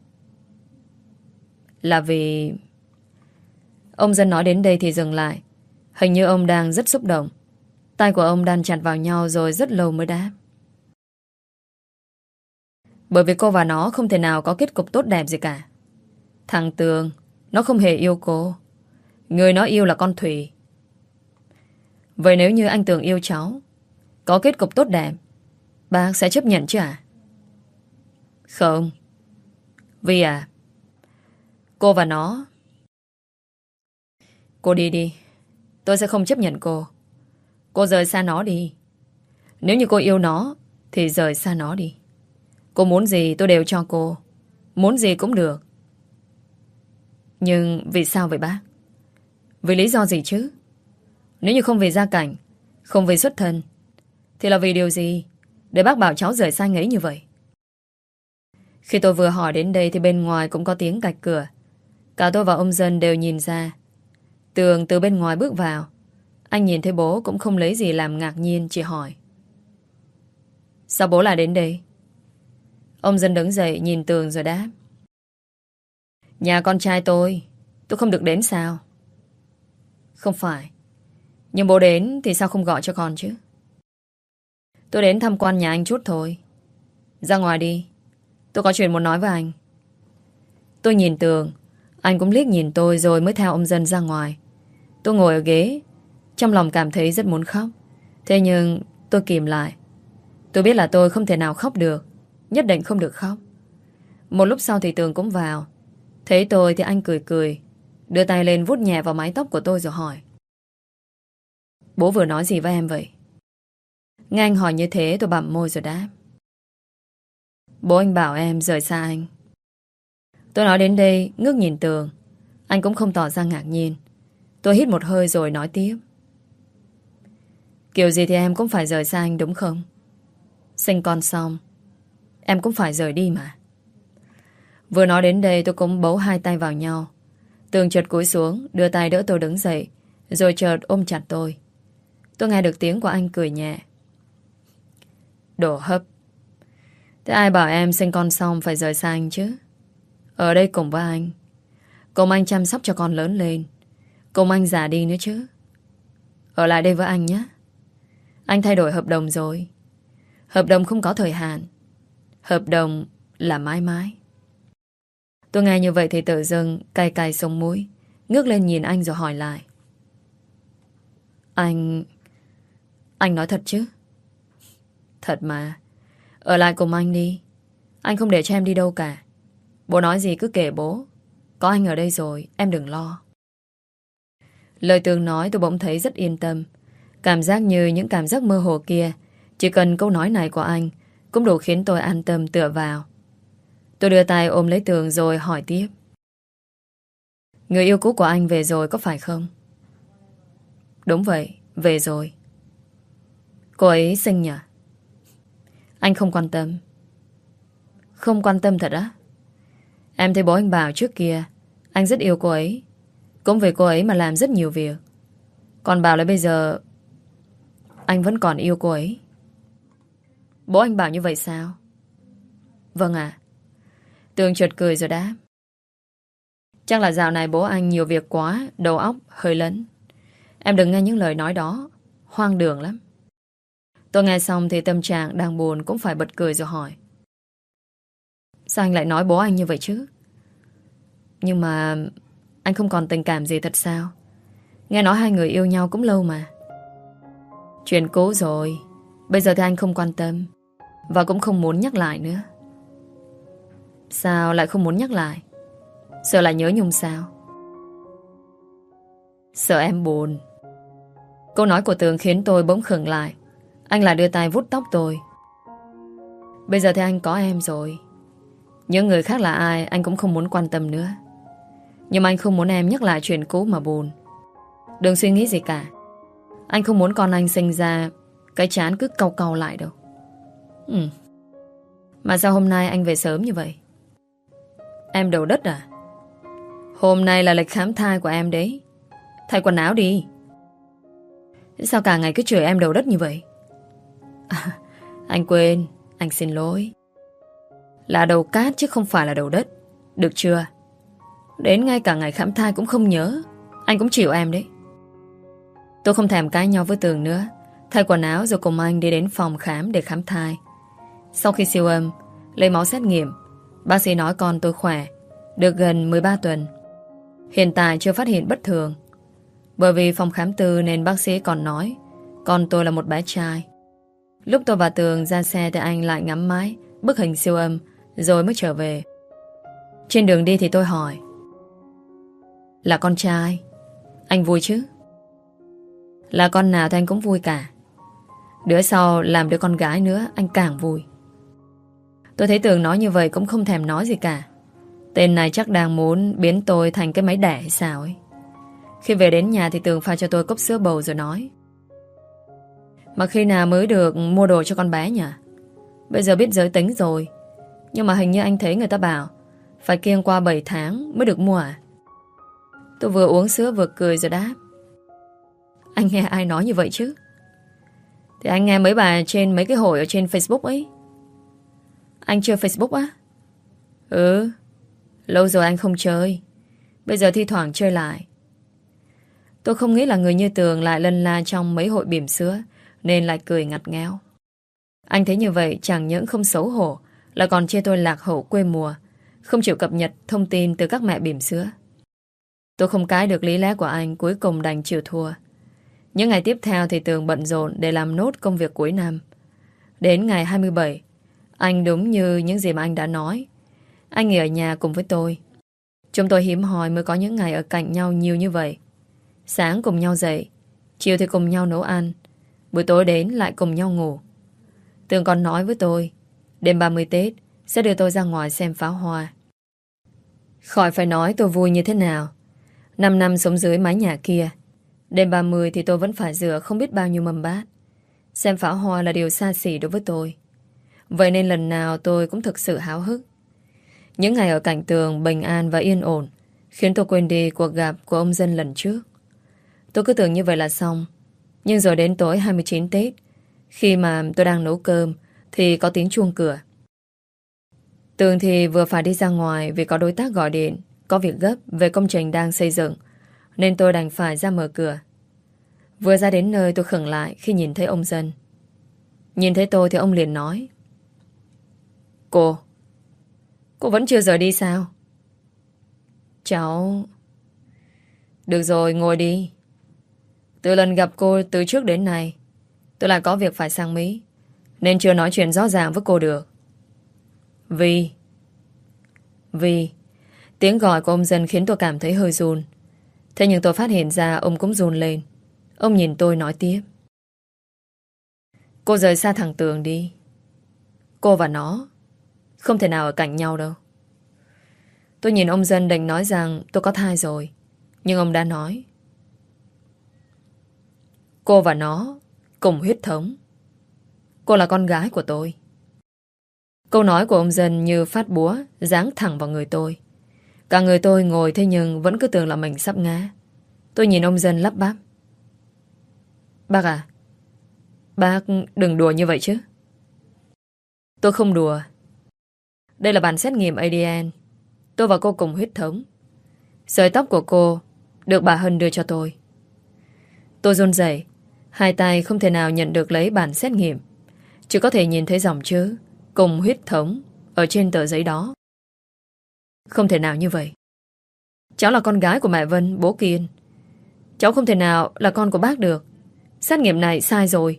Là vì... Ông Dân nói đến đây thì dừng lại. Hình như ông đang rất xúc động. Tay của ông đan chặt vào nhau rồi rất lâu mới đáp. Bởi vì cô và nó không thể nào có kết cục tốt đẹp gì cả. Thằng Tường, nó không hề yêu cô. Người nó yêu là con Thùy. Vậy nếu như anh Tường yêu cháu, có kết cục tốt đẹp, bác sẽ chấp nhận chứ à? Không. Vì à, cô và nó... Cô đi đi. Tôi sẽ không chấp nhận cô. Cô rời xa nó đi. Nếu như cô yêu nó thì rời xa nó đi. Cô muốn gì tôi đều cho cô. Muốn gì cũng được. Nhưng vì sao vậy bác? Vì lý do gì chứ? Nếu như không vì gia cảnh, không vì xuất thân, thì là vì điều gì để bác bảo cháu rời xa anh ấy như vậy? Khi tôi vừa hỏi đến đây thì bên ngoài cũng có tiếng cạch cửa. Cả tôi và ông Dân đều nhìn ra. Tường từ bên ngoài bước vào. Anh nhìn thấy bố cũng không lấy gì làm ngạc nhiên, chỉ hỏi. Sao bố lại đến đây? Ông Dân đứng dậy nhìn Tường rồi đáp. Nhà con trai tôi không được đến sao? Không phải. Nhưng bố đến thì sao không gọi cho con chứ? Tôi đến tham quan nhà anh chút thôi. Ra ngoài đi. Tôi có chuyện muốn nói với anh. Tôi nhìn Tường. Anh cũng liếc nhìn tôi rồi mới theo ông Dân ra ngoài. Tôi ngồi ở ghế. Trong lòng cảm thấy rất muốn khóc. Thế nhưng tôi kìm lại. Tôi biết là tôi không thể nào khóc được. Nhất định không được khóc. Một lúc sau thì Tường cũng vào. Thấy tôi thì anh cười cười, đưa tay lên vuốt nhẹ vào mái tóc của tôi rồi hỏi. Bố vừa nói gì với em vậy? Nghe anh hỏi như thế tôi bặm môi rồi đáp. Bố anh bảo em rời xa anh. Tôi nói đến đây ngước nhìn Tường. Anh cũng không tỏ ra ngạc nhiên. Tôi hít một hơi rồi nói tiếp. Kiểu gì thì em cũng phải rời xa anh đúng không? Sinh con xong em cũng phải rời đi mà. Vừa nói đến đây tôi cũng bấu hai tay vào nhau. Tường chợt cúi xuống, đưa tay đỡ tôi đứng dậy, rồi chợt ôm chặt tôi. Tôi nghe được tiếng của anh cười nhẹ. Đồ hấp. Thế ai bảo em sinh con xong phải rời xa anh chứ? Ở đây cùng với anh, cùng anh chăm sóc cho con lớn lên, cùng anh già đi nữa chứ. Ở lại đây với anh nhé. Anh thay đổi hợp đồng rồi. Hợp đồng không có thời hạn. Hợp đồng là mãi mãi. Tôi nghe như vậy thì tự dưng cay cay sống mũi, ngước lên nhìn anh rồi hỏi lại. Anh nói thật chứ? Thật mà. Ở lại cùng anh đi. Anh không để cho em đi đâu cả. Bố nói gì cứ kể bố. Có anh ở đây rồi, em đừng lo. Lời Tường nói tôi bỗng thấy rất yên tâm. Cảm giác như những cảm giác mơ hồ kia, chỉ cần câu nói này của anh cũng đủ khiến tôi an tâm tựa vào. Tôi đưa tay ôm lấy Tường rồi hỏi tiếp. Người yêu cũ của anh về rồi có phải không? Đúng vậy, về rồi. Cô ấy xinh nhỉ? Anh không quan tâm. Không quan tâm thật á? Em thấy bố anh bảo trước kia anh rất yêu cô ấy, cũng vì cô ấy mà làm rất nhiều việc. Còn bảo là bây giờ anh vẫn còn yêu cô ấy. Bố anh bảo như vậy sao? Vâng ạ. Tường chợt cười rồi đáp. Chắc là dạo này bố anh nhiều việc quá, đầu óc hơi lấn. Em đừng nghe những lời nói đó, hoang đường lắm. Tôi nghe xong thì tâm trạng đang buồn cũng phải bật cười rồi hỏi. Sao anh lại nói bố anh như vậy chứ? Nhưng mà anh không còn tình cảm gì thật sao? Nghe nói hai người yêu nhau cũng lâu mà. Chuyện cũ rồi, bây giờ thì anh không quan tâm và cũng không muốn nhắc lại nữa. Sao lại không muốn nhắc lại? Sợ lại nhớ Nhung sao? Sợ em buồn. Câu nói của Tường khiến tôi bỗng khựng lại. Anh lại đưa tay vuốt tóc tôi. Bây giờ thì anh có em rồi. Những người khác là ai anh cũng không muốn quan tâm nữa. Nhưng mà anh không muốn em nhắc lại chuyện cũ mà buồn. Đừng suy nghĩ gì cả. Anh không muốn con anh sinh ra cái trán cứ cau cau lại đâu. Mà sao hôm nay anh về sớm như vậy? Em đầu đất à? Hôm nay là lịch khám thai của em đấy. Thay quần áo đi. Sao cả ngày cứ chửi em đầu đất như vậy? Anh quên. Anh xin lỗi. Là đầu cát chứ không phải là đầu đất. Được chưa? Đến ngay cả ngày khám thai cũng không nhớ. Anh cũng chịu em đấy. Tôi không thèm cãi nhau với Tường nữa. Thay quần áo rồi cùng anh đi đến phòng khám để khám thai. Sau khi siêu âm, lấy máu xét nghiệm, bác sĩ nói con tôi khỏe, được gần 13 tuần. Hiện tại chưa phát hiện bất thường. Bởi vì phòng khám tư nên bác sĩ còn nói con tôi là một bé trai. Lúc tôi và Tường ra xe thì anh lại ngắm mãi bức hình siêu âm rồi mới trở về. Trên đường đi thì tôi hỏi. Là con trai, anh vui chứ? Là con nào thì anh cũng vui cả. Đứa sau làm đứa con gái nữa anh càng vui. Tôi thấy Tường nói như vậy cũng không thèm nói gì cả. Tên này chắc đang muốn biến tôi thành cái máy đẻ hay sao ấy. Khi về đến nhà thì Tường pha cho tôi cốc sữa bầu rồi nói. Mà khi nào mới được mua đồ cho con bé nhỉ? Bây giờ biết giới tính rồi. Nhưng mà hình như anh thấy người ta bảo phải kiêng qua 7 tháng mới được mua à? Tôi vừa uống sữa vừa cười rồi đáp. Anh nghe ai nói như vậy chứ? Thì anh nghe mấy bà trên mấy cái hội ở trên Facebook ấy. Anh chơi Facebook á? Ừ. Lâu rồi anh không chơi. Bây giờ thi thoảng chơi lại. Tôi không nghĩ là người như Tường lại lân la trong mấy hội bỉm sữa nên lại cười ngặt nghẽo. Anh thấy như vậy chẳng những không xấu hổ là còn chê tôi lạc hậu quê mùa, không chịu cập nhật thông tin từ các mẹ bỉm sữa. Tôi không cãi được lý lẽ của anh, cuối cùng đành chịu thua. Những ngày tiếp theo thì Tường bận rộn để làm nốt công việc cuối năm. Đến ngày 27, anh đúng như những gì mà anh đã nói. Anh nghỉ ở nhà cùng với tôi. Chúng tôi hiếm hoi mới có những ngày ở cạnh nhau nhiều như vậy. Sáng cùng nhau dậy, chiều thì cùng nhau nấu ăn, buổi tối đến lại cùng nhau ngủ. Tường còn nói với tôi đêm 30 Tết sẽ đưa tôi ra ngoài xem pháo hoa. Khỏi phải nói tôi vui như thế nào. 5 năm sống dưới mái nhà kia, đêm 30 thì tôi vẫn phải rửa không biết bao nhiêu mâm bát. Xem pháo hoa là điều xa xỉ đối với tôi. Vậy nên lần nào tôi cũng thực sự háo hức. Những ngày ở cạnh Tường bình an và yên ổn khiến tôi quên đi cuộc gặp của ông Dân lần trước. Tôi cứ tưởng như vậy là xong. Nhưng rồi đến tối 29 Tết, khi mà tôi đang nấu cơm thì có tiếng chuông cửa. Tường thì vừa phải đi ra ngoài vì có đối tác gọi điện, có việc gấp về công trình đang xây dựng, nên tôi đành phải ra mở cửa. Vừa ra đến nơi tôi khựng lại khi nhìn thấy ông Dân. Nhìn thấy tôi thì ông liền nói. Cô vẫn chưa rời đi sao? Cháu... Được rồi, ngồi đi. Từ lần gặp cô từ trước đến nay, tôi lại có việc phải sang Mỹ, nên chưa nói chuyện rõ ràng với cô được. Vì tiếng gọi của ông Dân khiến tôi cảm thấy hơi run. Thế nhưng tôi phát hiện ra ông cũng run lên. Ông nhìn tôi nói tiếp. Cô rời xa thằng Tường đi. Cô và nó không thể nào ở cạnh nhau đâu. Tôi nhìn ông Dân định nói rằng tôi có thai rồi. Nhưng ông đã nói. Cô và nó cùng huyết thống. Cô là con gái của tôi. Câu nói của ông Dân như phát búa giáng thẳng vào người tôi. Cả người tôi ngồi thế nhưng vẫn cứ tưởng là mình sắp ngã. Tôi nhìn ông Dân lắp bắp. Bác à, bác đừng đùa như vậy chứ. Tôi không đùa. Đây là bản xét nghiệm ADN. Tôi và cô cùng huyết thống. Sợi tóc của cô được bà Hân đưa cho tôi. Tôi run rẩy, hai tay không thể nào nhận được lấy bản xét nghiệm. Chỉ có thể nhìn thấy dòng chữ cùng huyết thống ở trên tờ giấy đó. Không thể nào như vậy. Cháu là con gái của mẹ Vân, bố Kiên. Cháu không thể nào là con của bác được. Xét nghiệm này sai rồi.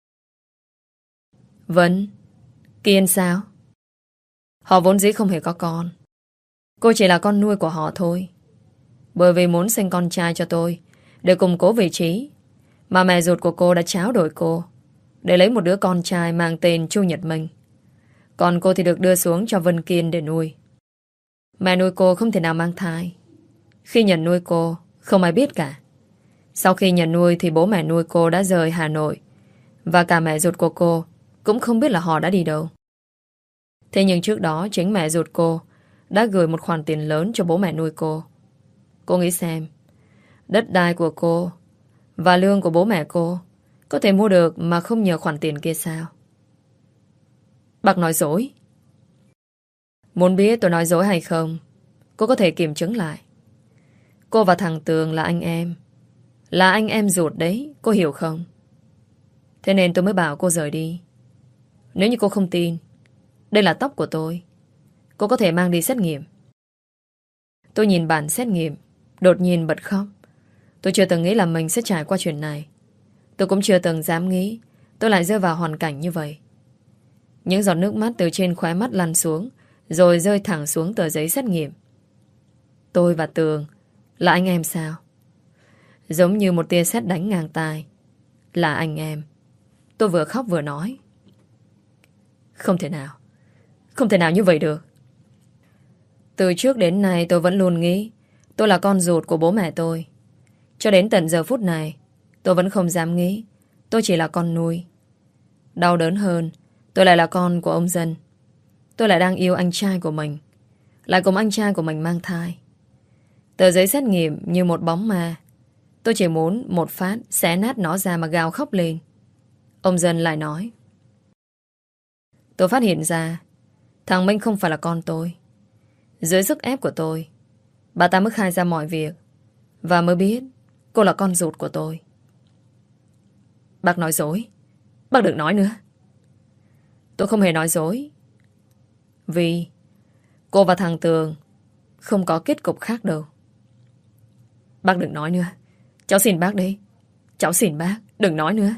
Vân, Kiên sao? Họ vốn dĩ không hề có con. Cô chỉ là con nuôi của họ thôi. Bởi vì muốn sinh con trai cho tôi để củng cố vị trí mà mẹ ruột của cô đã tráo đổi cô để lấy một đứa con trai mang tên Chu Nhật Minh. Còn cô thì được đưa xuống cho Vân Kiên để nuôi. Mẹ nuôi cô không thể nào mang thai. Khi nhận nuôi cô không ai biết cả. Sau khi nhận nuôi thì bố mẹ nuôi cô đã rời Hà Nội. Và cả mẹ ruột của cô cũng không biết là họ đã đi đâu. Thế nhưng trước đó chính mẹ ruột cô đã gửi một khoản tiền lớn cho bố mẹ nuôi cô. Cô nghĩ xem, đất đai của cô và lương của bố mẹ cô có thể mua được mà không nhờ khoản tiền kia sao? Bác nói dối. Muốn biết tôi nói dối hay không, cô có thể kiểm chứng lại. Cô và thằng Tường là anh em. Là anh em ruột đấy, cô hiểu không? Thế nên tôi mới bảo cô rời đi. Nếu như cô không tin, đây là tóc của tôi. Cô có thể mang đi xét nghiệm. Tôi nhìn bản xét nghiệm, đột nhiên bật khóc. Tôi chưa từng nghĩ là mình sẽ trải qua chuyện này. Tôi cũng chưa từng dám nghĩ tôi lại rơi vào hoàn cảnh như vậy. Những giọt nước mắt từ trên khóe mắt lăn xuống, rồi rơi thẳng xuống tờ giấy xét nghiệm. Tôi và Tường là anh em sao? Giống như một tia sét đánh ngang tai. Là anh em. Tôi vừa khóc vừa nói. Không thể nào. Không thể nào như vậy được. Từ trước đến nay tôi vẫn luôn nghĩ tôi là con ruột của bố mẹ tôi. Cho đến tận giờ phút này tôi vẫn không dám nghĩ tôi chỉ là con nuôi. Đau đớn hơn, tôi lại là con của ông Dân. Tôi lại đang yêu anh trai của mình, lại cùng anh trai của mình mang thai. Tờ giấy xét nghiệm như một bóng ma. Tôi chỉ muốn một phát xé nát nó ra mà gào khóc lên. Ông Dân lại nói. Tôi phát hiện ra thằng Minh không phải là con tôi. Dưới sức ép của tôi, bà ta mới khai ra mọi việc và mới biết cô là con ruột của tôi. Bác nói dối. Bác đừng nói nữa. Tôi không hề nói dối. Vì cô và thằng Tường không có kết cục khác đâu. Bác đừng nói nữa. Cháu xin bác đấy. Cháu xin bác, đừng nói nữa.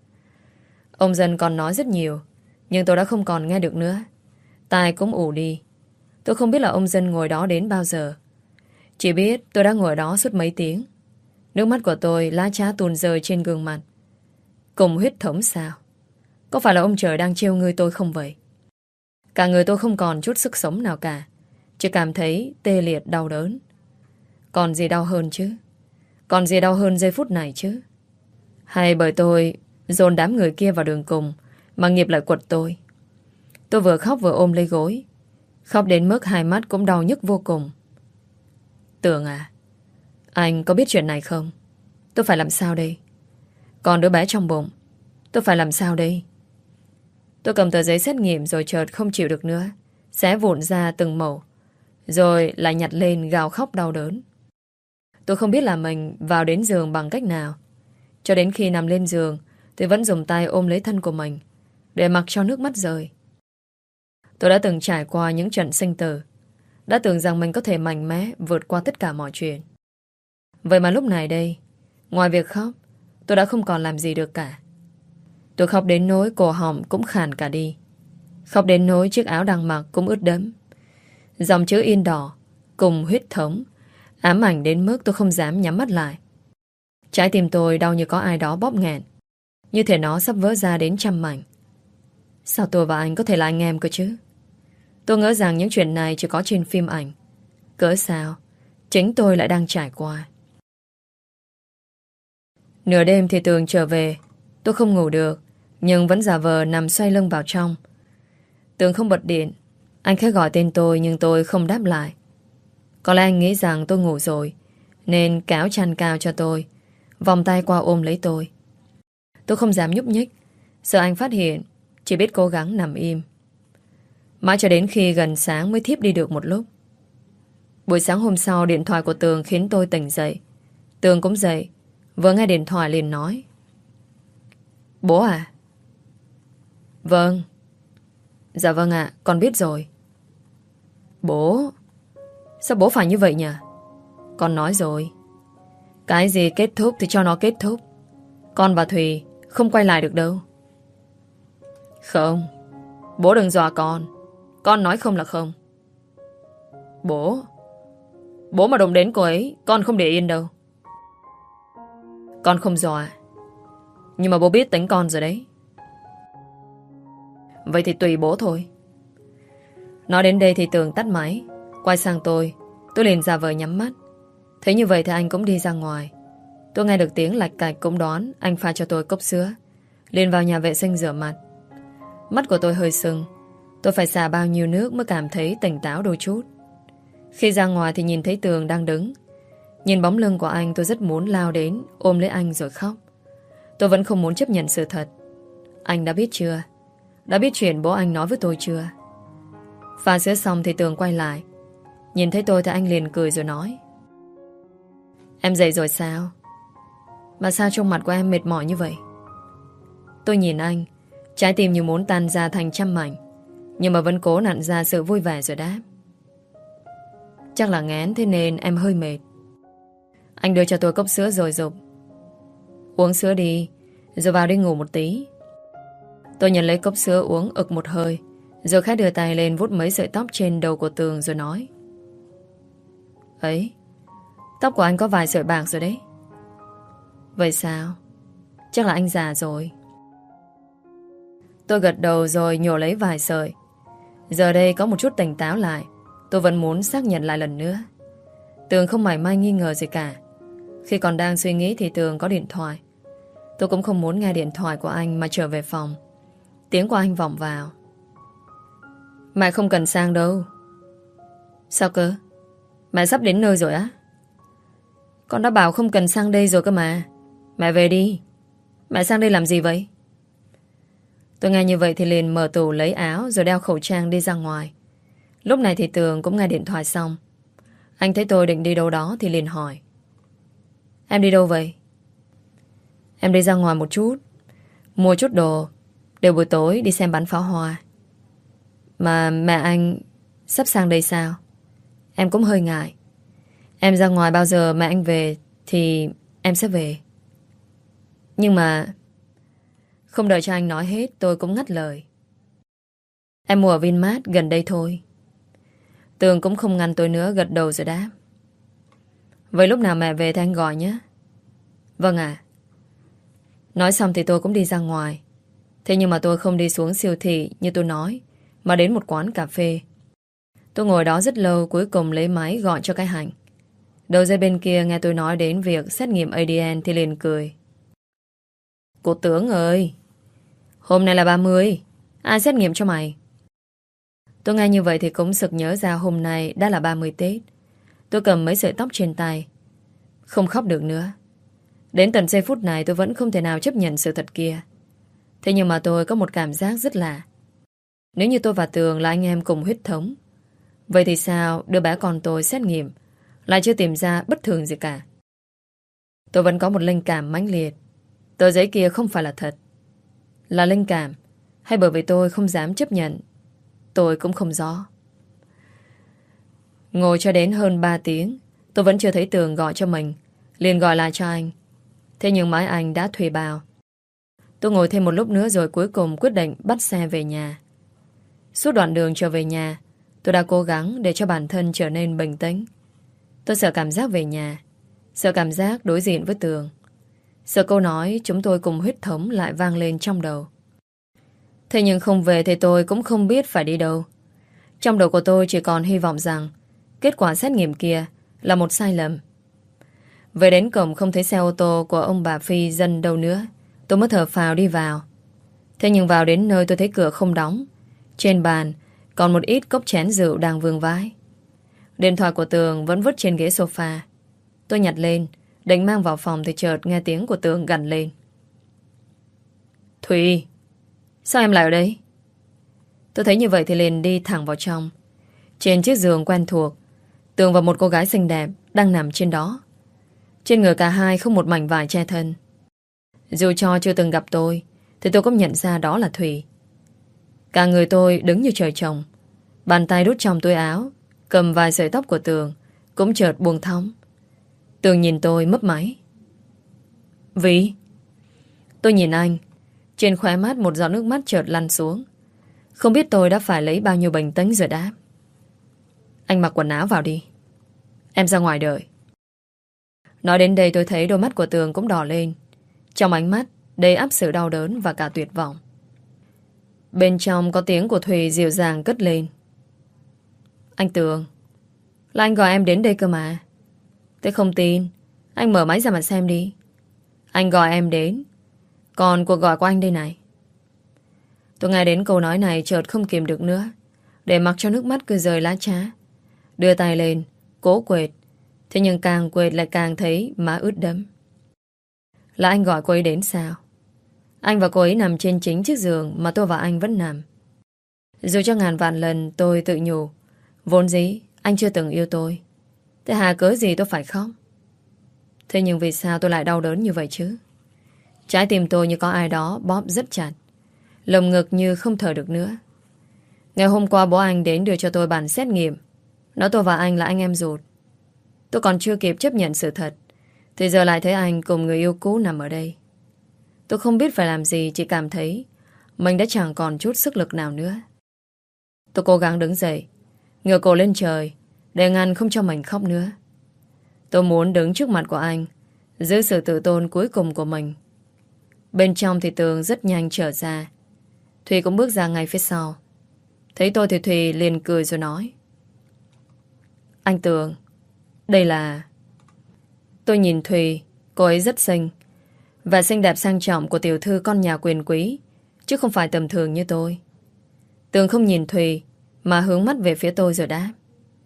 Ông Dân còn nói rất nhiều, nhưng tôi đã không còn nghe được nữa. Tai cũng ù đi. Tôi không biết là ông Dân ngồi đó đến bao giờ. Chỉ biết tôi đã ngồi đó suốt mấy tiếng. Nước mắt của tôi lá trá tuôn rơi trên gương mặt. Cùng huyết thống sao? Có phải là ông trời đang trêu ngươi tôi không vậy? Cả người tôi không còn chút sức sống nào cả. Chỉ cảm thấy tê liệt đau đớn. Còn gì đau hơn chứ? Còn gì đau hơn giây phút này chứ? Hay bởi tôi dồn đám người kia vào đường cùng mà nghiệp lại quật tôi? Tôi vừa khóc vừa ôm lấy gối. Khóc đến mức hai mắt cũng đau nhức vô cùng. Tường à, anh có biết chuyện này không? Tôi phải làm sao đây? Còn đứa bé trong bụng, tôi phải làm sao đây? Tôi cầm tờ giấy xét nghiệm rồi chợt không chịu được nữa, xé vụn ra từng mẩu, rồi lại nhặt lên gào khóc đau đớn. Tôi không biết là mình vào đến giường bằng cách nào. Cho đến khi nằm lên giường, tôi vẫn dùng tay ôm lấy thân của mình để mặc cho nước mắt rơi. Tôi đã từng trải qua những trận sinh tử, đã tưởng rằng mình có thể mạnh mẽ vượt qua tất cả mọi chuyện. Vậy mà lúc này đây, ngoài việc khóc, tôi đã không còn làm gì được cả. Tôi khóc đến nỗi cổ họng cũng khàn cả đi. Khóc đến nỗi chiếc áo đang mặc cũng ướt đẫm. Dòng chữ in đỏ cùng huyết thống Ám ảnh đến mức tôi không dám nhắm mắt lại. Trái tim tôi đau như có ai đó bóp nghẹn, như thể nó sắp vỡ ra đến trăm mảnh. Sao tôi và anh có thể là anh em cơ chứ? Tôi ngỡ rằng những chuyện này chỉ có trên phim ảnh. Cỡ sao chính tôi lại đang trải qua. Nửa đêm thì Tường trở về. Tôi không ngủ được, nhưng vẫn giả vờ nằm xoay lưng vào trong. Tường không bật điện. Anh khẽ gọi tên tôi nhưng tôi không đáp lại. Có lẽ anh nghĩ rằng tôi ngủ rồi, nên kéo chăn cao cho tôi, vòng tay qua ôm lấy tôi. Tôi không dám nhúc nhích, sợ anh phát hiện, chỉ biết cố gắng nằm im. Mãi cho đến khi gần sáng mới thiếp đi được một lúc. Buổi sáng hôm sau, điện thoại của Tường khiến tôi tỉnh dậy. Tường cũng dậy, vừa nghe điện thoại liền nói: Bố à? Vâng. Dạ vâng ạ, con biết rồi. Bố? Sao bố phải như vậy nhỉ? Con nói rồi, cái gì kết thúc thì cho nó kết thúc. Con và Thùy không quay lại được đâu. Không, bố đừng dọa con. Con nói không là không. Bố mà đụng đến cô ấy, con không để yên đâu. Con không dọa, nhưng mà bố biết tính con rồi đấy. Vậy thì tùy bố thôi. Nói đến đây thì Tường tắt máy, quay sang tôi. Tôi liền giả vờ nhắm mắt. Thế như vậy thì anh cũng đi ra ngoài. Tôi nghe được tiếng lạch cạch cũng đoán anh pha cho tôi cốc sữa. Liền vào nhà vệ sinh rửa mặt. Mắt của tôi hơi sưng. Tôi phải xả bao nhiêu nước mới cảm thấy tỉnh táo đôi chút. Khi ra ngoài thì nhìn thấy Tường đang đứng. Nhìn bóng lưng của anh, tôi rất muốn lao đến ôm lấy anh rồi khóc. Tôi vẫn không muốn chấp nhận sự thật. Anh đã biết chưa? Đã biết chuyện bố anh nói với tôi chưa? Pha sữa xong thì Tường quay lại. Nhìn thấy tôi thì anh liền cười rồi nói: Em dậy rồi sao? Mà sao trong mặt của em mệt mỏi như vậy? Tôi nhìn anh, trái tim như muốn tan ra thành trăm mảnh, nhưng mà vẫn cố nặn ra sự vui vẻ rồi đáp: Chắc là ngán thế nên em hơi mệt. Anh đưa cho tôi cốc sữa rồi dục: Uống sữa đi, rồi vào đi ngủ một tí. Tôi nhận lấy cốc sữa uống ực một hơi, rồi khẽ đưa tay lên vuốt mấy sợi tóc trên đầu của Tường rồi nói: Ấy, tóc của anh có vài sợi bạc rồi đấy. Vậy sao? Chắc là anh già rồi. Tôi gật đầu rồi nhổ lấy vài sợi. Giờ đây có một chút tỉnh táo lại. Tôi vẫn muốn xác nhận lại lần nữa. Tường không mảy may nghi ngờ gì cả. Khi còn đang suy nghĩ thì Tường có điện thoại. Tôi cũng không muốn nghe điện thoại của anh mà trở về phòng. Tiếng của anh vọng vào: Mẹ không cần sang đâu. Sao cơ? Mẹ sắp đến nơi rồi á? Con đã bảo không cần sang đây rồi cơ mà. Mẹ về đi. Mẹ sang đây làm gì vậy? Tôi nghe như vậy thì liền mở tủ lấy áo rồi đeo khẩu trang đi ra ngoài. Lúc này thì Tường cũng nghe điện thoại xong. Anh thấy tôi định đi đâu đó thì liền hỏi: Em đi đâu vậy? Em đi ra ngoài một chút, mua chút đồ, để buổi tối đi xem bắn pháo hoa. Mà mẹ anh sắp sang đây sao? Em cũng hơi ngại. Em ra ngoài bao giờ mẹ anh về thì em sẽ về. Nhưng mà... Không đợi cho anh nói hết, tôi cũng ngắt lời: Em mua ở Vinmart gần đây thôi. Tường cũng không ngăn tôi nữa, gật đầu rồi đáp: Vậy lúc nào mẹ về thì anh gọi nhé. Vâng ạ. Nói xong thì tôi cũng đi ra ngoài. Thế nhưng mà tôi không đi xuống siêu thị như tôi nói, mà đến một quán cà phê. Tôi ngồi đó rất lâu, cuối cùng lấy máy gọi cho cái Hành. Đầu dây bên kia nghe tôi nói đến việc xét nghiệm ADN thì liền cười: Cô Tướng ơi, hôm nay là 30, ai xét nghiệm cho mày? Tôi nghe như vậy thì cũng sực nhớ ra hôm nay đã là 30 Tết. Tôi cầm mấy sợi tóc trên tay, không khóc được nữa. Đến tận giây phút này tôi vẫn không thể nào chấp nhận sự thật kia. Thế nhưng mà tôi có một cảm giác rất lạ. Nếu như tôi và Tường là anh em cùng huyết thống, vậy thì sao đứa bé con tôi xét nghiệm lại chưa tìm ra bất thường gì cả? Tôi vẫn có một linh cảm mãnh liệt. Tờ giấy kia không phải là thật. Là linh cảm hay bởi vì tôi không dám chấp nhận, tôi cũng không rõ. Ngồi cho đến hơn 3 tiếng tôi vẫn chưa thấy Tường gọi cho mình. Liền gọi lại cho anh. Thế nhưng máy anh đã thuê bao. Tôi ngồi thêm một lúc nữa rồi cuối cùng quyết định bắt xe về nhà. Suốt đoạn đường trở về nhà, tôi đã cố gắng để cho bản thân trở nên bình tĩnh. Tôi sợ cảm giác về nhà, sợ cảm giác đối diện với Tường, sợ câu nói chúng tôi cùng huyết thống lại vang lên trong đầu. Thế nhưng không về thì tôi cũng không biết phải đi đâu. Trong đầu của tôi chỉ còn hy vọng rằng kết quả xét nghiệm kia là một sai lầm. Về đến cổng không thấy xe ô tô của ông bà Phi Dân đâu nữa. Tôi mới thở phào đi vào. Thế nhưng vào đến nơi tôi thấy cửa không đóng. Trên bàn còn một ít cốc chén rượu đang vương vãi. Điện thoại của Tường vẫn vứt trên ghế sofa. Tôi nhặt lên, định mang vào phòng thì chợt nghe tiếng của Tường gằn lên. Thùy, sao em lại ở đây? Tôi thấy như vậy thì liền đi thẳng vào trong. Trên chiếc giường quen thuộc, Tường và một cô gái xinh đẹp đang nằm trên đó. Trên người cả hai không một mảnh vải che thân. Dù cho chưa từng gặp tôi thì tôi cũng nhận ra đó là Thùy. Cả người tôi đứng như trời trồng. Bàn tay đút trong túi áo, cầm vài sợi tóc của Tường, cũng chợt buông thõng. Tường nhìn tôi mấp máy. Vì? Tôi nhìn anh. Trên khóe mắt một giọt nước mắt chợt lăn xuống. Không biết tôi đã phải lấy bao nhiêu bình tĩnh rồi đáp. Anh mặc quần áo vào đi, em ra ngoài đợi. Nói đến đây tôi thấy đôi mắt của Tường cũng đỏ lên. Trong ánh mắt đầy ắp sự đau đớn và cả tuyệt vọng. Bên trong có tiếng của Thùy dịu dàng cất lên. Anh Tường, là anh gọi em đến đây cơ mà. Tôi không tin. Anh mở máy ra mà xem đi. Anh gọi em đến. Còn cuộc gọi của anh đây này. Tôi nghe đến câu nói này chợt không kìm được nữa. Để mặc cho nước mắt cứ rơi lá trá. Đưa tay lên, cố quệt. Thế nhưng càng quệt lại càng thấy má ướt đẫm. Là anh gọi cô ấy đến sao? Anh và cô ấy nằm trên chính chiếc giường mà tôi và anh vẫn nằm. Dù cho ngàn vạn lần tôi tự nhủ, vốn dĩ anh chưa từng yêu tôi. Thế hà cớ gì tôi phải khóc? Thế nhưng vì sao tôi lại đau đớn như vậy chứ? Trái tim tôi như có ai đó bóp rất chặt. Lồng ngực như không thở được nữa. Ngày hôm qua bố anh đến đưa cho tôi bản xét nghiệm. Nói tôi và anh là anh em ruột. Tôi còn chưa kịp chấp nhận sự thật thì giờ lại thấy anh cùng người yêu cũ nằm ở đây. Tôi không biết phải làm gì, chỉ cảm thấy mình đã chẳng còn chút sức lực nào nữa. Tôi cố gắng đứng dậy, ngửa cổ lên trời để ngăn không cho mình khóc nữa. Tôi muốn đứng trước mặt của anh, giữ sự tự tôn cuối cùng của mình. Bên trong thì Tường rất nhanh trở ra. Thùy cũng bước ra ngay phía sau. Thấy tôi thì Thùy liền cười rồi nói. Anh Tường, đây là... Tôi nhìn Thùy, cô ấy rất xinh. Và xinh đẹp sang trọng của tiểu thư con nhà quyền quý, chứ không phải tầm thường như tôi. Tường không nhìn Thùy mà hướng mắt về phía tôi rồi đáp.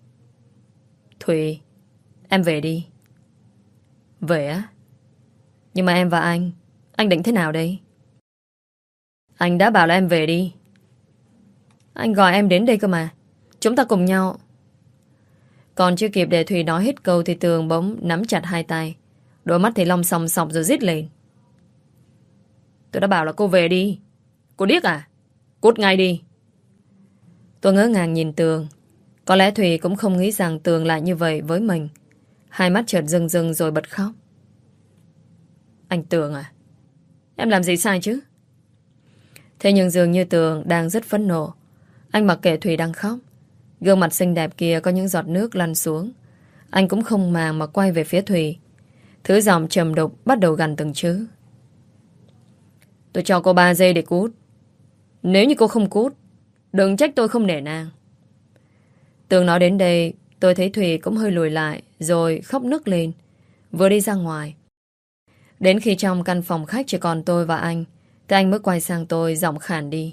Thùy, em về đi. Về á? Nhưng mà em và anh định thế nào đây? Anh đã bảo là em về đi. Anh gọi em đến đây cơ mà. Chúng ta cùng nhau. Còn chưa kịp để Thùy nói hết câu thì Tường bỗng nắm chặt hai tay. Đôi mắt thì long sòng sọc rồi rít lên. Tôi đã bảo là cô về đi. Cô điếc à? Cút ngay đi. Tôi ngỡ ngàng nhìn Tường. Có lẽ Thùy cũng không nghĩ rằng Tường lại như vậy với mình. Hai mắt chợt rưng rưng rồi bật khóc. Anh Tường à? Em làm gì sai chứ? Thế nhưng dường như Tường đang rất phẫn nộ. Anh mặc kệ Thùy đang khóc. Gương mặt xinh đẹp kia có những giọt nước lăn xuống. Anh cũng không màng mà quay về phía Thùy. Thứ giọng trầm đục bắt đầu gằn từng chữ. Tôi cho cô 3 giây để cút. Nếu như cô không cút, đừng trách tôi không nể nang. Tường nói đến đây, tôi thấy Thùy cũng hơi lùi lại rồi khóc nức lên. Vừa đi ra ngoài. Đến khi trong căn phòng khách chỉ còn tôi và anh thì anh mới quay sang tôi giọng khàn đi.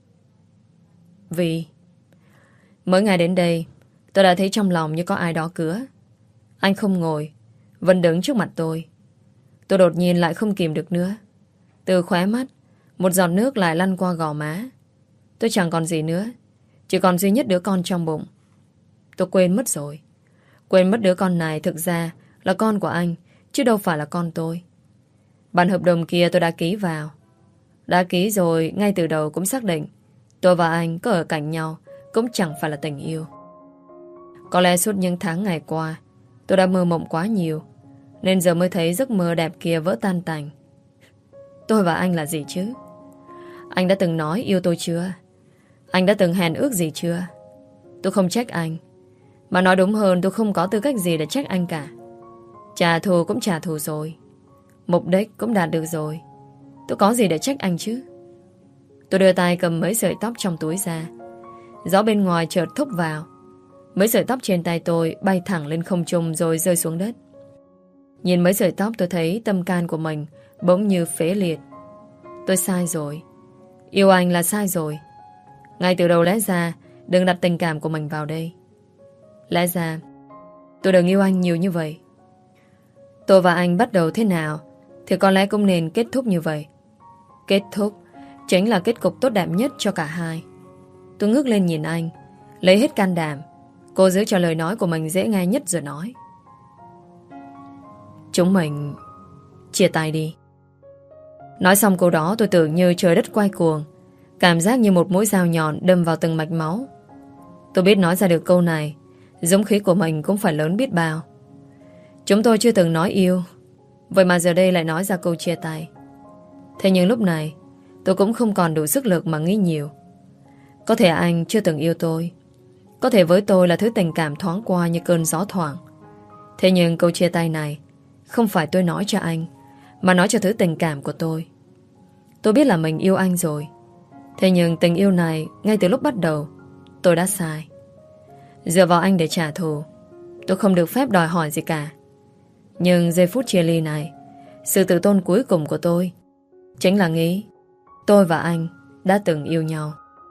Vì mới ngày đến đây tôi đã thấy trong lòng như có ai đó cứa. Anh không ngồi, vẫn đứng trước mặt tôi. Tôi đột nhiên lại không kìm được nữa. Từ khóe mắt một giọt nước lại lăn qua gò má. Tôi chẳng còn gì nữa, chỉ còn duy nhất đứa con trong bụng. Tôi quên mất rồi. Quên mất đứa con này thực ra là con của anh, chứ đâu phải là con tôi. Bản hợp đồng kia tôi đã ký vào. Đã ký rồi, ngay từ đầu cũng xác định tôi và anh có ở cạnh nhau cũng chẳng phải là tình yêu. Có lẽ suốt những tháng ngày qua tôi đã mơ mộng quá nhiều, nên giờ mới thấy giấc mơ đẹp kia vỡ tan tành. Tôi và anh là gì chứ? Anh đã từng nói yêu tôi chưa? Anh đã từng hẹn ước gì chưa? Tôi không trách anh, Mà nói đúng hơn, tôi không có tư cách gì để trách anh cả. Trả thù cũng trả thù rồi, mục đích cũng đạt được rồi. Tôi có gì để trách anh chứ? Tôi đưa tay cầm mấy sợi tóc trong túi ra. Gió bên ngoài chợt thúc vào. Mấy sợi tóc trên tay tôi bay thẳng lên không trung rồi rơi xuống đất. Nhìn mấy sợi tóc tôi thấy tâm can của mình bỗng như phế liệt. Tôi sai rồi. Yêu anh là sai rồi. Ngay từ đầu lẽ ra đừng đặt tình cảm của mình vào đây. Lẽ ra tôi đừng yêu anh nhiều như vậy. Tôi và anh bắt đầu thế nào thì có lẽ cũng nên kết thúc như vậy. Kết thúc chính là kết cục tốt đẹp nhất cho cả hai. Tôi ngước lên nhìn anh, lấy hết can đảm, cố giữ cho lời nói của mình dễ nghe nhất rồi nói: chúng mình chia tay đi. Nói xong câu đó tôi tưởng như trời đất quay cuồng, cảm giác như một mũi dao nhọn đâm vào từng mạch máu. Tôi biết nói ra được câu này, dũng khí của mình cũng phải lớn biết bao. Chúng tôi chưa từng nói yêu, vậy mà giờ đây lại nói ra câu chia tay. Thế nhưng lúc này tôi cũng không còn đủ sức lực mà nghĩ nhiều. Có thể anh chưa từng yêu tôi, có thể với tôi là thứ tình cảm thoáng qua như cơn gió thoảng. Thế nhưng câu chia tay này không phải tôi nói cho anh, mà nói cho thứ tình cảm của tôi. Tôi biết là mình yêu anh rồi. Thế nhưng tình yêu này ngay từ lúc bắt đầu tôi đã sai. Dựa vào anh để trả thù, tôi không được phép đòi hỏi gì cả. Nhưng giây phút chia ly này, sự tự tôn cuối cùng của tôi chính là nghĩ tôi và anh đã từng yêu nhau.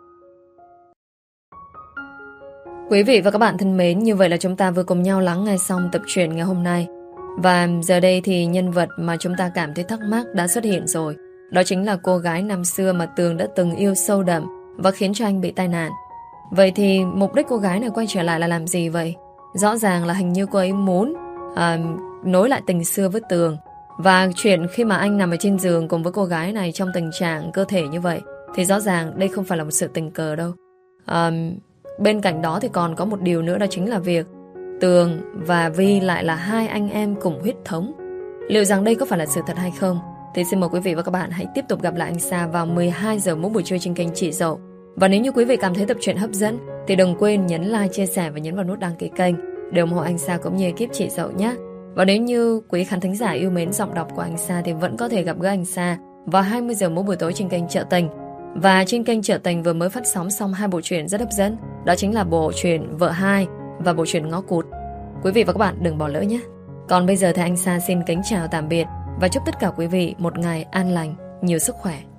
Quý vị và các bạn thân mến, như vậy là chúng ta vừa cùng nhau lắng nghe xong tập truyện ngày hôm nay. Và giờ đây thì nhân vật mà chúng ta cảm thấy thắc mắc đã xuất hiện rồi. Đó chính là cô gái năm xưa mà Tường đã từng yêu sâu đậm và khiến cho anh bị tai nạn. Vậy thì mục đích cô gái này quay trở lại là làm gì vậy? Rõ ràng là hình như cô ấy muốn nối lại tình xưa với Tường. Và chuyện khi mà anh nằm ở trên giường cùng với cô gái này trong tình trạng cơ thể như vậy thì rõ ràng đây không phải là một sự tình cờ đâu. Bên cạnh đó thì còn có một điều nữa, đó chính là việc Tường và Vi lại là hai anh em cùng huyết thống. Liệu rằng đây có phải là sự thật hay không? Thì xin mời quý vị và các bạn hãy tiếp tục gặp lại anh Sa vào 12 giờ mỗi buổi trưa trên kênh Chị Dậu. Và nếu như quý vị cảm thấy tập truyện hấp dẫn thì đừng quên nhấn like, chia sẻ và nhấn vào nút đăng ký kênh để ủng hộ anh Sa cũng như ekip Chị Dậu nhé. Và nếu như quý khán thính giả yêu mến giọng đọc của anh Sa thì vẫn có thể gặp gỡ anh Sa vào 20 giờ mỗi buổi tối trên kênh Chợ Tình. Và trên kênh Chợ Tình vừa mới phát sóng xong hai bộ truyện rất hấp dẫn, đó chính là bộ truyện Vợ Hai và bộ truyện Ngõ Cụt. Quý vị và các bạn đừng bỏ lỡ nhé. Còn bây giờ thì anh Sa xin kính chào tạm biệt và chúc tất cả quý vị một ngày an lành, nhiều sức khỏe.